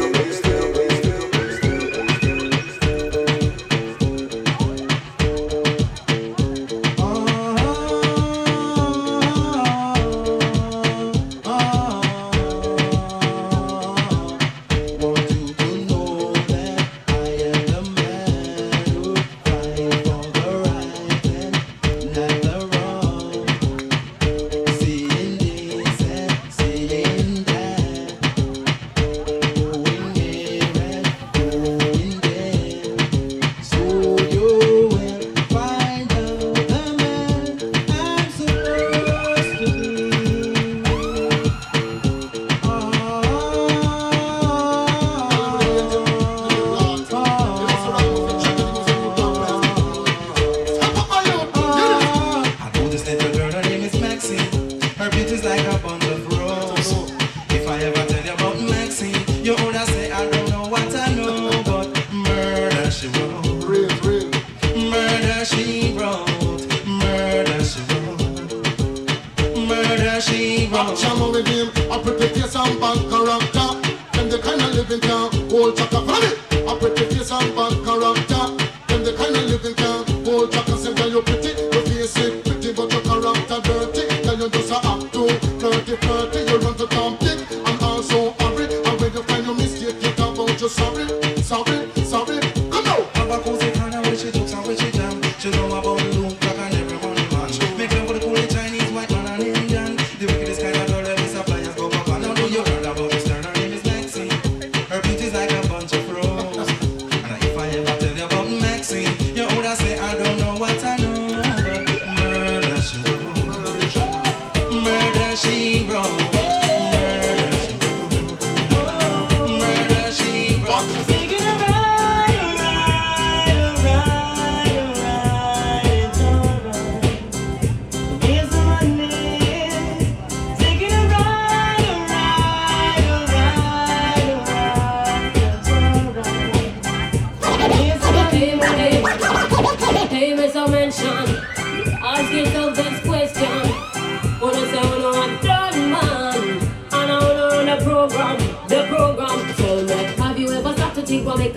I say I don't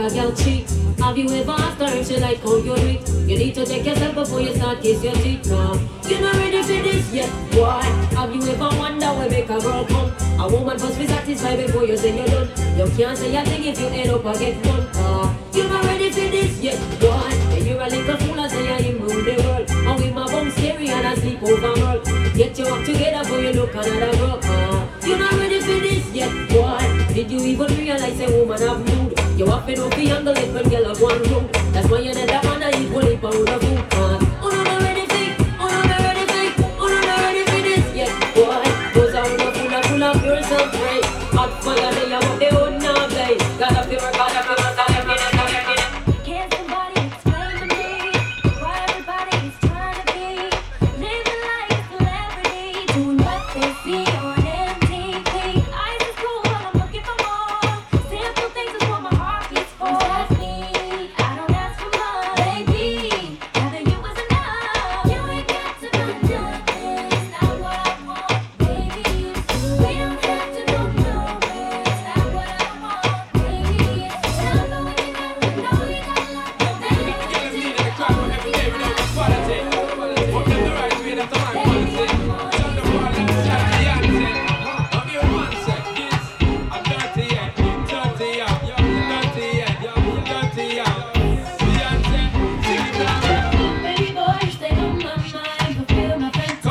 a girl cheat. Have you ever asked her if she like how you do it? You need to check yourself before you start kiss your teeth. Now, you're not ready for this yet, boy. Have you ever wondered where make a girl come? A woman must be satisfied before you say you're done. You can't say a thing if you end up again one. You're not ready for this yet, boy. And you're a little fool and say I rule the world. And with my bum scary and I sleep over girl. Get your act together before you look another girl. You're not ready for this yet, boy. Did you even realize a woman have mood? You have to know the angle it when girl have one room. That's why you're not man and equal if I would have food. Oh no, not ready for it. Oh no, not ready for it. Oh no, not ready for this yet, boy. Those are full of yourself, right? Hot fire, they have what they own now, play. Gotta feel her, gotta feel her, gotta feel her, gotta feel her. Can somebody explain to me why everybody is trying to be living like a celebrity, doing what they see on MTV? Ice is cool, but I'm looking for more. Simple things is what my heart beats for. That's me, I don't ask for much, baby. Having you is enough. You ain't got to do nothing. It's not what I want, baby. We don't have to do no. It's not what I want, baby. And I know what you got, I know you got a lot. Baby boy, you stay on my mind, fulfill my fantasy.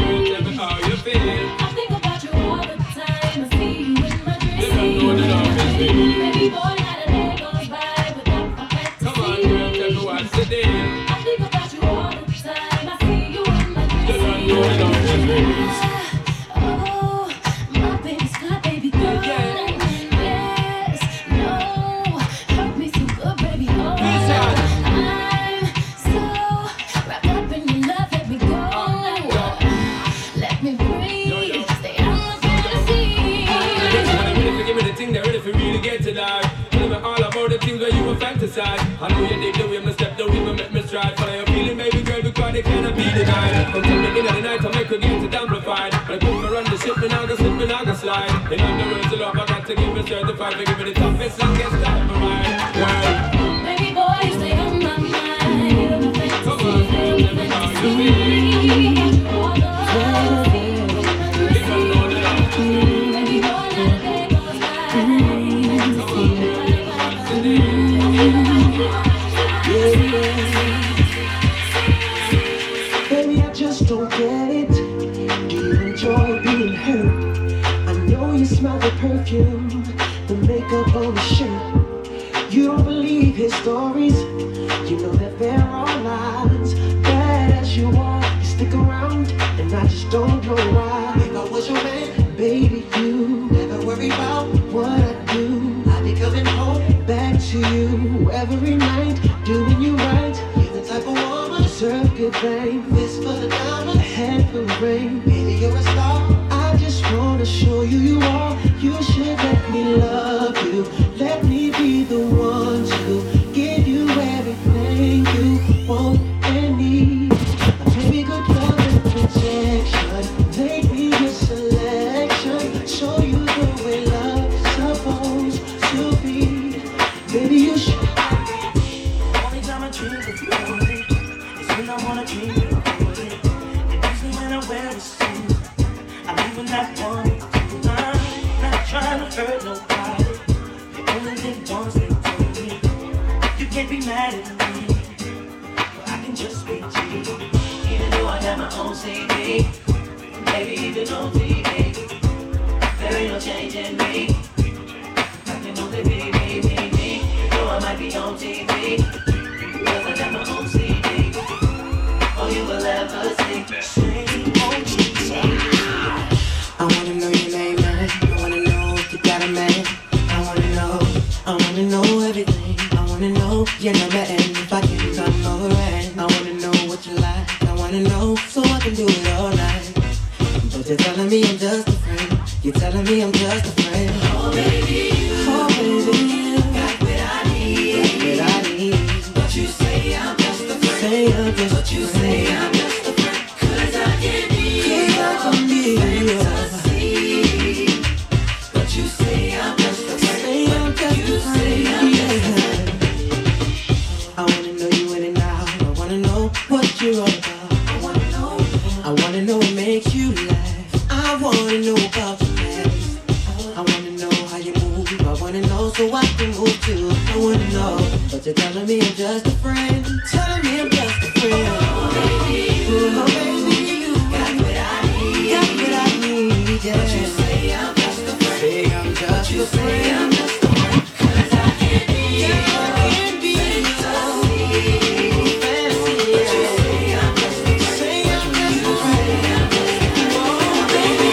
I think about you all the time. I see you in my dreams. Baby boy, not a day goes by without my fantasy. I think about you all the time. I see you in my dreams. Oh, my baby's got baby girl. Yes, no, hurt me so good, baby. Oh, I'm so wrapped up in your love. Let me go. Let me breathe. Stay out my fantasy. Give me the thing that ready for really get to that. Tell me all about the things where you were fantasize. I know you dig the way me step, the way me make me stride. Follow your feeling, baby girl, because they cannot be denied. Come tell me in the night, I make her get it amplified. But I put me run the ship, me now go slip, me now go slide. In other words, the love I got to give me certified. For give me the toughest, longest time for mine. Girl, Baby boy, you stay on my mind. come on, girl, tell me how you feel. Baby, I just don't get it. Do you enjoy being hurt? I know you smell the perfume, the makeup on the shirt. You don't believe his stories. You know that there are lies. Bad as you are, you stick around, and I just don't know why. If I was your man, baby, you never worry about what I do. I'd be coming home back to you every night, doing you right. You're the type of woman deserve good fame. This for the diamonds, a hand for the rain. Baby, you're a star. I just wanna show you you are. You should let me love you. Let me be the one to give you everything you want and need. Baby, good love and protection. Make me your selection. Show you the way love's supposed to be. Baby, you should. Only time I dream of you is when I wanna dream of you. And usually when I wear a suit, I'm even that one. I'm not trying to hurt nobody. The only thing once they told me, you can't be mad at me. But I can just be cheap. Even though I got my own CD, maybe even on TV, there ain't no change in me. I can only be me. Though I might be on TV, because I got my own CD. All you will ever see. I wanna know your name, man. I wanna know if you got a man. I wanna know everything. I wanna know your number and if I can come around. I wanna know what you like. I wanna know so I can do it all night. But you're telling me I'm just a friend. You're telling me I'm just a friend. Oh baby, you got what I need. But you say I'm just a friend. But you say I'm just a friend. 'Cause I can be fantasy. But you say I'm just a friend. But you say I'm just a friend. so I can move too. I wanna know, but you're telling me I'm just a friend. Telling me I'm just a friend. Oh baby, you got what I need. Got what I need, yeah. But you say I'm just a friend. Say I'm just a friend. I'm just a friend. 'Cause I can't be you. I can't be you. Fancy. But you say I'm just a friend. Say I'm just a friend. Oh baby.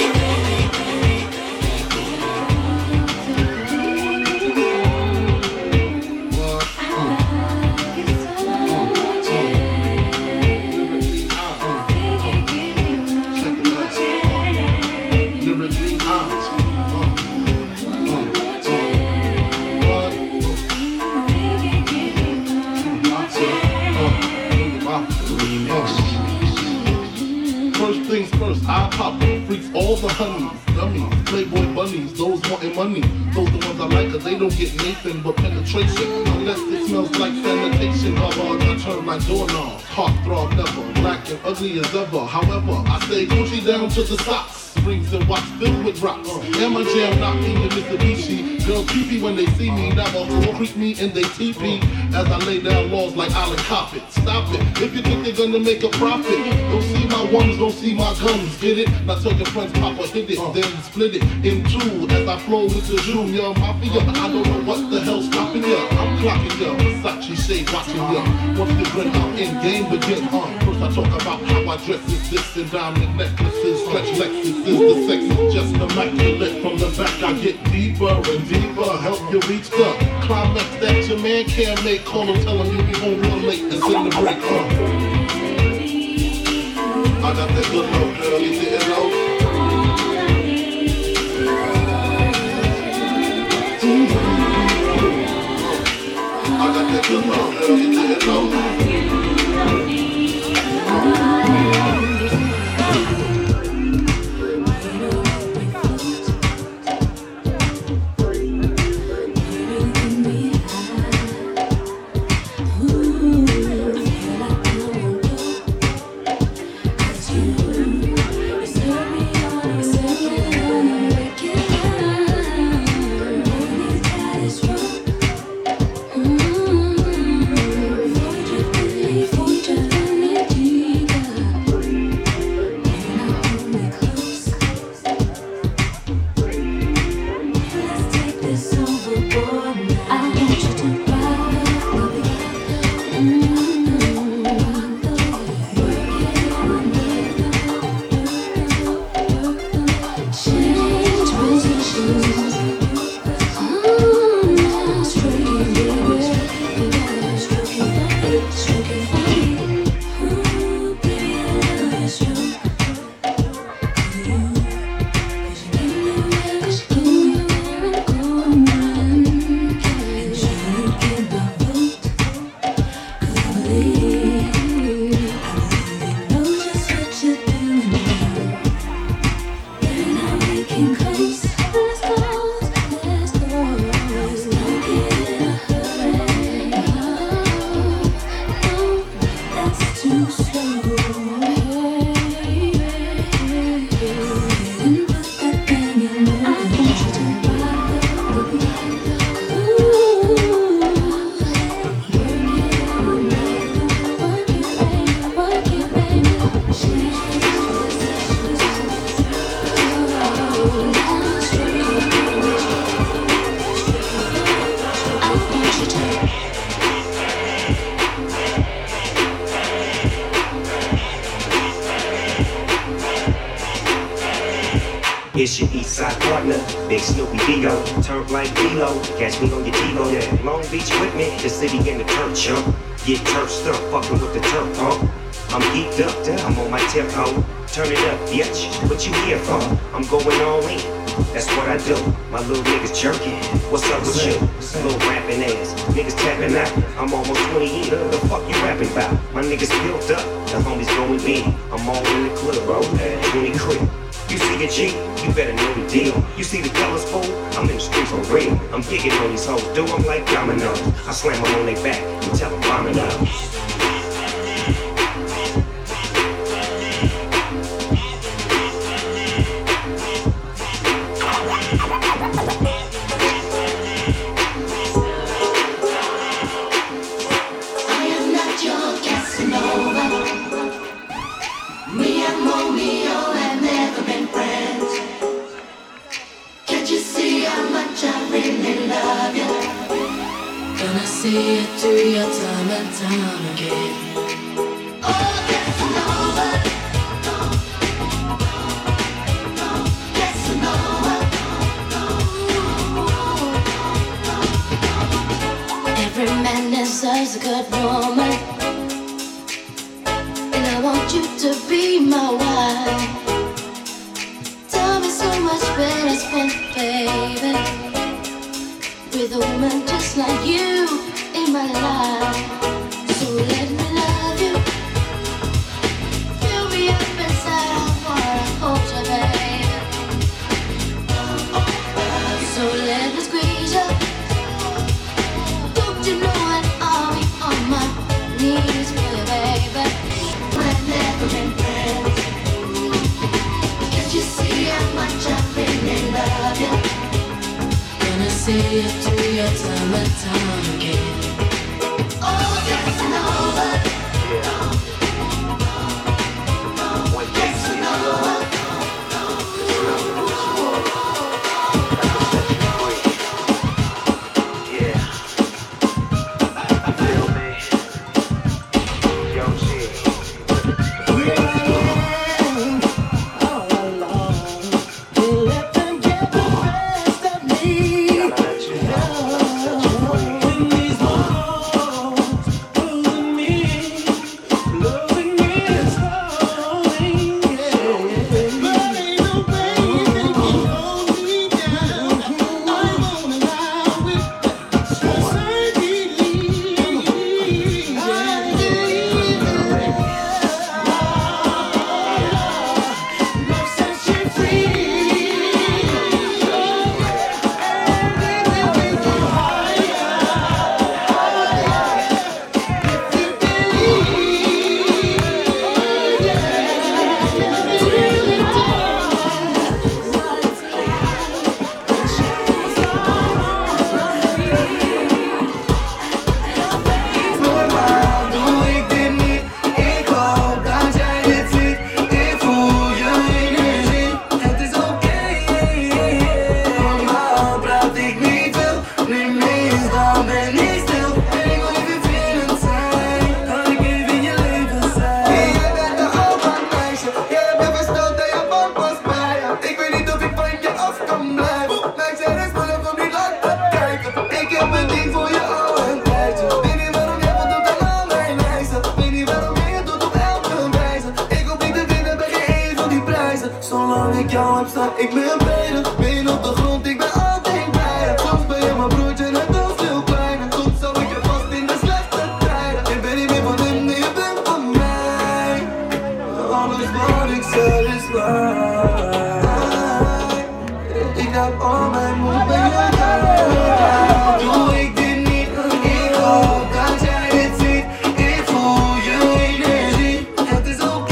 First things first, I pop freaks all the honeys, dummies, playboy bunnies, those wanting money. Those the ones I like, cause they don't get Nathan but penetration. Unless it smells like sanitation. Bubba, I turn like doorknobs. Heart throb never, black and ugly as ever. However, I stay Gucci down to the socks. Rings and watch filled with rocks. And my jam knocking the Mitsubishi. Girls creepy when they see me. Navajo creep me and they teepee. As I lay down laws like Alan Coppet. Stop it, if you think they're gonna make a profit. Don't see my ones, don't see my guns. Get it? Now tell your friends Papa hit it. Then split it in two as I flow with the Junior Mafia. I don't know what the hell's stopping ya. I'm clocking ya. Versace shade watching ya. Once the grin out in game begin. First I talk about how I dress is this and diamond necklaces. Stretch Lexuses. The sex is just immaculate. From the back I get deeper and deeper. Help you reach the climax that your man can't make. Call him, tell him you'll be home real late. It's in the break. I got that good low, girl, you didn't know. I got that good low, girl, you didn't know. It's your east side partner, Big Snoopy Dio. Turn like D-Lo, catch me on your TiVo, yeah. Long Beach with me, the city in the turf chump. Get turf stuff, fucking with the turf pump. I'm geeked up, I'm on my tip hoe. Turn it up, bitch, what you here for? I'm going all in, that's what I do. My little niggas jerking, what's up with you? Little rapping ass, niggas tapping out. I'm almost 20 years, the fuck you rapping about? My niggas built up, the homies going big. I'm all in the club, bro, 20 crib. You see a G, you better know the deal. You see the colors, fool? I'm in the streets for real. I'm gigging on these hoes, do I'm like dominoes. I slam them on their back and tell them vomit out. see it through your time and time again. Oh, Casanova. Casanova. Every man deserves a good woman, and I want you to be my wife. Tell me so much better spent, baby, with a woman just like you in my life. So let me love you, fill me up inside, I wanna hold you, baby. So let me squeeze you. Don't you know that I'll be on my knees for you, baby? We've never been friends. Can't you see how much I really love you? Gonna see it through your time and time again. Oh, Casanova. Casanova. Zolang ik jou heb sta ik ben beter. Been op de grond, ik ben altijd bij je. Soms ben je mijn broertje, net als veel kleiner. Soms zou ik je vast in de slechte tijden. Ik ben niet meer van hem, nee, je bent van mij. Alles wat ik zeg is waar. Ik heb al mijn moed bij je. Doe ik dit niet, ik hoop dat jij dit ziet. Ik voel je energie, het is oké.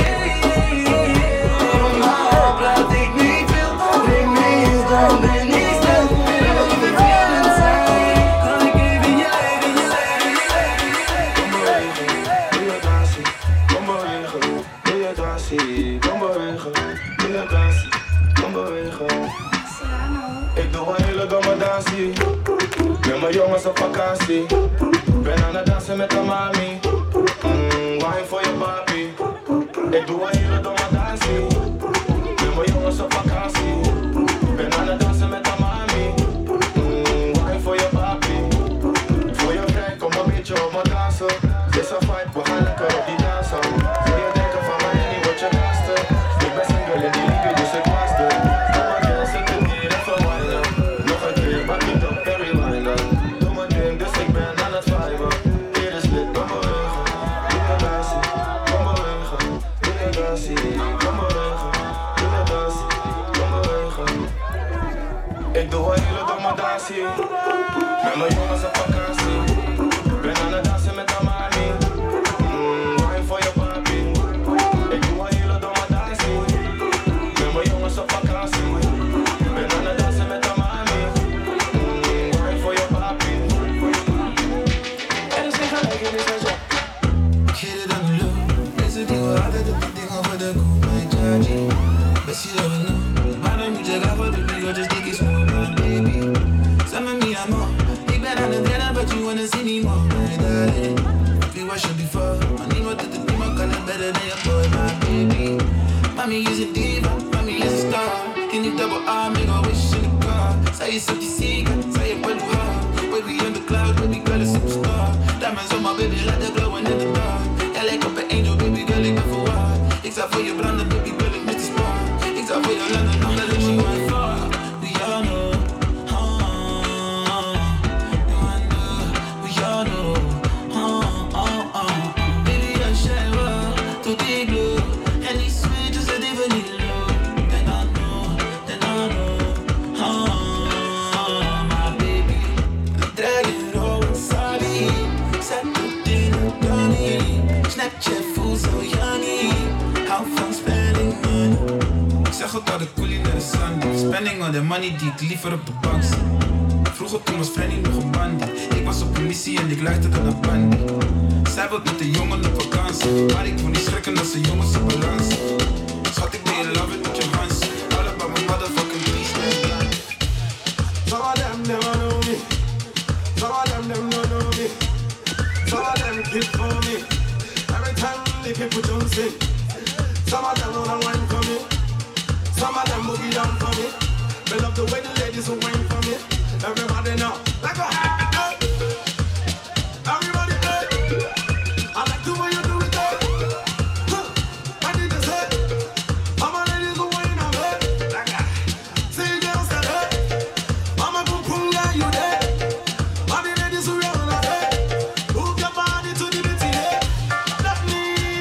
Dan ben ik stil, wil je vervelend zijn? Kan ik even je leven, je leven, je leven, je leven. Kom bewegen, kom bewegen, wil je daar zien? Kom bewegen, wil je daar zien? Kom bewegen. Ik doe een hele domme dansie, met mijn jongens op vakantie. Ben aan het dansen met de mami, wine voor je papi. Ik doe een hele domme dansie, met mijn jongens op vakantie. Ben aan het dansen met de mami, wine voor je papi. Voor je vrij, kom een beetje op me dansen. Dit is een vibe, we gaan lekker op die dansen. Wil je denken van mij en niet word je gasten. Ik ben single in die liefde, dus ik was er. Doe maar keer, zit het hier en verwijnen. Nog een keer, maak niet op en rewinden. Doe mijn ding, dus ik ben aan het viben. Hier is dit, kom bewegen. Doe je dansie, kom bewegen. Doe je dansie, kom bewegen. Doe je dansie, kom bewegen. Ik doe een hele domme dansie, met mijn jongens op vakantie. Ben aan het dansen met de mami, wine voor je papi. Ik doe een hele domme dansie, met mijn jongens op vakantie. Ben aan het dansen met de mami, wine voor je papi. Er is geen gelijkenis met jou. Hit it on the low, deze dingen altijd op die dingen voor de koe, mijn charge. Best je dat we know, maar dan moet je gaan voor de bigo, just take it slow, man, baby. Some of me I'm on, ik ben aan het rennen, but you wanna Ice up the sea, say it well hard. Baby on the cloud, baby girl is superstar. Diamonds on my baby like they're glowing in the dark. Ja, lijkt op een angel, baby girl, ik ben verwaard. Ik zou voor je branden, baby girl, ik met die spark. Ik zou voor je landen, nog dat ik je want far. We all know, we all know, baby, I shine well, to the glow. And it's sweet, just a divine low. Then I know, my baby. Drag it over, sorry. Zet het in een dummy. Snapchat voelt zo yummy. Hou van spending money. Ik zeg ook al de coolie naar de sun. Spending all the money die ik liever op de bank zie. Vroeger toen was Frenny nog een bandie. Ik was op een missie en ik luisterde naar Bandy. Zij wil met de jongen op vakantie. Maar ik wil niet schrikken als de jongens op balans. Schat, ik ben in love it met je Hans. All about my motherfucking peace, man. Some of them never know me. Some of them don't know me. Some of them keep for me. Every time they keep put on sing. Some of them don't wine for me. Some of them boogie down for me. They love the way the ladies will wine for me. Everybody know, like a everybody play. I like the way you do it, I need to say, all my ladies will wine on me. Like a see girls that hurt. I'm a boom boom guy, you there. All the ladies who run on the move your body to the beat, yeah. Love me,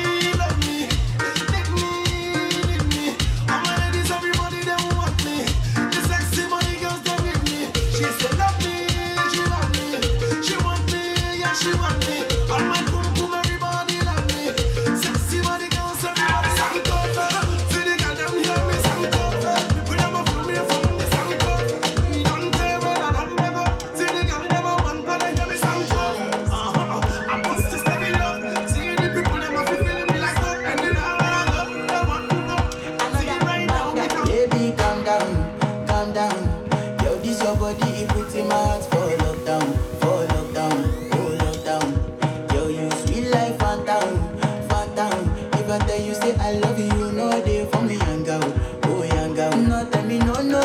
need me. All my ladies, everybody they want me. The sexy money girls they with me. She said love me, she want me. She want me, yeah she want me. All my boom boom, everybody love me. Sexy money girls, everybody sang it over. See the girl them hear me sang it over. We never fool me from the sang it over. Me don't care where I don't never. See the girl never want but I hear me sang it over. I'm supposed to stay alone. See the people them are feeling me like that. And then I go, they want to know. See it right now. Baby, calm down, calm down. Yo, this your body, it puts in my heart for lockdown, oh lockdown. Yo, you sweet life, phantom, phantom. If I tell you say I love you, you know they for me young girl, oh young girl. No tell me no, oh,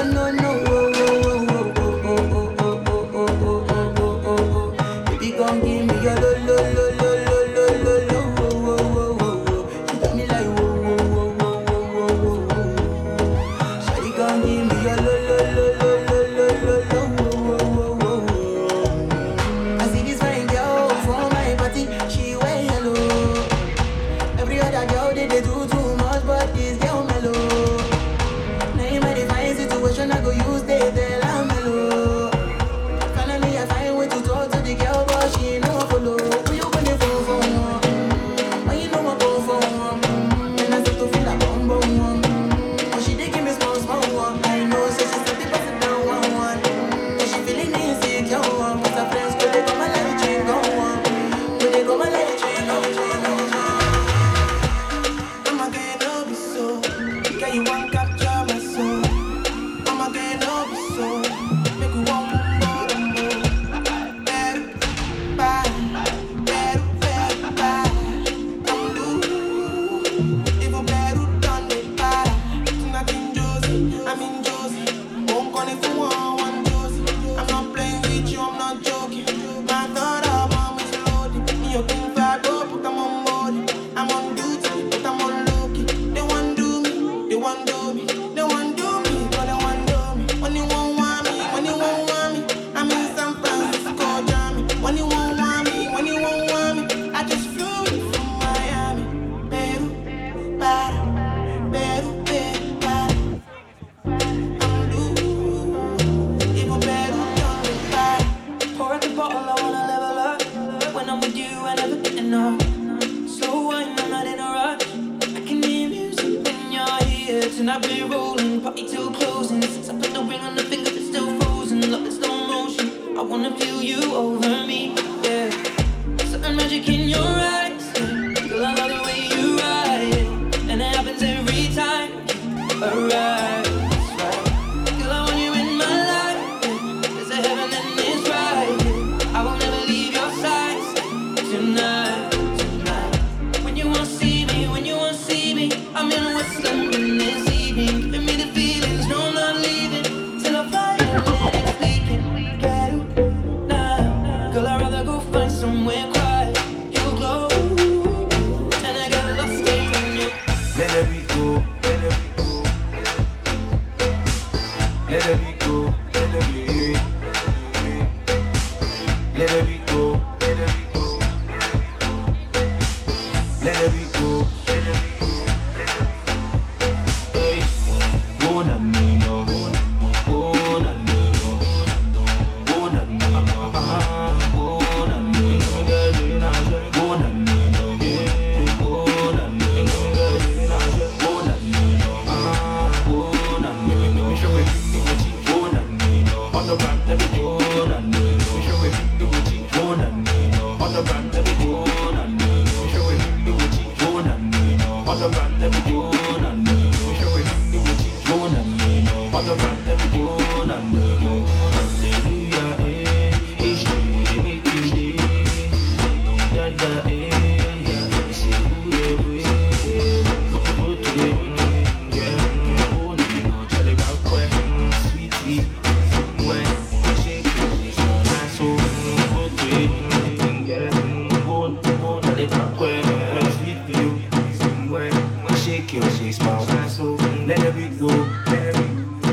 oh. Baby, come give me your lo. You got me like whoa. Shawty, come give me your lo. I see this fine girl from my party, she wear yellow. Every other girl they do too much, but this girl mellow. Now in my divine situation, I go use they tell I'm mellow. Finally I find way to talk to the girl, but she ain't no follow. Who you gonna phone for? Why you know I go for? And I start to feel like bum. But she dey give me small one. I know, so she start to pass it down one. But she feeling insecure, but her friends go they go my light drink go on. Go they go my light drink go on. I'm a gay no be so. Can you want capture my soul? I'm a gay no be so. Make you want more. Better, bye. I'm blue. Even better done me para. Tonight in Josie, I'm in Josie. Won't call if you want Josie. I'm not playing with you, I'm not joking. My thought of mom is loaded. Me your king flag up, but I'm on board. I'm on duty, but I'm on low-key. They want do me, they want do me. They want do me, but they want do me. When you won't want me, when you won't want me. I'm in San Francisco, Jammy. When you won't want me, when you won't want me. I just flew in from Miami. Peru, para, Peru, para. I'm blue. Let it be go. Let it be go. Let it be go. Hey, go na me no. Go na me no. Go na me no. Go na me no. Go na me no. Go na me no. Go na me no. Go na me no. Go na me no. On the ramp, let me go na me no. Go na me no. On the ramp, let me go na me no. Go na me no. On the ramp, let me go na me no. Go na me no. On the ramp, let me go na me no. Hallelujah, eh. Ich stehe mit dir. Da da eh. Shake your shake, smile, so let it be go, let it be,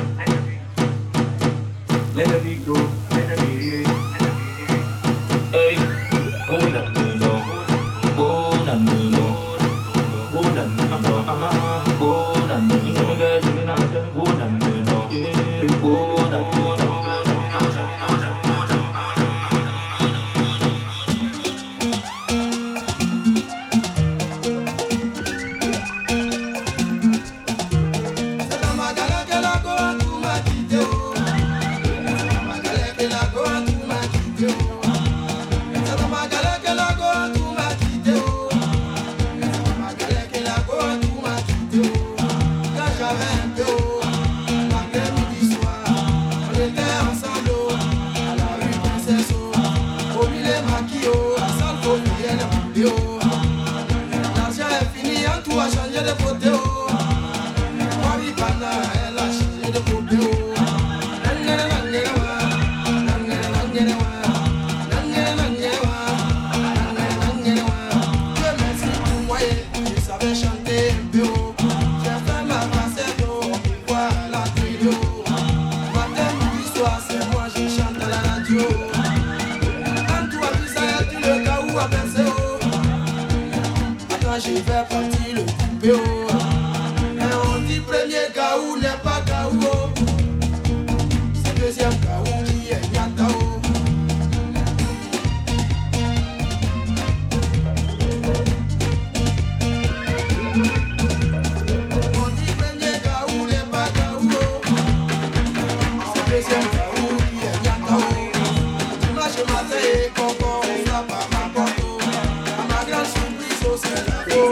let it be go, let it be. Hey, go na me no, go na me no, go na me no, go na me no, go na me no, go na me no. L'argent est fini, en tout a changé de côté. Marie Pana, elle a changé de côté. Dieu merci pour moi, je savais chanter un peu. J'ai fait ma cassette, on voit la trio. Matin, midi, soir, c'est moi, je chante à la radio. Quand tu as vu ça, tu le cas où a percé. Je vais partir le coupé. Et on dit premier Gaou n'est pas Gaou. C'est deuxième Gaou qui est Nyatao. On dit premier Gaou n'est pas Gaou. C'est deuxième Gaou qui est Nyatao. Dimanche matin et Coco, on frappe à ma porte. À ma grande surprise, c'est la go.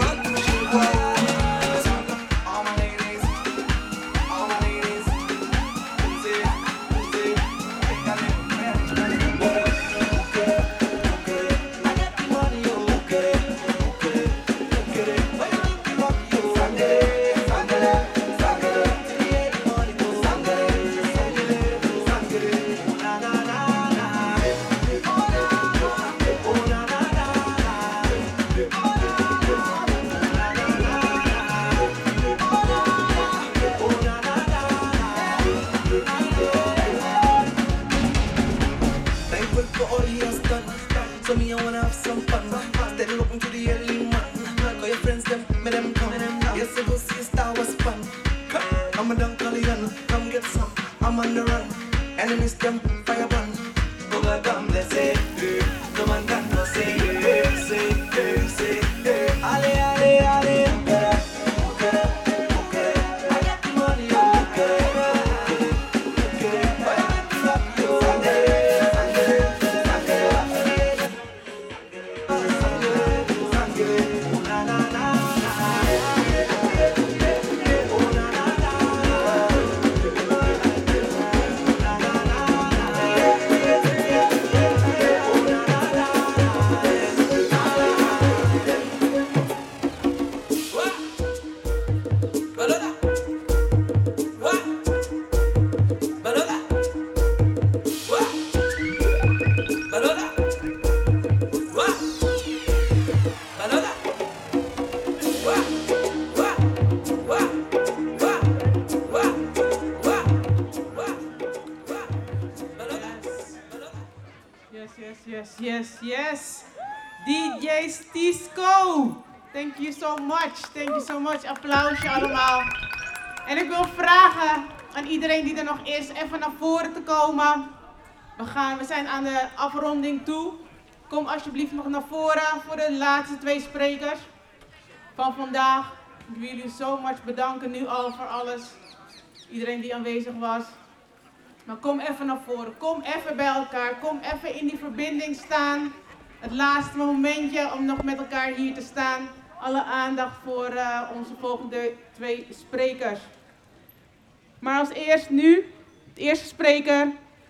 Yes. DJ Stisco. Thank you so much. Applausje allemaal. En ik wil vragen aan iedereen die er nog is even naar voren te komen. We zijn aan de afronding toe. Kom alsjeblieft nog naar voren voor de laatste 2 sprekers van vandaag. Ik wil jullie zo much bedanken nu al voor alles. Iedereen die aanwezig was. Maar kom even naar voren. Kom even bij elkaar. Kom even in die verbinding staan. Het laatste momentje om nog met elkaar hier te staan. Alle aandacht voor onze volgende 2 sprekers. Maar als eerst nu, de eerste spreker.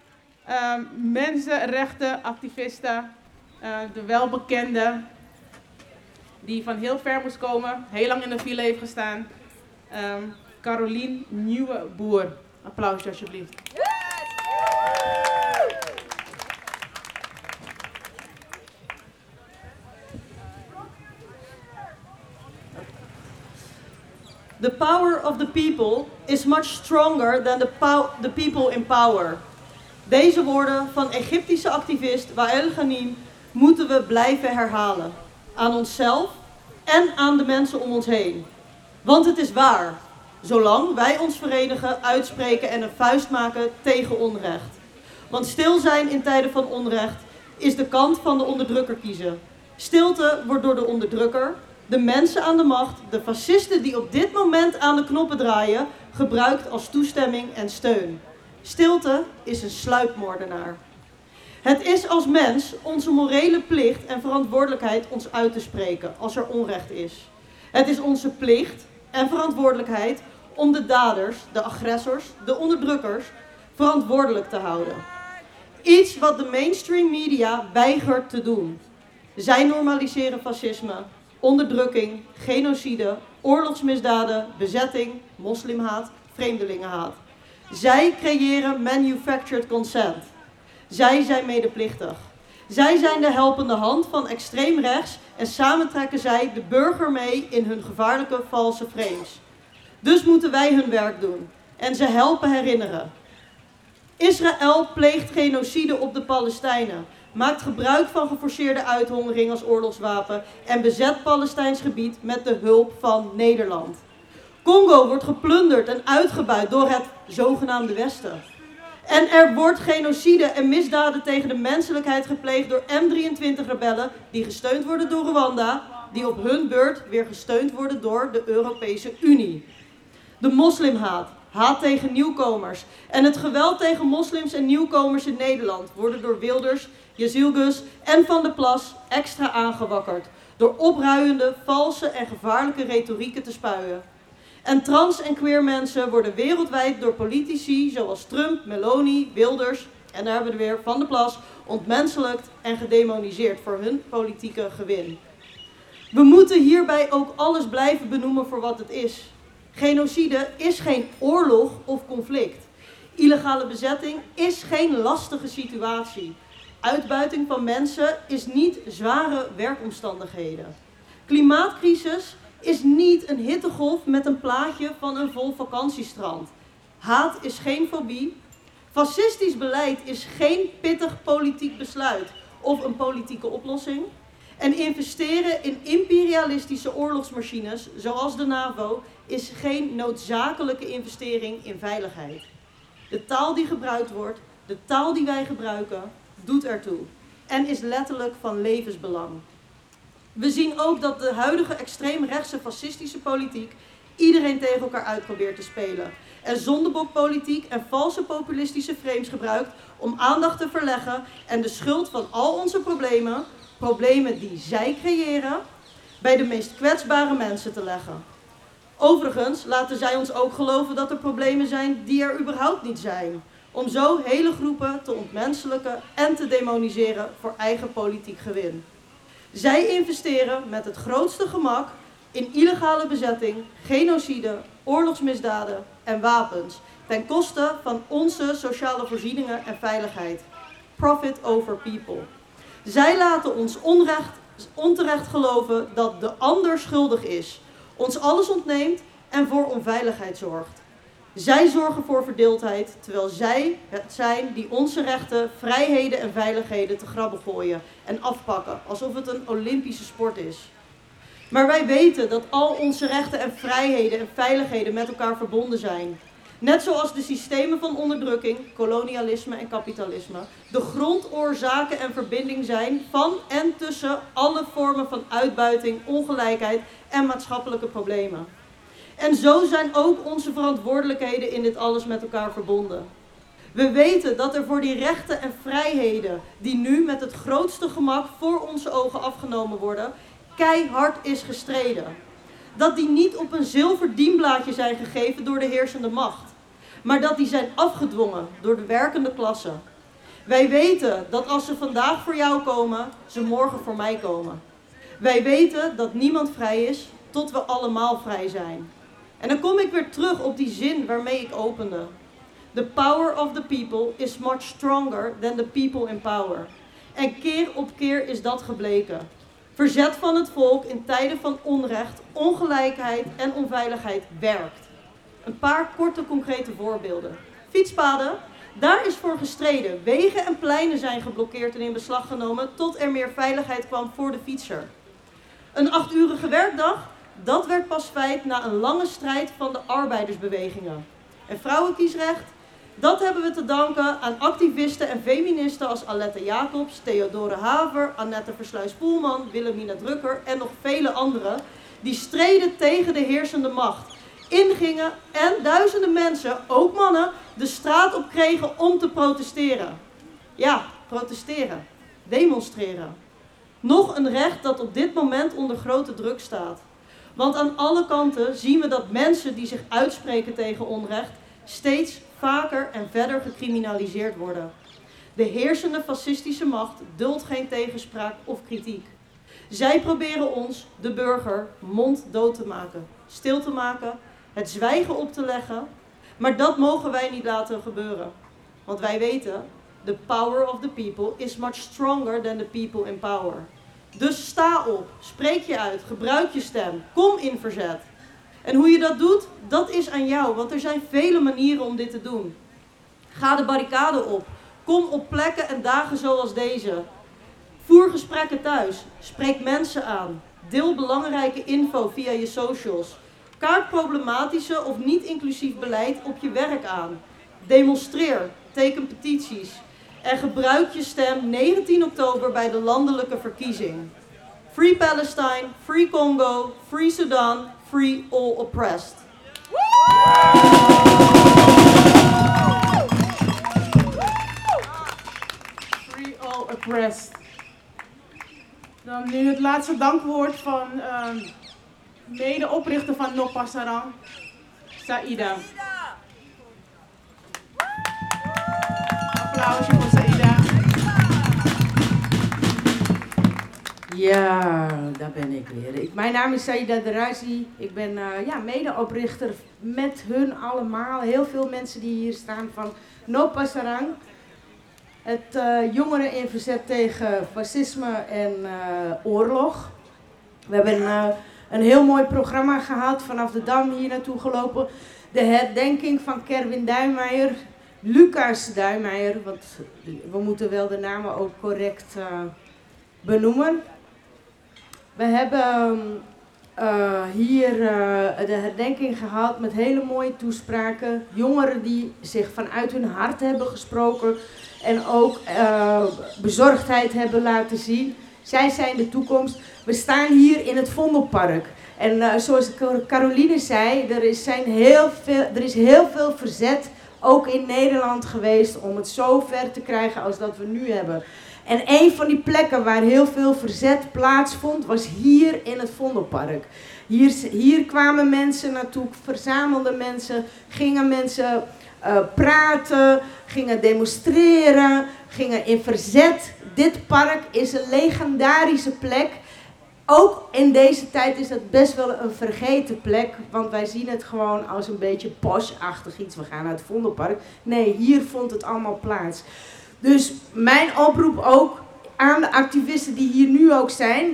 Mensenrechtenactiviste. De welbekende. Die van heel ver moest komen. Heel lang in de file heeft gestaan. Carolien Nieuweboer. Applausje alsjeblieft. The power of the people is much stronger than the people in power. Deze woorden van Egyptische activist Wael Ghanim moeten we blijven herhalen. Aan onszelf en aan de mensen om ons heen. Want het is waar. Zolang wij ons verenigen, uitspreken en een vuist maken tegen onrecht. Want stil zijn in tijden van onrecht is de kant van de onderdrukker kiezen. Stilte wordt door de onderdrukker, de mensen aan de macht, de fascisten die op dit moment aan de knoppen draaien, gebruikt als toestemming en steun. Stilte is een sluipmoordenaar. Het is als mens onze morele plicht en verantwoordelijkheid ons uit te spreken als er onrecht is. Het is onze plicht en verantwoordelijkheid om de daders, de agressors, de onderdrukkers verantwoordelijk te houden. Iets wat de mainstream media weigert te doen. Zij normaliseren fascisme, onderdrukking, genocide, oorlogsmisdaden, bezetting, moslimhaat, vreemdelingenhaat. Zij creëren manufactured consent. Zij zijn medeplichtig. Zij zijn de helpende hand van extreem rechts en samen trekken zij de burger mee in hun gevaarlijke valse frames. Dus moeten wij hun werk doen en ze helpen herinneren. Israël pleegt genocide op de Palestijnen, maakt gebruik van geforceerde uithongering als oorlogswapen en bezet Palestijns gebied met de hulp van Nederland. Congo wordt geplunderd en uitgebuit door het zogenaamde Westen. En er wordt genocide en misdaden tegen de menselijkheid gepleegd door M23-rebellen die gesteund worden door Rwanda, die op hun beurt weer gesteund worden door de Europese Unie. De moslimhaat, haat tegen nieuwkomers en het geweld tegen moslims en nieuwkomers in Nederland worden door Wilders, Jezilgus en Van der Plas extra aangewakkerd door opruiende, valse en gevaarlijke retorieken te spuien. En trans- en queer mensen worden wereldwijd door politici zoals Trump, Meloni, Wilders en daar hebben we er weer Van der Plas ontmenselijkt en gedemoniseerd voor hun politieke gewin. We moeten hierbij ook alles blijven benoemen voor wat het is. Genocide is geen oorlog of conflict. Illegale bezetting is geen lastige situatie. Uitbuiting van mensen is niet zware werkomstandigheden. Klimaatcrisis is niet een hittegolf met een plaatje van een vol vakantiestrand. Haat is geen fobie. Fascistisch beleid is geen pittig politiek besluit of een politieke oplossing. En investeren in imperialistische oorlogsmachines, zoals de NAVO, is geen noodzakelijke investering in veiligheid. De taal die gebruikt wordt, de taal die wij gebruiken, doet ertoe en is letterlijk van levensbelang. We zien ook dat de huidige extreemrechtse fascistische politiek iedereen tegen elkaar uit probeert te spelen. En zondebokpolitiek en valse populistische frames gebruikt om aandacht te verleggen en de schuld van al onze problemen die zij creëren, bij de meest kwetsbare mensen te leggen. Overigens laten zij ons ook geloven dat er problemen zijn die er überhaupt niet zijn. Om zo hele groepen te ontmenselijken en te demoniseren voor eigen politiek gewin. Zij investeren met het grootste gemak in illegale bezetting, genocide, oorlogsmisdaden en wapens. Ten koste van onze sociale voorzieningen en veiligheid. Profit over people. Zij laten ons onterecht geloven dat de ander schuldig is, ons alles ontneemt en voor onveiligheid zorgt. Zij zorgen voor verdeeldheid, terwijl zij het zijn die onze rechten, vrijheden en veiligheden te grabbel gooien en afpakken, alsof het een Olympische sport is. Maar wij weten dat al onze rechten en vrijheden en veiligheden met elkaar verbonden zijn. Net zoals de systemen van onderdrukking, kolonialisme en kapitalisme de grondoorzaken en verbinding zijn van en tussen alle vormen van uitbuiting, ongelijkheid en maatschappelijke problemen. En zo zijn ook onze verantwoordelijkheden in dit alles met elkaar verbonden. We weten dat er voor die rechten en vrijheden, die nu met het grootste gemak voor onze ogen afgenomen worden, keihard is gestreden. Dat die niet op een zilver dienblaadje zijn gegeven door de heersende macht, maar dat die zijn afgedwongen door de werkende klasse. Wij weten dat als ze vandaag voor jou komen, ze morgen voor mij komen. Wij weten dat niemand vrij is tot we allemaal vrij zijn. En dan kom ik weer terug op die zin waarmee ik opende. The power of the people is much stronger than the people in power. En keer op keer is dat gebleken. Verzet van het volk in tijden van onrecht, ongelijkheid en onveiligheid werkt. Een paar korte concrete voorbeelden. Fietspaden, daar is voor gestreden. Wegen en pleinen zijn geblokkeerd en in beslag genomen tot er meer veiligheid kwam voor de fietser. Een 8-urige werkdag, dat werd pas feit na een lange strijd van de arbeidersbewegingen. En vrouwenkiesrecht, dat hebben we te danken aan activisten en feministen als Aletta Jacobs, Theodore Haver, Annette Versluis-Poelman, Wilhelmina Drucker en nog vele anderen, die streden tegen de heersende macht, ingingen en duizenden mensen, ook mannen, de straat op kregen om te protesteren. Ja, protesteren, demonstreren. Nog een recht dat op dit moment onder grote druk staat. Want aan alle kanten zien we dat mensen die zich uitspreken tegen onrecht steeds vaker en verder gecriminaliseerd worden. De heersende fascistische macht duldt geen tegenspraak of kritiek. Zij proberen ons, de burger, monddood te maken, stil te maken, het zwijgen op te leggen. Maar dat mogen wij niet laten gebeuren. Want wij weten, the power of the people is much stronger than the people in power. Dus sta op, spreek je uit, gebruik je stem, kom in verzet. En hoe je dat doet, dat is aan jou, want er zijn vele manieren om dit te doen. Ga de barricade op, kom op plekken en dagen zoals deze. Voer gesprekken thuis, spreek mensen aan, deel belangrijke info via je socials. Kaart problematische of niet inclusief beleid op je werk aan. Demonstreer, teken petities. En gebruik je stem 19 oktober bij de landelijke verkiezing. Free Palestine, Free Congo, Free Sudan, Free all oppressed. Free all oppressed. Dan nu het laatste dankwoord van medeoprichter van No Pasaran, Saïda. Applausje voor Saïda. Ja, daar ben ik weer. Mijn naam is Saïda Derazi. Ik ben medeoprichter met hun allemaal. Heel veel mensen die hier staan van No Pasaran. Het jongeren in verzet tegen fascisme en oorlog. We hebben een heel mooi programma gehad, vanaf de Dam hier naartoe gelopen. De herdenking van Kerwin Duijmeijer, Lucas Duijmeijer, want we moeten wel de namen ook correct benoemen. We hebben hier de herdenking gehad met hele mooie toespraken. Jongeren die zich vanuit hun hart hebben gesproken en ook bezorgdheid hebben laten zien. Zij zijn de toekomst. We staan hier in het Vondelpark. En zoals Caroline zei, er is heel veel verzet, ook in Nederland geweest, om het zo ver te krijgen als dat we nu hebben. En een van die plekken waar heel veel verzet plaatsvond, was hier in het Vondelpark. Hier kwamen mensen naartoe, verzamelden mensen, gingen mensen praten, gingen demonstreren, gingen in verzet. Dit park is een legendarische plek. Ook in deze tijd is dat best wel een vergeten plek, want wij zien het gewoon als een beetje posh-achtig iets. We gaan naar het Vondelpark. Nee, hier vond het allemaal plaats. Dus mijn oproep ook aan de activisten die hier nu ook zijn,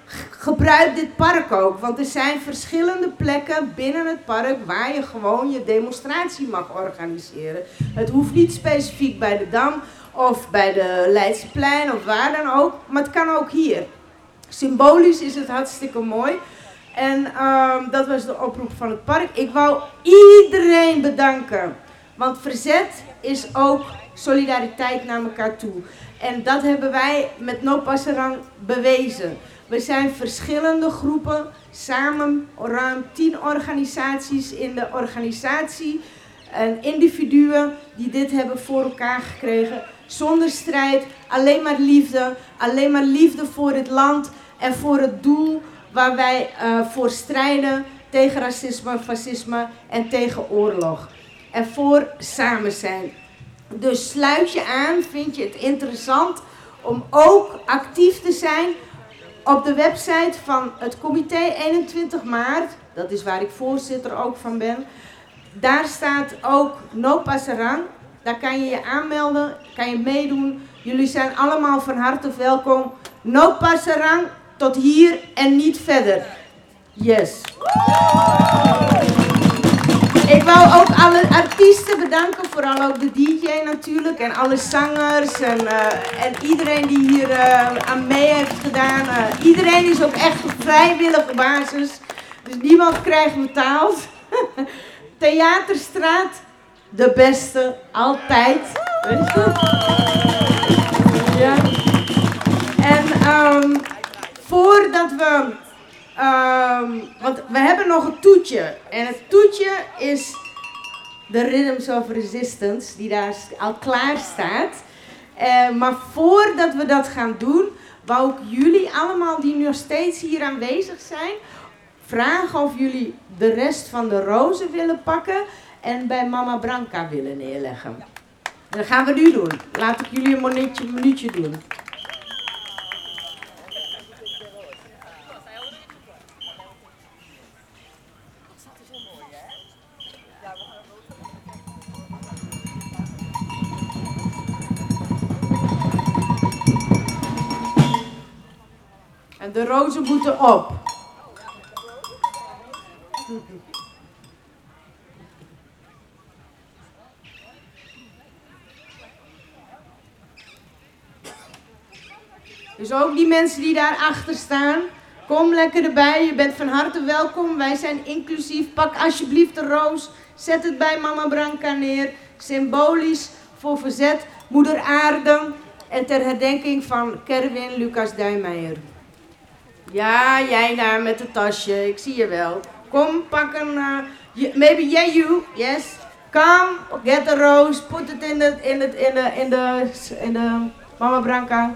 gebruik dit park ook. Want er zijn verschillende plekken binnen het park waar je gewoon je demonstratie mag organiseren. Het hoeft niet specifiek bij de Dam of bij de Leidseplein of waar dan ook. Maar het kan ook hier. Symbolisch is het hartstikke mooi. En dat was de oproep van het park. Ik wou iedereen bedanken. Want verzet is ook solidariteit naar elkaar toe. En dat hebben wij met No Passerang bewezen. We zijn verschillende groepen, samen ruim 10 organisaties in de organisatie. En individuen die dit hebben voor elkaar gekregen. Zonder strijd, alleen maar liefde voor het land en voor het doel waar wij voor strijden tegen racisme, fascisme en tegen oorlog. En voor samen zijn. Dus sluit je aan, vind je het interessant om ook actief te zijn op de website van het comité 21 maart. Dat is waar ik voorzitter ook van ben. Daar staat ook No Passerang. Daar kan je je aanmelden, kan je meedoen. Jullie zijn allemaal van harte welkom. No Passerang, tot hier en niet verder. Yes. Ik wou ook alle artiesten bedanken, vooral ook de DJ natuurlijk. En alle zangers en iedereen die hier aan mee heeft gedaan. Iedereen is ook echt op vrijwillige basis. Dus niemand krijgt betaald. Theaterstraat, de beste, altijd. Weet je? Ja. En voordat we... want we hebben nog een toetje. En het toetje is de Rhythms of Resistance, die daar al klaar staat. Maar voordat we dat gaan doen, wou ik jullie allemaal die nog steeds hier aanwezig zijn, vragen of jullie de rest van de rozen willen pakken en bij Mama Branca willen neerleggen. Dat gaan we nu doen. Laat ik jullie een minuutje doen. En de rozen moeten op. Dus ook die mensen die daar achter staan, kom lekker erbij. Je bent van harte welkom. Wij zijn inclusief. Pak alsjeblieft de roos. Zet het bij Mama Branca neer. Symbolisch voor verzet, Moeder Aarde. En ter herdenking van Kerwin Lucas Duijmeijer. Ja, jij daar met het tasje. Ik zie je wel. Kom, pak een... maybe you. Yes. Come, get the rose. Put it in de Mama Branca.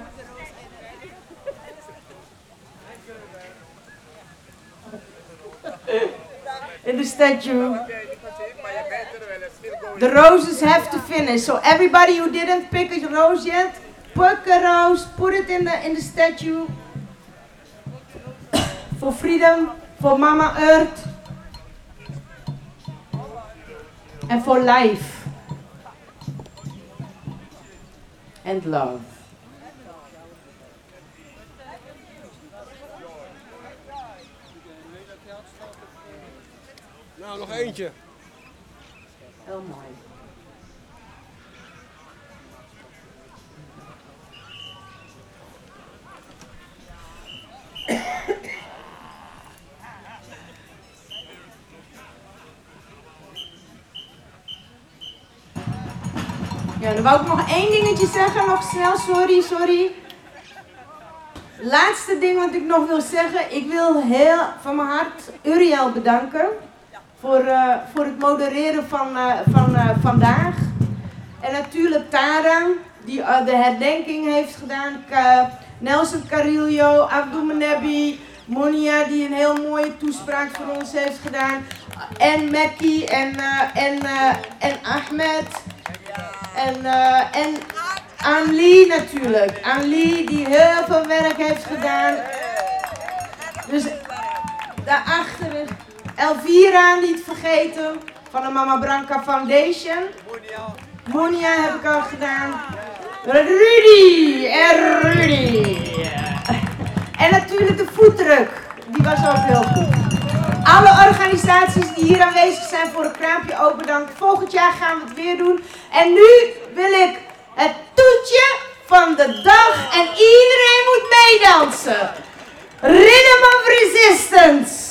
In the statue. The roses have to finish. So everybody who didn't pick a rose yet, pick a rose, put it in the statue. For freedom, for Mama Earth. And for life. And love. Nou, nog eentje. Heel mooi. Ja, dan wou ik nog één dingetje zeggen, nog snel, sorry. Laatste ding wat ik nog wil zeggen. Ik wil heel van mijn hart Uriel bedanken voor het modereren van vandaag. En natuurlijk Tara, die de herdenking heeft gedaan. Nelson Carillo, Abdul Menebi, Monia, die een heel mooie toespraak voor ons heeft gedaan. En Mekki en Ahmed. En Anli natuurlijk. Anli die heel veel werk heeft gedaan. Dus daarachter is Elvira niet vergeten. Van de Mama Branca Foundation. Monia heb ik al gedaan. Rudy. En natuurlijk de foodtruck, die was ook heel goed. Alle organisaties die hier aanwezig zijn voor een kraampje open dank. Volgend jaar gaan we het weer doen. En nu wil ik het toetje van de dag en iedereen moet meedansen. Rhythm of Resistance.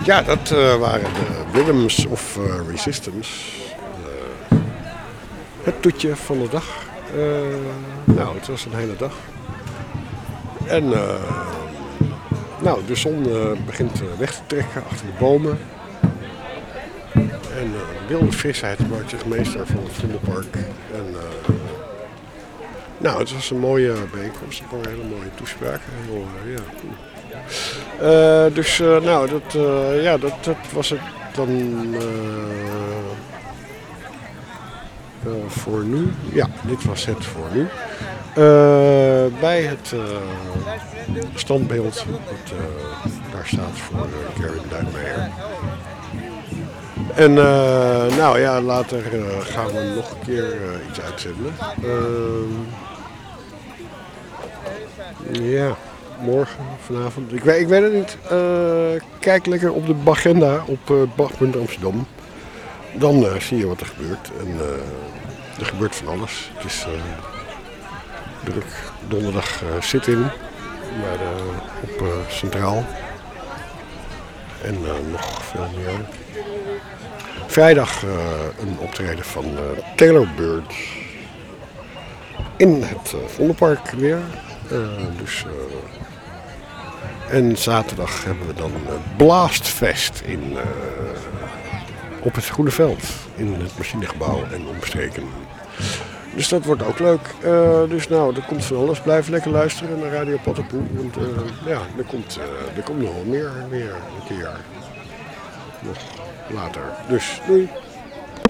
Ja, dat waren de Rhythms of Resistance. Het toetje van de dag. Nou, het was een hele dag. En nou, de zon begint weg te trekken achter de bomen. En wilde frisheid maakt zich meester van het Vondelpark. En nou, het was een mooie bijeenkomst, een hele mooie toespraak. Heel, ja. Dus nou, dat was het dan voor nu. Ja, dit was het voor nu. Bij het standbeeld dat daar staat voor Gerrit Duinmeijer. En nou ja, later gaan we nog een keer iets uitzenden. Ja, morgen, vanavond. Ik weet het niet. Kijk lekker op de agenda op Bach.Amsterdam. Dan zie je wat er gebeurt. En er gebeurt van alles. Het is druk. Donderdag zit-in op Centraal. En nog veel meer. Vrijdag een optreden van Taylor Bird in het Vondelpark weer. En zaterdag hebben we dan Blastfest op het Groene Veld in het machinegebouw en omstreken. Dus dat wordt ook leuk. Dus nou, er komt van alles. Blijf lekker luisteren naar Radio Pattenpoel. Want ja, er komt nog wel meer weer een keer. Nog later. Dus doei.